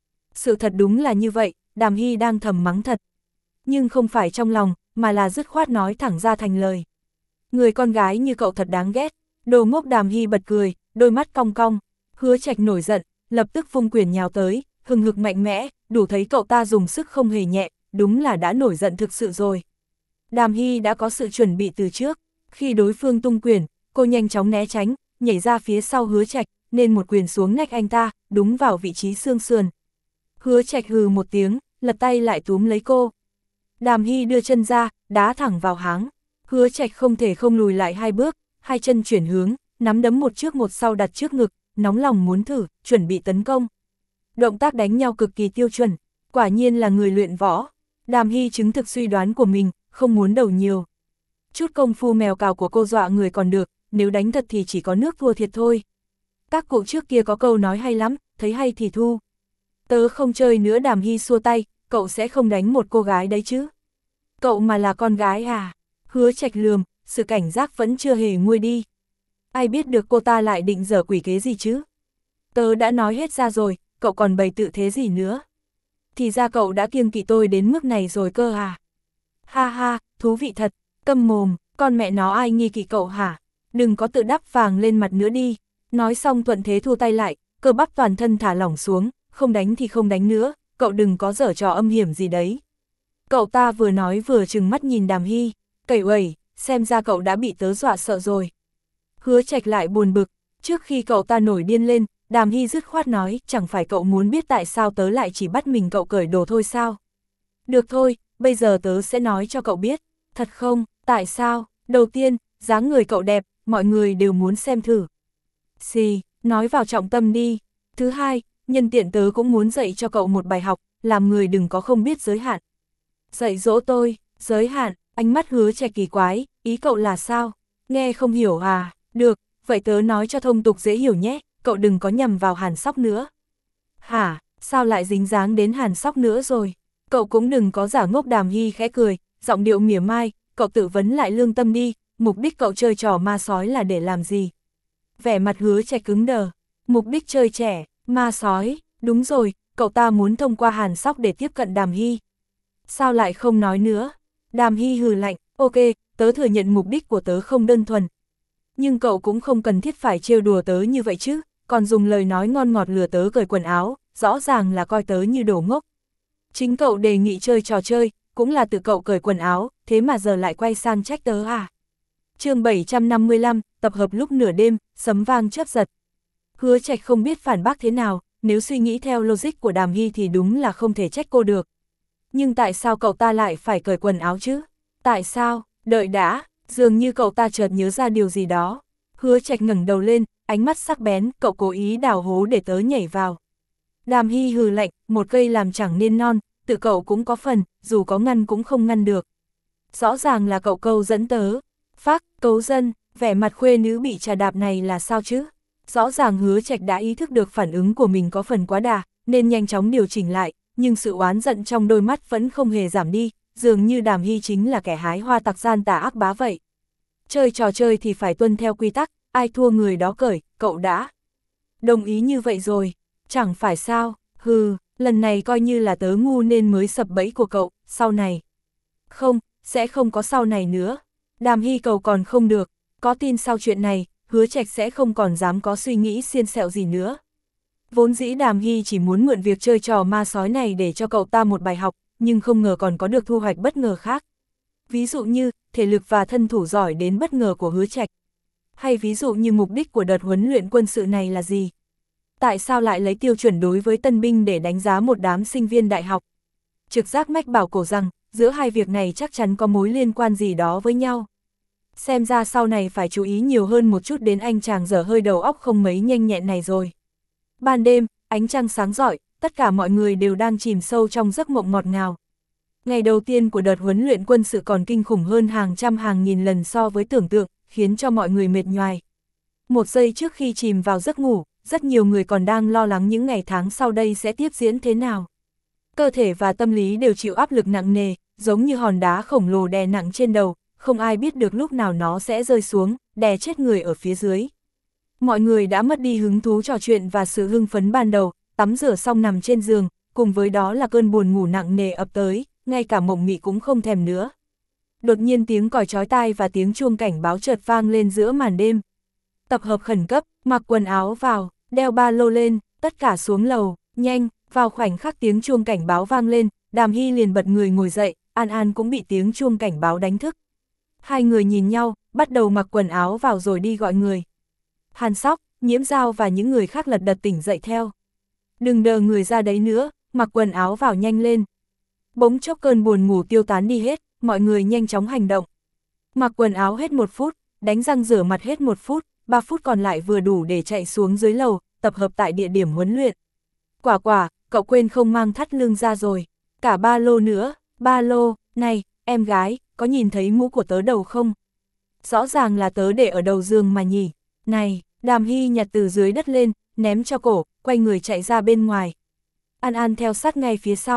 Speaker 1: Sự thật đúng là như vậy, Đàm Hy đang thầm mắng thật. Nhưng không phải trong lòng, mà là dứt khoát nói thẳng ra thành lời. Người con gái như cậu thật đáng ghét. Đồ ngốc. Đàm Hy bật cười, đôi mắt cong cong. Hứa Trạch nổi giận, lập tức vung quyền nhào tới, hừng hực mạnh mẽ, đủ thấy cậu ta dùng sức không hề nhẹ, đúng là đã nổi giận thực sự rồi. Đàm Hy đã có sự chuẩn bị từ trước, khi đối phương tung quyền, cô nhanh chóng né tránh, nhảy ra phía sau Hứa Trạch, nên một quyền xuống nách anh ta, đúng vào vị trí xương sườn. Hứa Trạch hừ một tiếng, lật tay lại túm lấy cô. Đàm Hy đưa chân ra, đá thẳng vào háng. Hứa Trạch không thể không lùi lại hai bước, hai chân chuyển hướng, nắm đấm một trước một sau đặt trước ngực, nóng lòng muốn thử, chuẩn bị tấn công. Động tác đánh nhau cực kỳ tiêu chuẩn, quả nhiên là người luyện võ. Đàm Hy chứng thực suy đoán của mình, không muốn đầu nhiều. Chút công phu mèo cào của cô dọa người còn được, nếu đánh thật thì chỉ có nước thua thiệt thôi. Các cụ trước kia có câu nói hay lắm, thấy hay thì thu. Tớ không chơi nữa. Đàm Hy xua tay, cậu sẽ không đánh một cô gái đấy chứ? Cậu mà là con gái à? Hứa Trạch lườm, sự cảnh giác vẫn chưa hề nguôi đi. Ai biết được cô ta lại định giở quỷ kế gì chứ? Tớ đã nói hết ra rồi, cậu còn bày tự thế gì nữa? Thì ra cậu đã kiêng kỵ tôi đến mức này rồi cơ à? Ha ha, thú vị thật, câm mồm, con mẹ nó ai nghi kỵ cậu hả? Đừng có tự đắp vàng lên mặt nữa đi. Nói xong thuận thế thu tay lại, cơ bắp toàn thân thả lỏng xuống, không đánh thì không đánh nữa, cậu đừng có giở trò âm hiểm gì đấy. Cậu ta vừa nói vừa trừng mắt nhìn Đàm Hy, cẩy uẩy, xem ra cậu đã bị tớ dọa sợ rồi. Hứa Trạch lại buồn bực, trước khi cậu ta nổi điên lên, Đàm Hy dứt khoát nói, chẳng phải cậu muốn biết tại sao tớ lại chỉ bắt mình cậu cởi đồ thôi sao? Được thôi, bây giờ tớ sẽ nói cho cậu biết. Thật không? Tại sao? Đầu tiên, dáng người cậu đẹp, mọi người đều muốn xem thử. Xì, nói vào trọng tâm đi. Thứ hai, nhân tiện tớ cũng muốn dạy cho cậu một bài học, làm người đừng có không biết giới hạn. Dạy dỗ tôi, giới hạn, ánh mắt Hứa Trạch kỳ quái, ý cậu là sao? Nghe không hiểu à? Được, vậy tớ nói cho thông tục dễ hiểu nhé, cậu đừng có nhầm vào Hàn Sóc nữa. Hả, sao lại dính dáng đến Hàn Sóc nữa rồi? Cậu cũng đừng có giả ngốc. Đàm Hy khẽ cười, giọng điệu mỉa mai, cậu tự vấn lại lương tâm đi, mục đích cậu chơi trò ma sói là để làm gì? Vẻ mặt Hứa Trạch cứng đờ, mục đích chơi trẻ, ma sói, đúng rồi, cậu ta muốn thông qua Hàn Sóc để tiếp cận Đàm Hy. Sao lại không nói nữa? Đàm Hy hừ lạnh, ok, tớ thừa nhận mục đích của tớ không đơn thuần. Nhưng cậu cũng không cần thiết phải trêu đùa tớ như vậy chứ, còn dùng lời nói ngon ngọt lừa tớ cởi quần áo, rõ ràng là coi tớ như đồ ngốc. Chính cậu đề nghị chơi trò chơi, cũng là tự cậu cởi quần áo, thế mà giờ lại quay sang trách tớ à? Chương bảy trăm năm mươi lăm, tập hợp lúc nửa đêm, sấm vang chớp giật. Hứa Trạch không biết phản bác thế nào, nếu suy nghĩ theo logic của Đàm Hy thì đúng là không thể trách cô được. Nhưng tại sao cậu ta lại phải cởi quần áo chứ? Tại sao? Đợi đã, dường như cậu ta chợt nhớ ra điều gì đó. Hứa Trạch ngẩng đầu lên, ánh mắt sắc bén, cậu cố ý đào hố để tớ nhảy vào. Đàm Hy hừ lạnh, một cây làm chẳng nên non, tự cậu cũng có phần, dù có ngăn cũng không ngăn được. Rõ ràng là cậu câu dẫn tớ. Phác, cấu dân, vẻ mặt khuê nữ bị trà đạp này là sao chứ? Rõ ràng Hứa Trạch đã ý thức được phản ứng của mình có phần quá đà, nên nhanh chóng điều chỉnh lại, nhưng sự oán giận trong đôi mắt vẫn không hề giảm đi, dường như Đàm Hy chính là kẻ hái hoa tặc gian tà ác bá vậy. Chơi trò chơi thì phải tuân theo quy tắc, ai thua người đó cởi, cậu đã đồng ý như vậy rồi, chẳng phải sao? Hừ, lần này coi như là tớ ngu nên mới sập bẫy của cậu, sau này. Không, sẽ không có sau này nữa. Đàm Hy cầu còn không được, có tin sau chuyện này, Hứa Trạch sẽ không còn dám có suy nghĩ xiên xẹo gì nữa. Vốn dĩ Đàm Hy chỉ muốn mượn việc chơi trò ma sói này để cho cậu ta một bài học, nhưng không ngờ còn có được thu hoạch bất ngờ khác. Ví dụ như, thể lực và thân thủ giỏi đến bất ngờ của Hứa Trạch. Hay ví dụ như mục đích của đợt huấn luyện quân sự này là gì? Tại sao lại lấy tiêu chuẩn đối với tân binh để đánh giá một đám sinh viên đại học? Trực giác mách bảo cổ rằng, giữa hai việc này chắc chắn có mối liên quan gì đó với nhau. Xem ra sau này phải chú ý nhiều hơn một chút đến anh chàng dở hơi đầu óc không mấy nhanh nhẹn này rồi. Ban đêm, ánh trăng sáng rọi, tất cả mọi người đều đang chìm sâu trong giấc mộng ngọt ngào. Ngày đầu tiên của đợt huấn luyện quân sự còn kinh khủng hơn hàng trăm hàng nghìn lần so với tưởng tượng, khiến cho mọi người mệt nhoài. Một giây trước khi chìm vào giấc ngủ, rất nhiều người còn đang lo lắng những ngày tháng sau đây sẽ tiếp diễn thế nào. Cơ thể và tâm lý đều chịu áp lực nặng nề, giống như hòn đá khổng lồ đè nặng trên đầu, không ai biết được lúc nào nó sẽ rơi xuống, đè chết người ở phía dưới. Mọi người đã mất đi hứng thú trò chuyện và sự hưng phấn ban đầu, tắm rửa xong nằm trên giường, cùng với đó là cơn buồn ngủ nặng nề ập tới, ngay cả mộng mị cũng không thèm nữa. Đột nhiên tiếng còi chói tai và tiếng chuông cảnh báo chợt vang lên giữa màn đêm. Tập hợp khẩn cấp, mặc quần áo vào, đeo ba lô lên, tất cả xuống lầu, nhanh, vào khoảnh khắc tiếng chuông cảnh báo vang lên, Đàm Hy liền bật người ngồi dậy, An An cũng bị tiếng chuông cảnh báo đánh thức. Hai người nhìn nhau, bắt đầu mặc quần áo vào rồi đi gọi người. Hàn Sóc, Nhiễm Dao và những người khác lật đật tỉnh dậy theo. Đừng đờ người ra đấy nữa, mặc quần áo vào nhanh lên. Bỗng chốc cơn buồn ngủ tiêu tán đi hết, mọi người nhanh chóng hành động. Mặc quần áo hết một phút, đánh răng rửa mặt hết một phút, ba phút còn lại vừa đủ để chạy xuống dưới lầu, tập hợp tại địa điểm huấn luyện. Quả quả, cậu quên không mang thắt lưng ra rồi. Cả ba lô nữa, ba lô, này, em gái, có nhìn thấy mũ của tớ đầu không? Rõ ràng là tớ để ở đầu giường mà nhỉ. Này, Đàm Hy nhặt từ dưới đất lên, ném cho cổ, quay người chạy ra bên ngoài. An An theo sát ngay phía sau.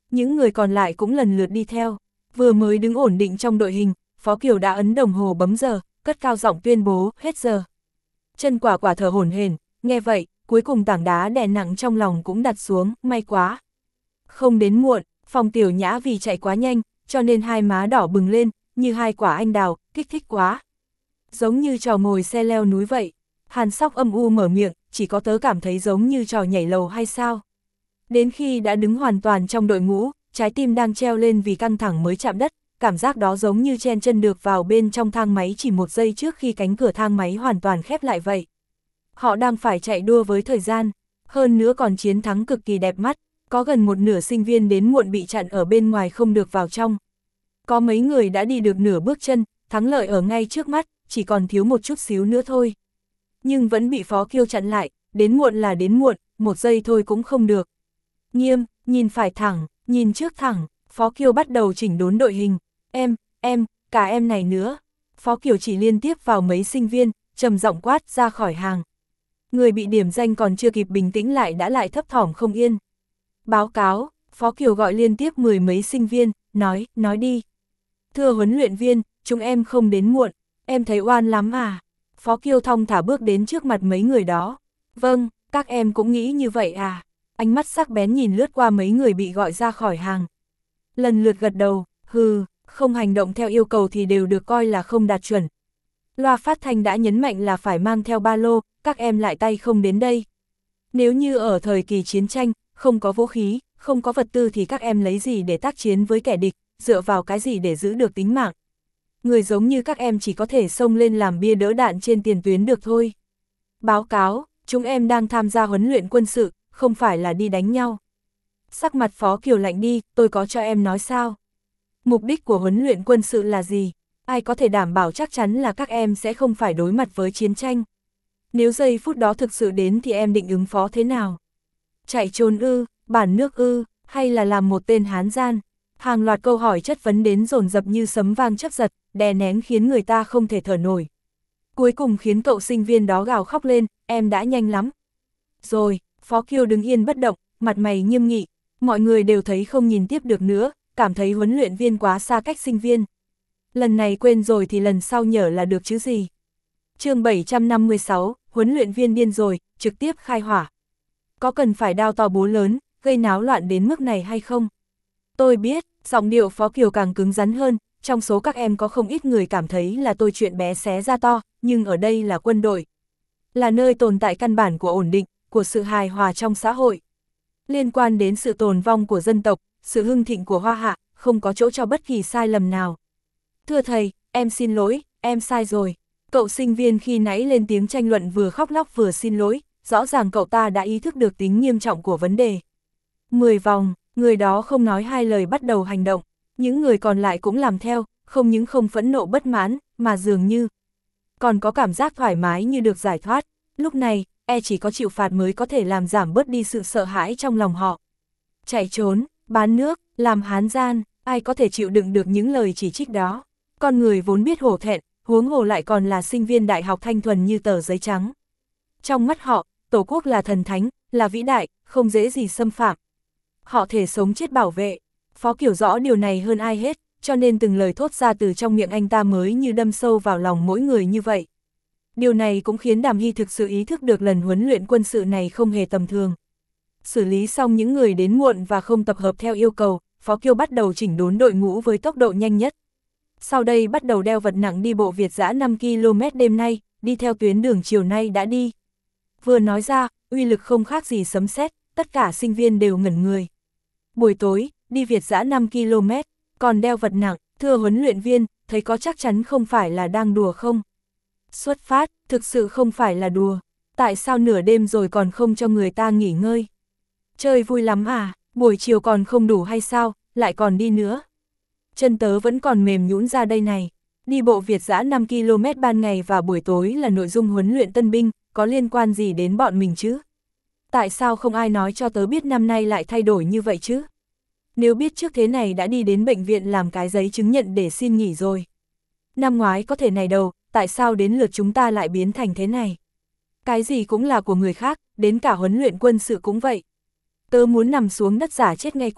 Speaker 1: Những người còn lại cũng lần lượt đi theo. Vừa mới đứng ổn định trong đội hình, Phó Kiều đã ấn đồng hồ bấm giờ, cất cao giọng tuyên bố, hết giờ. Chân Quả Quả thở hổn hển, nghe vậy, cuối cùng tảng đá đè nặng trong lòng cũng đặt xuống, may quá. Không đến muộn, Phong Tiểu Nhã vì chạy quá nhanh, cho nên hai má đỏ bừng lên, như hai quả anh đào, kích thích quá. Giống như trò ngồi xe leo núi vậy. Hàn Sóc âm u mở miệng, chỉ có tớ cảm thấy giống như trò nhảy lầu hay sao. Đến khi đã đứng hoàn toàn trong đội ngũ, trái tim đang treo lên vì căng thẳng mới chạm đất, cảm giác đó giống như chen chân được vào bên trong thang máy chỉ một giây trước khi cánh cửa thang máy hoàn toàn khép lại vậy. Họ đang phải chạy đua với thời gian, hơn nữa còn chiến thắng cực kỳ đẹp mắt, có gần một nửa sinh viên đến muộn bị chặn ở bên ngoài không được vào trong. Có mấy người đã đi được nửa bước chân, thắng lợi ở ngay trước mắt, chỉ còn thiếu một chút xíu nữa thôi. Nhưng vẫn bị Phó Kiều chặn lại, đến muộn là đến muộn, một giây thôi cũng không được. Nghiêm, nhìn phải thẳng, nhìn trước thẳng, Phó Kiều bắt đầu chỉnh đốn đội hình. Em, em, cả em này nữa. Phó Kiều chỉ liên tiếp vào mấy sinh viên, trầm giọng quát ra khỏi hàng. Người bị điểm danh còn chưa kịp bình tĩnh lại đã lại thấp thỏm không yên. Báo cáo, Phó Kiều gọi liên tiếp mười mấy sinh viên, nói, nói đi. Thưa huấn luyện viên, chúng em không đến muộn, em thấy oan lắm à. Phó Kiều thong thả bước đến trước mặt mấy người đó. Vâng, các em cũng nghĩ như vậy à. Ánh mắt sắc bén nhìn lướt qua mấy người bị gọi ra khỏi hàng. Lần lượt gật đầu, hừ, không hành động theo yêu cầu thì đều được coi là không đạt chuẩn. Loa phát thanh đã nhấn mạnh là phải mang theo ba lô, các em lại tay không đến đây. Nếu như ở thời kỳ chiến tranh, không có vũ khí, không có vật tư thì các em lấy gì để tác chiến với kẻ địch, dựa vào cái gì để giữ được tính mạng. Người giống như các em chỉ có thể xông lên làm bia đỡ đạn trên tiền tuyến được thôi. Báo cáo, chúng em đang tham gia huấn luyện quân sự, không phải là đi đánh nhau. Sắc mặt Phó Kiều lạnh đi, tôi có cho em nói sao? Mục đích của huấn luyện quân sự là gì? Ai có thể đảm bảo chắc chắn là các em sẽ không phải đối mặt với chiến tranh? Nếu giây phút đó thực sự đến thì em định ứng phó thế nào? Chạy trốn ư, bản nước ư, hay là làm một tên hán gian? Hàng loạt câu hỏi chất vấn đến dồn dập như sấm vang chớp giật, đè nén khiến người ta không thể thở nổi. Cuối cùng khiến cậu sinh viên đó gào khóc lên, em đã nhanh lắm. Rồi, Phó Kiều đứng yên bất động, mặt mày nghiêm nghị, mọi người đều thấy không nhìn tiếp được nữa, cảm thấy huấn luyện viên quá xa cách sinh viên. Lần này quên rồi thì lần sau nhớ là được chứ gì. Chương bảy trăm năm mươi sáu, huấn luyện viên điên rồi, trực tiếp khai hỏa. Có cần phải đao to búa lớn, gây náo loạn đến mức này hay không? Tôi biết, giọng điệu Phó Kiều càng cứng rắn hơn, trong số các em có không ít người cảm thấy là tôi chuyện bé xé ra to, nhưng ở đây là quân đội. Là nơi tồn tại căn bản của ổn định, của sự hài hòa trong xã hội. Liên quan đến sự tồn vong của dân tộc, sự hưng thịnh của Hoa Hạ, không có chỗ cho bất kỳ sai lầm nào. Thưa thầy, em xin lỗi, em sai rồi. Cậu sinh viên khi nãy lên tiếng tranh luận vừa khóc lóc vừa xin lỗi, rõ ràng cậu ta đã ý thức được tính nghiêm trọng của vấn đề. Mười vòng, người đó không nói hai lời bắt đầu hành động, những người còn lại cũng làm theo, không những không phẫn nộ bất mãn, mà dường như còn có cảm giác thoải mái như được giải thoát. Lúc này, e chỉ có chịu phạt mới có thể làm giảm bớt đi sự sợ hãi trong lòng họ. Chạy trốn, bán nước, làm hán gian, ai có thể chịu đựng được những lời chỉ trích đó. Con người vốn biết hổ thẹn, huống hồ lại còn là sinh viên đại học thanh thuần như tờ giấy trắng. Trong mắt họ, Tổ quốc là thần thánh, là vĩ đại, không dễ gì xâm phạm. Họ thể sống chết bảo vệ. Phó Kiều rõ điều này hơn ai hết, cho nên từng lời thốt ra từ trong miệng anh ta mới như đâm sâu vào lòng mỗi người như vậy. Điều này cũng khiến Đàm Hy thực sự ý thức được lần huấn luyện quân sự này không hề tầm thường. Xử lý xong những người đến muộn và không tập hợp theo yêu cầu, Phó Kiều bắt đầu chỉnh đốn đội ngũ với tốc độ nhanh nhất. Sau đây bắt đầu đeo vật nặng đi bộ Việt dã năm ki lô mét đêm nay, đi theo tuyến đường chiều nay đã đi. Vừa nói ra, uy lực không khác gì sấm sét, tất cả sinh viên đều ngẩn người. Buổi tối, đi Việt dã năm ki lô mét, còn đeo vật nặng, thưa huấn luyện viên, thấy có chắc chắn không phải là đang đùa không? Xuất phát, thực sự không phải là đùa. Tại sao nửa đêm rồi còn không cho người ta nghỉ ngơi? Chơi vui lắm à, buổi chiều còn không đủ hay sao, lại còn đi nữa. Chân tớ vẫn còn mềm nhũn ra đây này. Đi bộ Việt dã năm ki lô mét ban ngày và buổi tối là nội dung huấn luyện tân binh, có liên quan gì đến bọn mình chứ? Tại sao không ai nói cho tớ biết năm nay lại thay đổi như vậy chứ? Nếu biết trước thế này đã đi đến bệnh viện làm cái giấy chứng nhận để xin nghỉ rồi. Năm ngoái có thể này đâu, tại sao đến lượt chúng ta lại biến thành thế này? Cái gì cũng là của người khác, đến cả huấn luyện quân sự cũng vậy. Tớ muốn nằm xuống đất giả chết ngay quá,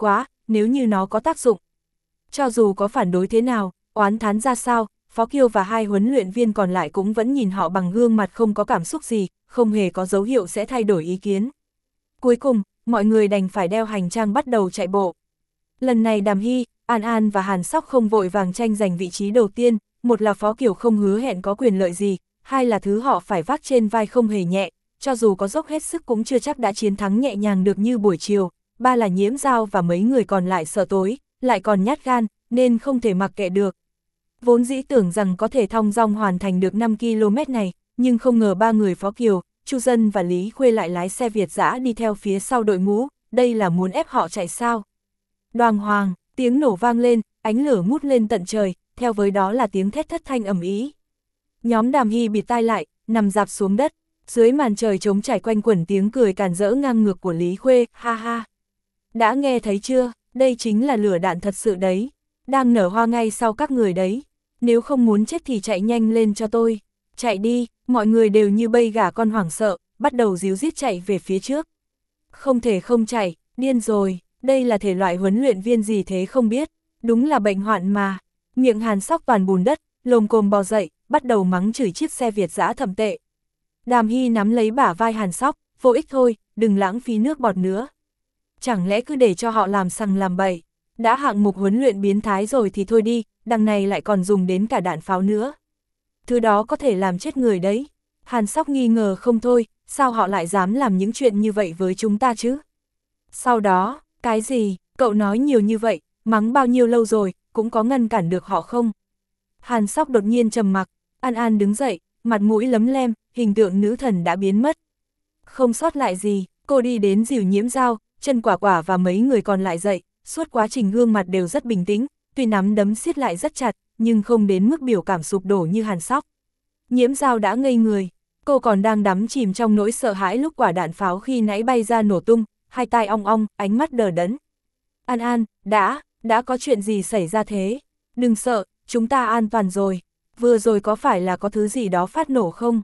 Speaker 1: nếu như nó có tác dụng. Cho dù có phản đối thế nào, oán thán ra sao, Phó Kiêu và hai huấn luyện viên còn lại cũng vẫn nhìn họ bằng gương mặt không có cảm xúc gì, không hề có dấu hiệu sẽ thay đổi ý kiến. Cuối cùng, mọi người đành phải đeo hành trang bắt đầu chạy bộ. Lần này Đàm Hy, An An và Hàn Sóc không vội vàng tranh giành vị trí đầu tiên, một là Phó Kiều không hứa hẹn có quyền lợi gì, hai là thứ họ phải vác trên vai không hề nhẹ, cho dù có dốc hết sức cũng chưa chắc đã chiến thắng nhẹ nhàng được như buổi chiều, ba là Nhiễm Dao và mấy người còn lại sợ tối, lại còn nhát gan, nên không thể mặc kệ được. Vốn dĩ tưởng rằng có thể thong dong hoàn thành được năm ki lô mét này, nhưng không ngờ ba người Phó Kiều, Chu Dân và Lý Khuê lại lái xe Việt dã đi theo phía sau đội ngũ, đây là muốn ép họ chạy sao. Đoàng hoàng, tiếng nổ vang lên, ánh lửa ngút lên tận trời, theo với đó là tiếng thét thất thanh ầm ĩ. Nhóm Đàm Hy bịt tai lại, nằm dạp xuống đất, dưới màn trời trống trải quanh quẩn tiếng cười càn rỡ ngang ngược của Lý Khuê, ha ha. Đã nghe thấy chưa, đây chính là lửa đạn thật sự đấy, đang nở hoa ngay sau các người đấy, nếu không muốn chết thì chạy nhanh lên cho tôi, chạy đi, mọi người đều như bây gà con hoảng sợ, bắt đầu ríu rít chạy về phía trước. Không thể không chạy, điên rồi, đây là thể loại huấn luyện viên gì thế không biết, đúng là bệnh hoạn mà. Miệng Hàn Sóc toàn bùn đất, lồm cồm bò dậy, bắt đầu mắng chửi chiếc xe Việt dã thậm tệ. Đàm Hy nắm lấy bả vai Hàn Sóc, vô ích thôi, đừng lãng phí nước bọt nữa. Chẳng lẽ cứ để cho họ làm sằng làm bậy, đã hạng mục huấn luyện biến thái rồi thì thôi đi, đằng này lại còn dùng đến cả đạn pháo nữa. Thứ đó có thể làm chết người đấy. Hàn Sóc nghi ngờ không thôi, sao họ lại dám làm những chuyện như vậy với chúng ta chứ? Sau đó, cái gì, cậu nói nhiều như vậy, mắng bao nhiêu lâu rồi, cũng có ngăn cản được họ không? Hàn Sóc đột nhiên trầm mặc, An An đứng dậy, mặt mũi lấm lem, hình tượng nữ thần đã biến mất. Không sót lại gì, cô đi đến dìu Nhiễm Dao, Chân Quả Quả và mấy người còn lại dậy, suốt quá trình gương mặt đều rất bình tĩnh, tuy nắm đấm siết lại rất chặt, nhưng không đến mức biểu cảm sụp đổ như Hàn Sóc. Nhiễm Dao đã ngây người, cô còn đang đắm chìm trong nỗi sợ hãi lúc quả đạn pháo khi nãy bay ra nổ tung, hai tai ong ong, ánh mắt đờ đẫn. An An, đã, đã có chuyện gì xảy ra thế? Đừng sợ, chúng ta an toàn rồi. Vừa rồi có phải là có thứ gì đó phát nổ không?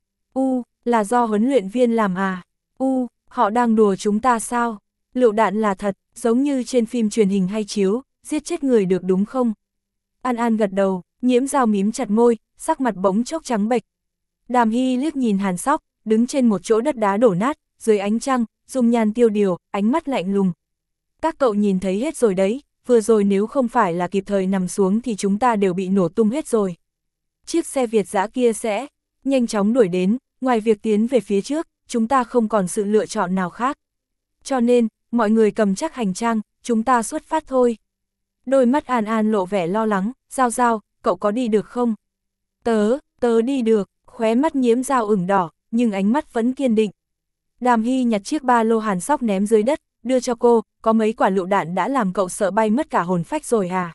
Speaker 1: U, là do huấn luyện viên làm à? U, họ đang đùa chúng ta sao? Lựu đạn là thật, giống như trên phim truyền hình hay chiếu, giết chết người được đúng không? An An gật đầu, Nhiễm Dao mím chặt môi, sắc mặt bỗng chốc trắng bệch. Đàm Hy liếc nhìn Hàn Sóc, đứng trên một chỗ đất đá đổ nát, dưới ánh trăng, dung nhan tiêu điều, ánh mắt lạnh lùng. Các cậu nhìn thấy hết rồi đấy, vừa rồi nếu không phải là kịp thời nằm xuống thì chúng ta đều bị nổ tung hết rồi. Chiếc xe Việt dã kia sẽ nhanh chóng đuổi đến, ngoài việc tiến về phía trước, chúng ta không còn sự lựa chọn nào khác. Cho nên, mọi người cầm chắc hành trang, chúng ta xuất phát thôi. Đôi mắt An An lộ vẻ lo lắng, Dao Dao, cậu có đi được không? Tớ, tớ đi được, khóe mắt Nhiễm Dao ửng đỏ, nhưng ánh mắt vẫn kiên định. Đàm Hy nhặt chiếc ba lô Hàn Sóc ném dưới đất, đưa cho cô, có mấy quả lựu đạn đã làm cậu sợ bay mất cả hồn phách rồi à?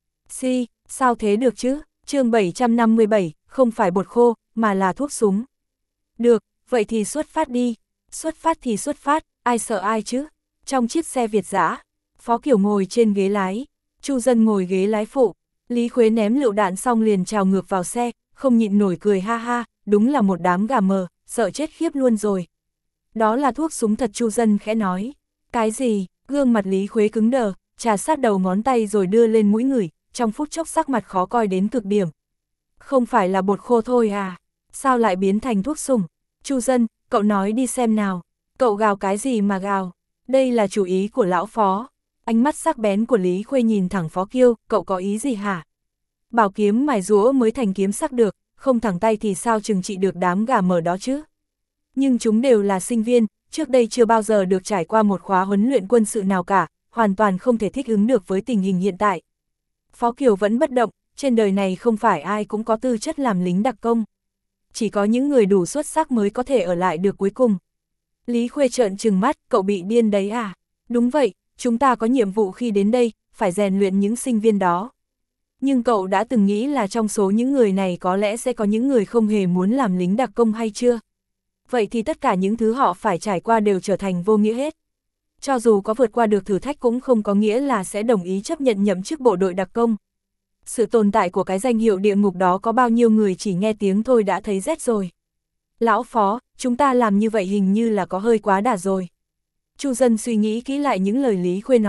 Speaker 1: Si, sao thế được chứ? Chương bảy trăm năm mươi bảy, không phải bột khô, mà là thuốc súng. Được, vậy thì xuất phát đi. Xuất phát thì xuất phát, ai sợ ai chứ? Trong chiếc xe Việt dã, Phó Kiều ngồi trên ghế lái, Chu Dân ngồi ghế lái phụ. Lý Khuế ném lựu đạn xong liền trào ngược vào xe, không nhịn nổi cười ha ha, đúng là một đám gà mờ, sợ chết khiếp luôn rồi. Đó là thuốc súng thật, Chu Dân khẽ nói. Cái gì? Gương mặt Lý Khuế cứng đờ, trà sát đầu ngón tay rồi đưa lên mũi ngửi, trong phút chốc sắc mặt khó coi đến cực điểm. Không phải là bột khô thôi à? Sao lại biến thành thuốc súng? Chu Dân, cậu nói đi xem nào. Cậu gào cái gì mà gào? Đây là chủ ý của lão Phó. Ánh mắt sắc bén của Lý Khuê nhìn thẳng Phó Kiêu, cậu có ý gì hả? Bảo kiếm mài rũa mới thành kiếm sắc được, không thẳng tay thì sao trừng trị được đám gà mờ đó chứ? Nhưng chúng đều là sinh viên, trước đây chưa bao giờ được trải qua một khóa huấn luyện quân sự nào cả, hoàn toàn không thể thích ứng được với tình hình hiện tại. Phó Kiều vẫn bất động, trên đời này không phải ai cũng có tư chất làm lính đặc công. Chỉ có những người đủ xuất sắc mới có thể ở lại được cuối cùng. Lý Khuê trợn trừng mắt, cậu bị điên đấy à? Đúng vậy, chúng ta có nhiệm vụ khi đến đây, phải rèn luyện những sinh viên đó. Nhưng cậu đã từng nghĩ là trong số những người này có lẽ sẽ có những người không hề muốn làm lính đặc công hay chưa? Vậy thì tất cả những thứ họ phải trải qua đều trở thành vô nghĩa hết. Cho dù có vượt qua được thử thách cũng không có nghĩa là sẽ đồng ý chấp nhận nhậm chức bộ đội đặc công. Sự tồn tại của cái danh hiệu địa ngục đó có bao nhiêu người chỉ nghe tiếng thôi đã thấy rét rồi. Lão Phó, chúng ta làm như vậy hình như là có hơi quá đà rồi. Chu Dân suy nghĩ kỹ lại những lời Lý Khuê nói,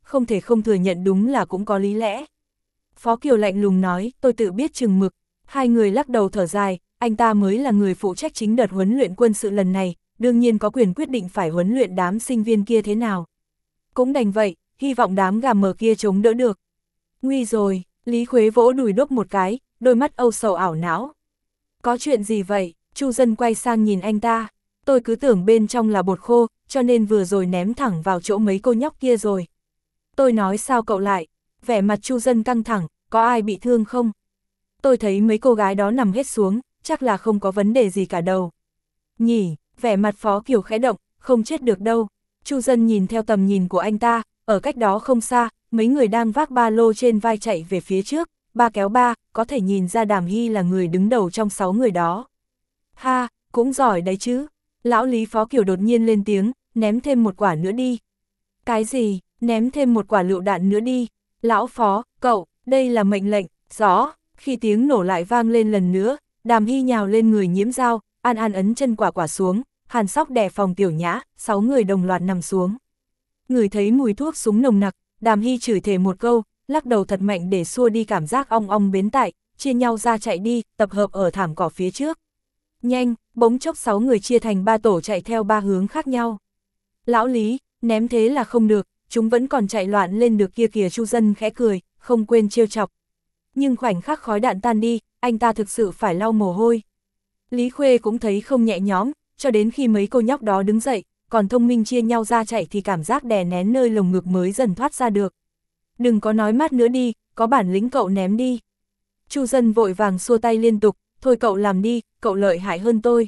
Speaker 1: không thể không thừa nhận đúng là cũng có lý lẽ. Phó Kiều lạnh lùng nói, tôi tự biết chừng mực. Hai người lắc đầu thở dài, anh ta mới là người phụ trách chính đợt huấn luyện quân sự lần này, đương nhiên có quyền quyết định phải huấn luyện đám sinh viên kia thế nào. Cũng đành vậy, hy vọng đám gà mờ kia chống đỡ được. Nguy rồi, Lý Khuế vỗ đùi đốc một cái, đôi mắt âu sầu ảo não. Có chuyện gì vậy? Chu Dân quay sang nhìn anh ta. Tôi cứ tưởng bên trong là bột khô, cho nên vừa rồi ném thẳng vào chỗ mấy cô nhóc kia rồi. Tôi nói sao cậu lại? Vẻ mặt Chu Dân căng thẳng, có ai bị thương không? Tôi thấy mấy cô gái đó nằm hết xuống, chắc là không có vấn đề gì cả đâu. Nhỉ, vẻ mặt Phó Kiều khẽ động, không chết được đâu. Chu Dân nhìn theo tầm nhìn của anh ta, ở cách đó không xa, mấy người đang vác ba lô trên vai chạy về phía trước, ba kéo ba, có thể nhìn ra Đàm Hy là người đứng đầu trong sáu người đó. Ha, cũng giỏi đấy chứ. Lão Lý Phó Kiều đột nhiên lên tiếng, ném thêm một quả nữa đi. Cái gì, ném thêm một quả lựu đạn nữa đi. Lão Phó, cậu, đây là mệnh lệnh, rõ. Khi tiếng nổ lại vang lên lần nữa, Đàm Hy nhào lên người Nhiễm Dao, an an ấn chân quả quả xuống, Hàn Sóc đè Phòng Tiểu Nhã, sáu người đồng loạt nằm xuống. Người thấy mùi thuốc súng nồng nặc, Đàm Hy chửi thề một câu, lắc đầu thật mạnh để xua đi cảm giác ong ong bến tại, chia nhau ra chạy đi, tập hợp ở thảm cỏ phía trước. Nhanh, bỗng chốc sáu người chia thành ba tổ chạy theo ba hướng khác nhau. Lão Lý, ném thế là không được, chúng vẫn còn chạy loạn lên được kia kìa. Chu Dân khẽ cười, không quên trêu chọc. Nhưng khoảnh khắc khói đạn tan đi, anh ta thực sự phải lau mồ hôi. Lý Khuê cũng thấy không nhẹ nhõm, cho đến khi mấy cô nhóc đó đứng dậy, còn thông minh chia nhau ra chạy thì cảm giác đè nén nơi lồng ngực mới dần thoát ra được. Đừng có nói mát nữa đi, có bản lĩnh cậu ném đi. Chu Dân vội vàng xua tay liên tục, thôi cậu làm đi, cậu lợi hại hơn tôi.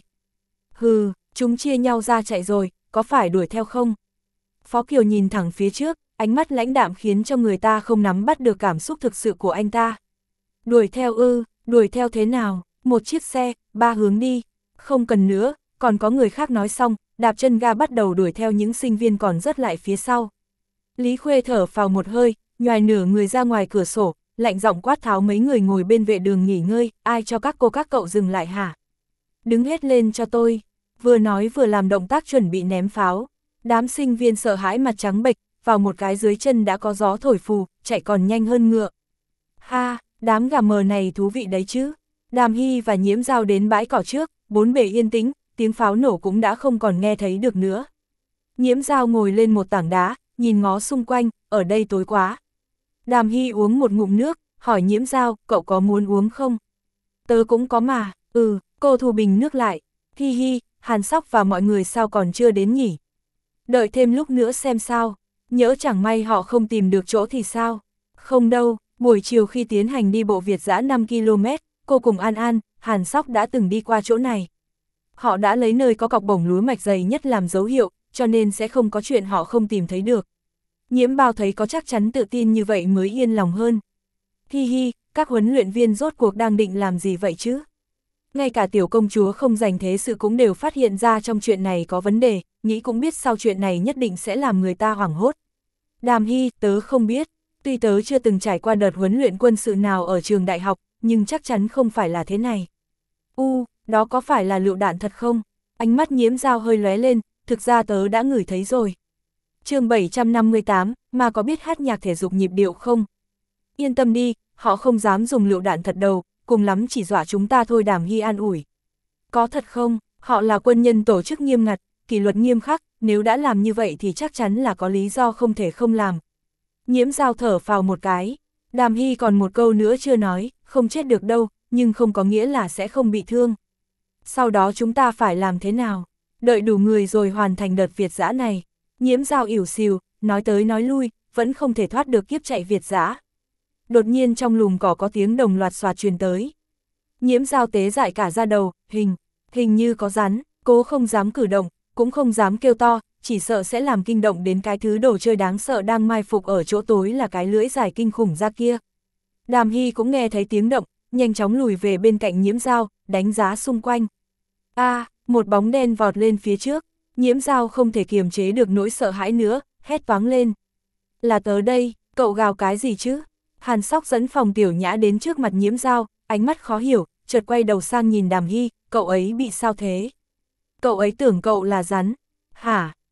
Speaker 1: Hừ, chúng chia nhau ra chạy rồi, có phải đuổi theo không? Phó Kiều nhìn thẳng phía trước, ánh mắt lãnh đạm khiến cho người ta không nắm bắt được cảm xúc thực sự của anh ta. Đuổi theo ư, đuổi theo thế nào? Một chiếc xe, ba hướng đi. Không cần nữa, còn có người khác nói xong, đạp chân ga bắt đầu đuổi theo những sinh viên còn rớt lại phía sau. Lý Khuê thở phào một hơi, nhoài nửa người ra ngoài cửa sổ, lạnh giọng quát tháo mấy người ngồi bên vệ đường nghỉ ngơi, ai cho các cô các cậu dừng lại hả? Đứng hết lên cho tôi. Vừa nói vừa làm động tác chuẩn bị ném pháo. Đám sinh viên sợ hãi mặt trắng bệch, vào một cái dưới chân đã có gió thổi phù, chạy còn nhanh hơn ngựa. Ha, đám gà mờ này thú vị đấy chứ. Đàm Hy và Nhiễm Dao đến bãi cỏ trước, bốn bề yên tĩnh, tiếng pháo nổ cũng đã không còn nghe thấy được nữa. Nhiễm Dao ngồi lên một tảng đá, nhìn ngó xung quanh, ở đây tối quá. Đàm Hy uống một ngụm nước, hỏi Nhiễm Dao, cậu có muốn uống không? Tớ cũng có mà, ừ, cô thu bình nước lại. Hi hi, Hàn Sóc và mọi người sao còn chưa đến nhỉ? Đợi thêm lúc nữa xem sao, nhỡ chẳng may họ không tìm được chỗ thì sao? Không đâu, buổi chiều khi tiến hành đi bộ Việt dã năm ki lô mét, cô cùng An An, Hàn Sóc đã từng đi qua chỗ này. Họ đã lấy nơi có cọc bổng lúa mạch dày nhất làm dấu hiệu, cho nên sẽ không có chuyện họ không tìm thấy được. Nhiễm Bao thấy có chắc chắn tự tin như vậy mới yên lòng hơn. Hi hi, các huấn luyện viên rốt cuộc đang định làm gì vậy chứ? Ngay cả tiểu công chúa không dành thế sự cũng đều phát hiện ra trong chuyện này có vấn đề, nghĩ cũng biết sau chuyện này nhất định sẽ làm người ta hoảng hốt. Đàm Hy, tớ không biết, tuy tớ chưa từng trải qua đợt huấn luyện quân sự nào ở trường đại học, nhưng chắc chắn không phải là thế này. U, đó có phải là lựu đạn thật không? Ánh mắt Nhiễm Dao hơi lóe lên, thực ra tớ đã ngửi thấy rồi. Chương bảy trăm năm mươi tám, mà có biết hát nhạc thể dục nhịp điệu không? Yên tâm đi, họ không dám dùng lựu đạn thật đâu, cùng lắm chỉ dọa chúng ta thôi. Đàm Hy an ủi. Có thật không? Họ là quân nhân tổ chức nghiêm ngặt, kỷ luật nghiêm khắc, nếu đã làm như vậy thì chắc chắn là có lý do không thể không làm. Nhiễm Dao thở phào một cái. Đàm Hy còn một câu nữa chưa nói, không chết được đâu, nhưng không có nghĩa là sẽ không bị thương. Sau đó chúng ta phải làm thế nào? Đợi đủ người rồi hoàn thành đợt Việt dã này. Nhiễm Dao ỉu xìu, nói tới nói lui, vẫn không thể thoát được kiếp chạy Việt dã. Đột nhiên trong lùm cỏ có tiếng đồng loạt xoạt truyền tới. Nhiễm Dao tế dại cả da đầu, hình, hình như có rắn, cố không dám cử động, cũng không dám kêu to, chỉ sợ sẽ làm kinh động đến cái thứ đồ chơi đáng sợ đang mai phục ở chỗ tối là cái lưỡi dài kinh khủng ra kia. Đàm Hy cũng nghe thấy tiếng động, nhanh chóng lùi về bên cạnh Nhiễm Dao, đánh giá xung quanh. A, à, một bóng đen vọt lên phía trước, Nhiễm Dao không thể kiềm chế được nỗi sợ hãi nữa, hét toáng lên. Là tớ đây, cậu gào cái gì chứ? Hàn Sóc dẫn Phòng Tiểu Nhã đến trước mặt Nhiễm Dao, ánh mắt khó hiểu, chợt quay đầu sang nhìn Đàm Hy, cậu ấy bị sao thế? Cậu ấy tưởng cậu là rắn. Hả,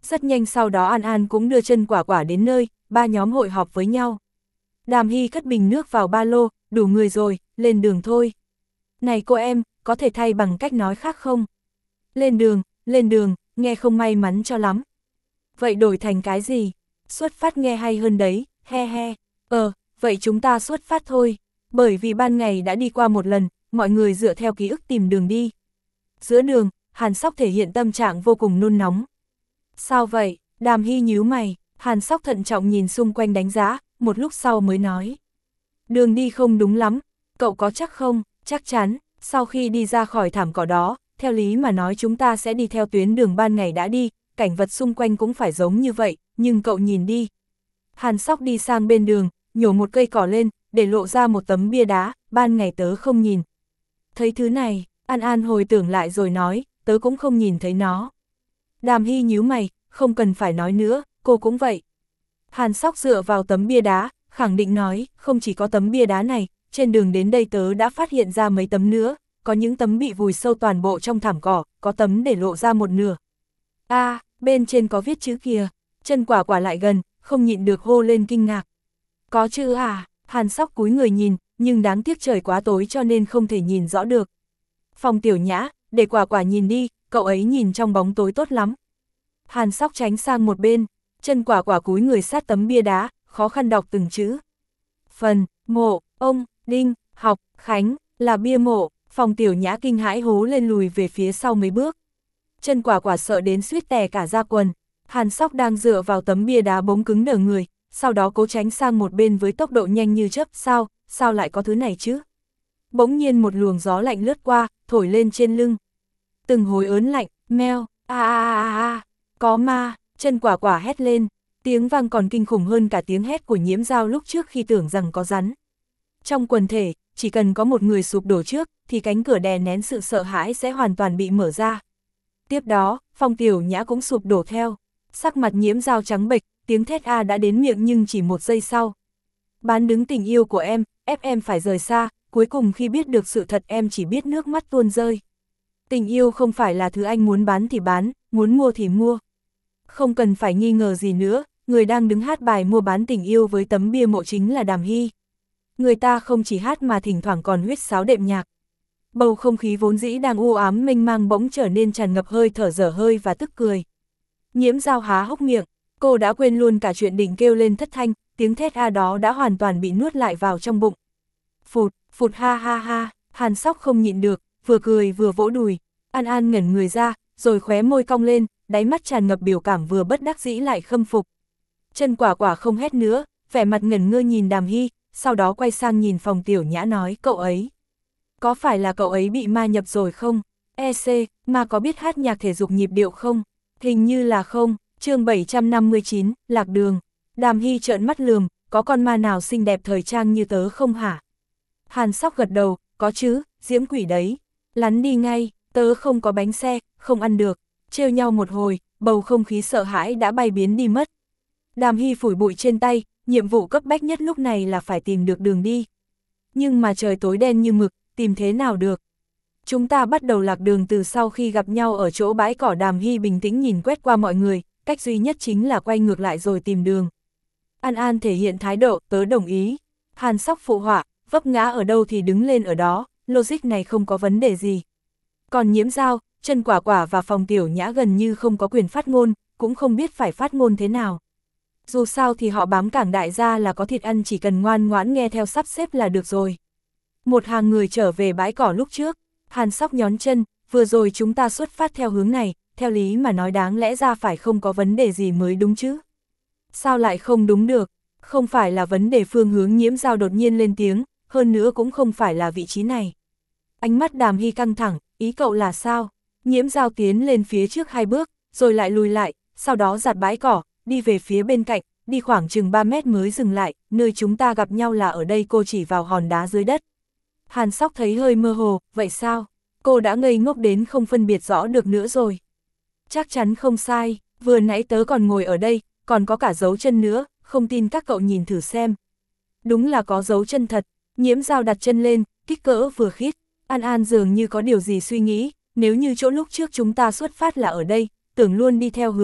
Speaker 1: Rất nhanh sau đó An An cũng đưa chân Quả Quả đến nơi, ba nhóm hội họp với nhau. Đàm Hy cất bình nước vào ba lô, đủ người rồi, lên đường thôi. Này cô em, có thể thay bằng cách nói khác không? Lên đường, lên đường, nghe không may mắn cho lắm. Vậy đổi thành cái gì? Xuất phát nghe hay hơn đấy, he he. Ờ, vậy chúng ta xuất phát thôi. Bởi vì ban ngày đã đi qua một lần, mọi người dựa theo ký ức tìm đường đi. Giữa đường, Hàn Sóc thể hiện tâm trạng vô cùng nôn nóng. Sao vậy? Đàm Hy nhíu mày, Hàn Sóc thận trọng nhìn xung quanh đánh giá, một lúc sau mới nói. Đường đi không đúng lắm, cậu có chắc không? Chắc chắn, sau khi đi ra khỏi thảm cỏ đó, theo lý mà nói chúng ta sẽ đi theo tuyến đường ban ngày đã đi, cảnh vật xung quanh cũng phải giống như vậy, nhưng cậu nhìn đi. Hàn Sóc đi sang bên đường, nhổ một cây cỏ lên, để lộ ra một tấm bia đá, ban ngày tớ không nhìn. Thấy thứ này, An An hồi tưởng lại rồi nói, tớ cũng không nhìn thấy nó. Đàm Hy nhíu mày, không cần phải nói nữa, cô cũng vậy. Hàn Sóc dựa vào tấm bia đá, khẳng định nói, không chỉ có tấm bia đá này, trên đường đến đây tớ đã phát hiện ra mấy tấm nữa, có những tấm bị vùi sâu toàn bộ trong thảm cỏ, có tấm để lộ ra một nửa. A, à, bên trên có viết chữ kìa, chân Quả Quả lại gần, không nhịn được hô lên kinh ngạc. Có chữ à? Hàn Sóc cúi người nhìn, nhưng đáng tiếc trời quá tối cho nên không thể nhìn rõ được. Phòng Tiểu Nhã, để Quả Quả nhìn đi, cậu ấy nhìn trong bóng tối tốt lắm. Hàn Sóc tránh sang một bên, chân Quả Quả cúi người sát tấm bia đá, khó khăn đọc từng chữ. Phần, mộ, ông, Đinh, Học, Khánh, là bia mộ. Phòng Tiểu Nhã kinh hãi hố lên lùi về phía sau mấy bước. Chân Quả Quả sợ đến suýt tè cả ra quần. Hàn Sóc đang dựa vào tấm bia đá bỗng cứng đờ người, sau đó cố tránh sang một bên với tốc độ nhanh như chớp. Sao, sao lại có thứ này chứ? Bỗng nhiên một luồng gió lạnh lướt qua, thổi lên trên lưng. Từng hồi ớn lạnh, meo, a a a a, có ma, chân Quả Quả hét lên, tiếng vang còn kinh khủng hơn cả tiếng hét của Nhiễm Dao lúc trước khi tưởng rằng có rắn. Trong quần thể, chỉ cần có một người sụp đổ trước, thì cánh cửa đè nén sự sợ hãi sẽ hoàn toàn bị mở ra. Tiếp đó, Phòng Tiểu Nhã cũng sụp đổ theo, sắc mặt Nhiễm Dao trắng bệch, tiếng thét a đã đến miệng nhưng chỉ một giây sau. Bán đứng tình yêu của em, ép em phải rời xa, cuối cùng khi biết được sự thật em chỉ biết nước mắt tuôn rơi. Tình yêu không phải là thứ anh muốn bán thì bán, muốn mua thì mua. Không cần phải nghi ngờ gì nữa, người đang đứng hát bài mua bán tình yêu với tấm bia mộ chính là Đàm Hy. Người ta không chỉ hát mà thỉnh thoảng còn huýt sáo đệm nhạc. Bầu không khí vốn dĩ đang u ám mênh mang bỗng trở nên tràn ngập hơi thở dở hơi và tức cười. Nhiễm Dao há hốc miệng, cô đã quên luôn cả chuyện định kêu lên thất thanh, tiếng thét a đó đã hoàn toàn bị nuốt lại vào trong bụng. Phụt, phụt ha ha ha, Hàn Sóc không nhịn được, vừa cười vừa vỗ đùi. An An ngẩn người ra, rồi khóe môi cong lên, đáy mắt tràn ngập biểu cảm vừa bất đắc dĩ lại khâm phục. Chân Quả Quả không hét nữa, vẻ mặt ngẩn ngơ nhìn Đàm Hy, sau đó quay sang nhìn Phòng Tiểu Nhã nói, cậu ấy. Có phải là cậu ấy bị ma nhập rồi không? e xê, ma có biết hát nhạc thể dục nhịp điệu không? Hình như là không. Chương bảy trăm năm mươi chín, Lạc Đường. Đàm Hy trợn mắt lườm, có con ma nào xinh đẹp thời trang như tớ không hả? Hàn Sóc gật đầu, có chứ, diễm quỷ đấy. Lắn đi ngay, tớ không có bánh xe, không ăn được. Trêu nhau một hồi, bầu không khí sợ hãi đã bay biến đi mất. Đàm Hy phủi bụi trên tay, nhiệm vụ cấp bách nhất lúc này là phải tìm được đường đi. Nhưng mà trời tối đen như mực, tìm thế nào được? Chúng ta bắt đầu lạc đường từ sau khi gặp nhau ở chỗ bãi cỏ. Đàm Hy bình tĩnh nhìn quét qua mọi người, cách duy nhất chính là quay ngược lại rồi tìm đường. An An thể hiện thái độ, tớ đồng ý. Hàn Sóc phụ họa, vấp ngã ở đâu thì đứng lên ở đó, logic này không có vấn đề gì. Còn Nhiễm Dao, chân Quả Quả và Phòng Tiểu Nhã gần như không có quyền phát ngôn, cũng không biết phải phát ngôn thế nào. Dù sao thì họ bám cảng đại gia là có thịt ăn, chỉ cần ngoan ngoãn nghe theo sắp xếp là được rồi. Một hàng người trở về bãi cỏ lúc trước, Hàn Sóc nhón chân, vừa rồi chúng ta xuất phát theo hướng này, theo lý mà nói đáng lẽ ra phải không có vấn đề gì mới đúng chứ. Sao lại không đúng được? Không phải là vấn đề phương hướng. Nhiễm Dao đột nhiên lên tiếng, hơn nữa cũng không phải là vị trí này. Ánh mắt Đàm Hy căng thẳng, ý cậu là sao? Nhiễm Dao tiến lên phía trước hai bước, rồi lại lùi lại, sau đó giạt bãi cỏ, đi về phía bên cạnh, đi khoảng chừng ba mét mới dừng lại, nơi chúng ta gặp nhau là ở đây. Cô chỉ vào hòn đá dưới đất. Hàn Sóc thấy hơi mơ hồ, vậy sao? Cô đã ngây ngốc đến không phân biệt rõ được nữa rồi. Chắc chắn không sai, vừa nãy tớ còn ngồi ở đây, còn có cả dấu chân nữa, không tin các cậu nhìn thử xem. Đúng là có dấu chân thật. Nhiễm Dao đặt chân lên, kích cỡ vừa khít. An An dường như có điều gì suy nghĩ, nếu như chỗ lúc trước chúng ta xuất phát là ở đây, tưởng luôn đi theo hướng Bắc,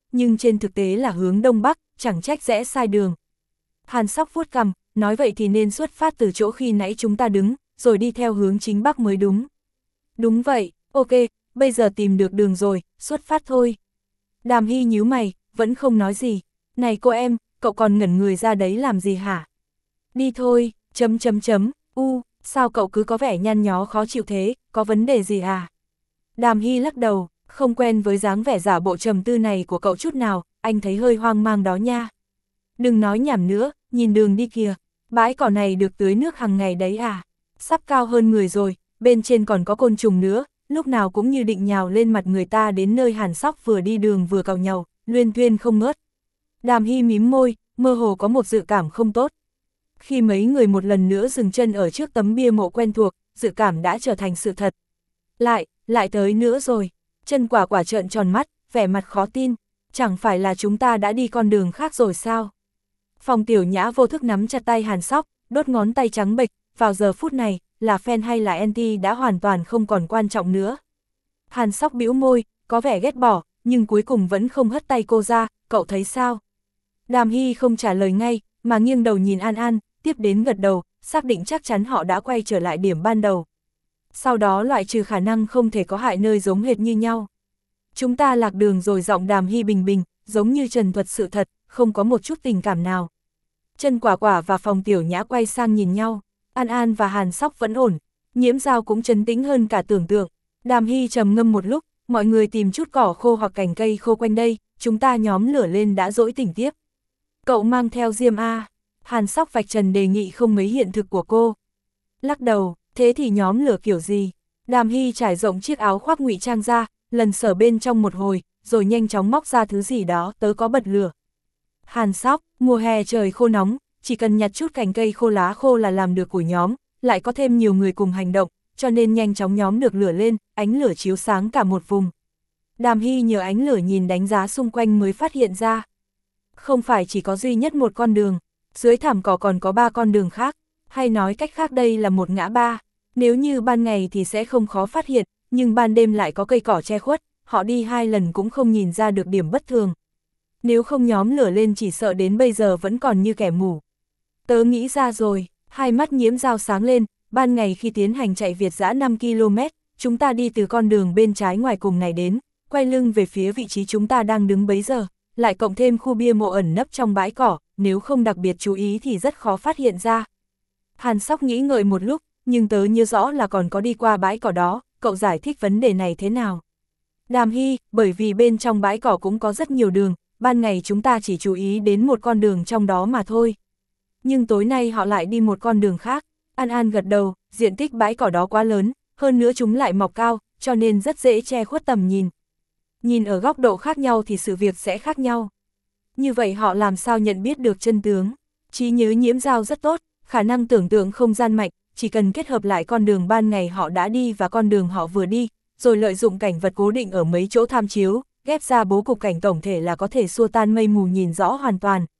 Speaker 1: nhưng trên thực tế là hướng đông bắc, chẳng trách rẽ sai đường. Hàn Sóc vuốt cằm, nói vậy thì nên xuất phát từ chỗ khi nãy chúng ta đứng, rồi đi theo hướng chính bắc mới đúng. Đúng vậy, ok, bây giờ tìm được đường rồi, xuất phát thôi. Đàm Hy nhíu mày, vẫn không nói gì. Này cô em, cậu còn ngẩn người ra đấy làm gì hả? Đi thôi, chấm chấm chấm, u, sao cậu cứ có vẻ nhăn nhó khó chịu thế, có vấn đề gì à? Đàm Hy lắc đầu, không quen với dáng vẻ giả bộ trầm tư này của cậu chút nào, anh thấy hơi hoang mang đó nha. Đừng nói nhảm nữa, nhìn đường đi kìa, bãi cỏ này được tưới nước hàng ngày đấy à? Sắp cao hơn người rồi, bên trên còn có côn trùng nữa, lúc nào cũng như định nhào lên mặt người ta đến nơi Hàn Sóc vừa đi đường vừa càu nhàu, luyên thuyên không ngớt. Đàm Hy mím môi, mơ hồ có một dự cảm không tốt. Khi mấy người một lần nữa dừng chân ở trước tấm bia mộ quen thuộc, dự cảm đã trở thành sự thật. Lại, lại tới nữa rồi. Chân Quả Quả trợn tròn mắt, vẻ mặt khó tin. Chẳng phải là chúng ta đã đi con đường khác rồi sao? Phong Tiểu Nhã vô thức nắm chặt tay Hàn Sóc, đốt ngón tay trắng bệch, vào giờ phút này, là fan hay là anti đã hoàn toàn không còn quan trọng nữa. Hàn Sóc bĩu môi, có vẻ ghét bỏ, nhưng cuối cùng vẫn không hất tay cô ra, cậu thấy sao? Đàm Hy không trả lời ngay, mà nghiêng đầu nhìn An An, tiếp đến gật đầu, xác định chắc chắn họ đã quay trở lại điểm ban đầu. Sau đó loại trừ khả năng không thể có hại nơi giống hệt như nhau. Chúng ta lạc đường rồi, giọng Đàm Hy bình bình, giống như trần thuật sự thật, không có một chút tình cảm nào. Chân Quả Quả và Phong Tiểu Nhã quay sang nhìn nhau, An An và Hàn Sóc vẫn ổn, Nhiễm Dao cũng trấn tĩnh hơn cả tưởng tượng. Đàm Hy trầm ngâm một lúc, mọi người tìm chút cỏ khô hoặc cành cây khô quanh đây, chúng ta nhóm lửa lên đã dỗi tỉnh tiếp. Cậu mang theo diêm a? Hàn Sóc vạch trần đề nghị không mấy hiện thực của cô. Lắc đầu, thế thì nhóm lửa kiểu gì? Đàm Hy trải rộng chiếc áo khoác ngụy trang ra, lần sở bên trong một hồi, rồi nhanh chóng móc ra thứ gì đó, tớ có bật lửa. Hàn Sóc, mùa hè trời khô nóng, chỉ cần nhặt chút cành cây khô lá khô là làm được của nhóm, lại có thêm nhiều người cùng hành động, cho nên nhanh chóng nhóm được lửa lên, ánh lửa chiếu sáng cả một vùng. Đàm Hy nhờ ánh lửa nhìn đánh giá xung quanh mới phát hiện ra. Không phải chỉ có duy nhất một con đường, dưới thảm cỏ còn có ba con đường khác, hay nói cách khác đây là một ngã ba. Nếu như ban ngày thì sẽ không khó phát hiện, nhưng ban đêm lại có cây cỏ che khuất, họ đi hai lần cũng không nhìn ra được điểm bất thường. Nếu không nhóm lửa lên chỉ sợ đến bây giờ vẫn còn như kẻ mù. Tớ nghĩ ra rồi, hai mắt Nhiễm Dao sáng lên, ban ngày khi tiến hành chạy Việt dã năm ki lô mét, chúng ta đi từ con đường bên trái ngoài cùng này đến, quay lưng về phía vị trí chúng ta đang đứng bấy giờ, lại cộng thêm khu bia mộ ẩn nấp trong bãi cỏ, nếu không đặc biệt chú ý thì rất khó phát hiện ra. Hàn Sóc nghĩ ngợi một lúc, nhưng tớ nhớ rõ là còn có đi qua bãi cỏ đó, cậu giải thích vấn đề này thế nào? Đàm Hy, bởi vì bên trong bãi cỏ cũng có rất nhiều đường, ban ngày chúng ta chỉ chú ý đến một con đường trong đó mà thôi. Nhưng tối nay họ lại đi một con đường khác. An An gật đầu, diện tích bãi cỏ đó quá lớn, hơn nữa chúng lại mọc cao, cho nên rất dễ che khuất tầm nhìn. Nhìn ở góc độ khác nhau thì sự việc sẽ khác nhau. Như vậy họ làm sao nhận biết được chân tướng? Trí nhớ Nhiễm Dao rất tốt, khả năng tưởng tượng không gian mạnh, chỉ cần kết hợp lại con đường ban ngày họ đã đi và con đường họ vừa đi, rồi lợi dụng cảnh vật cố định ở mấy chỗ tham chiếu, ghép ra bố cục cảnh tổng thể là có thể xua tan mây mù nhìn rõ hoàn toàn,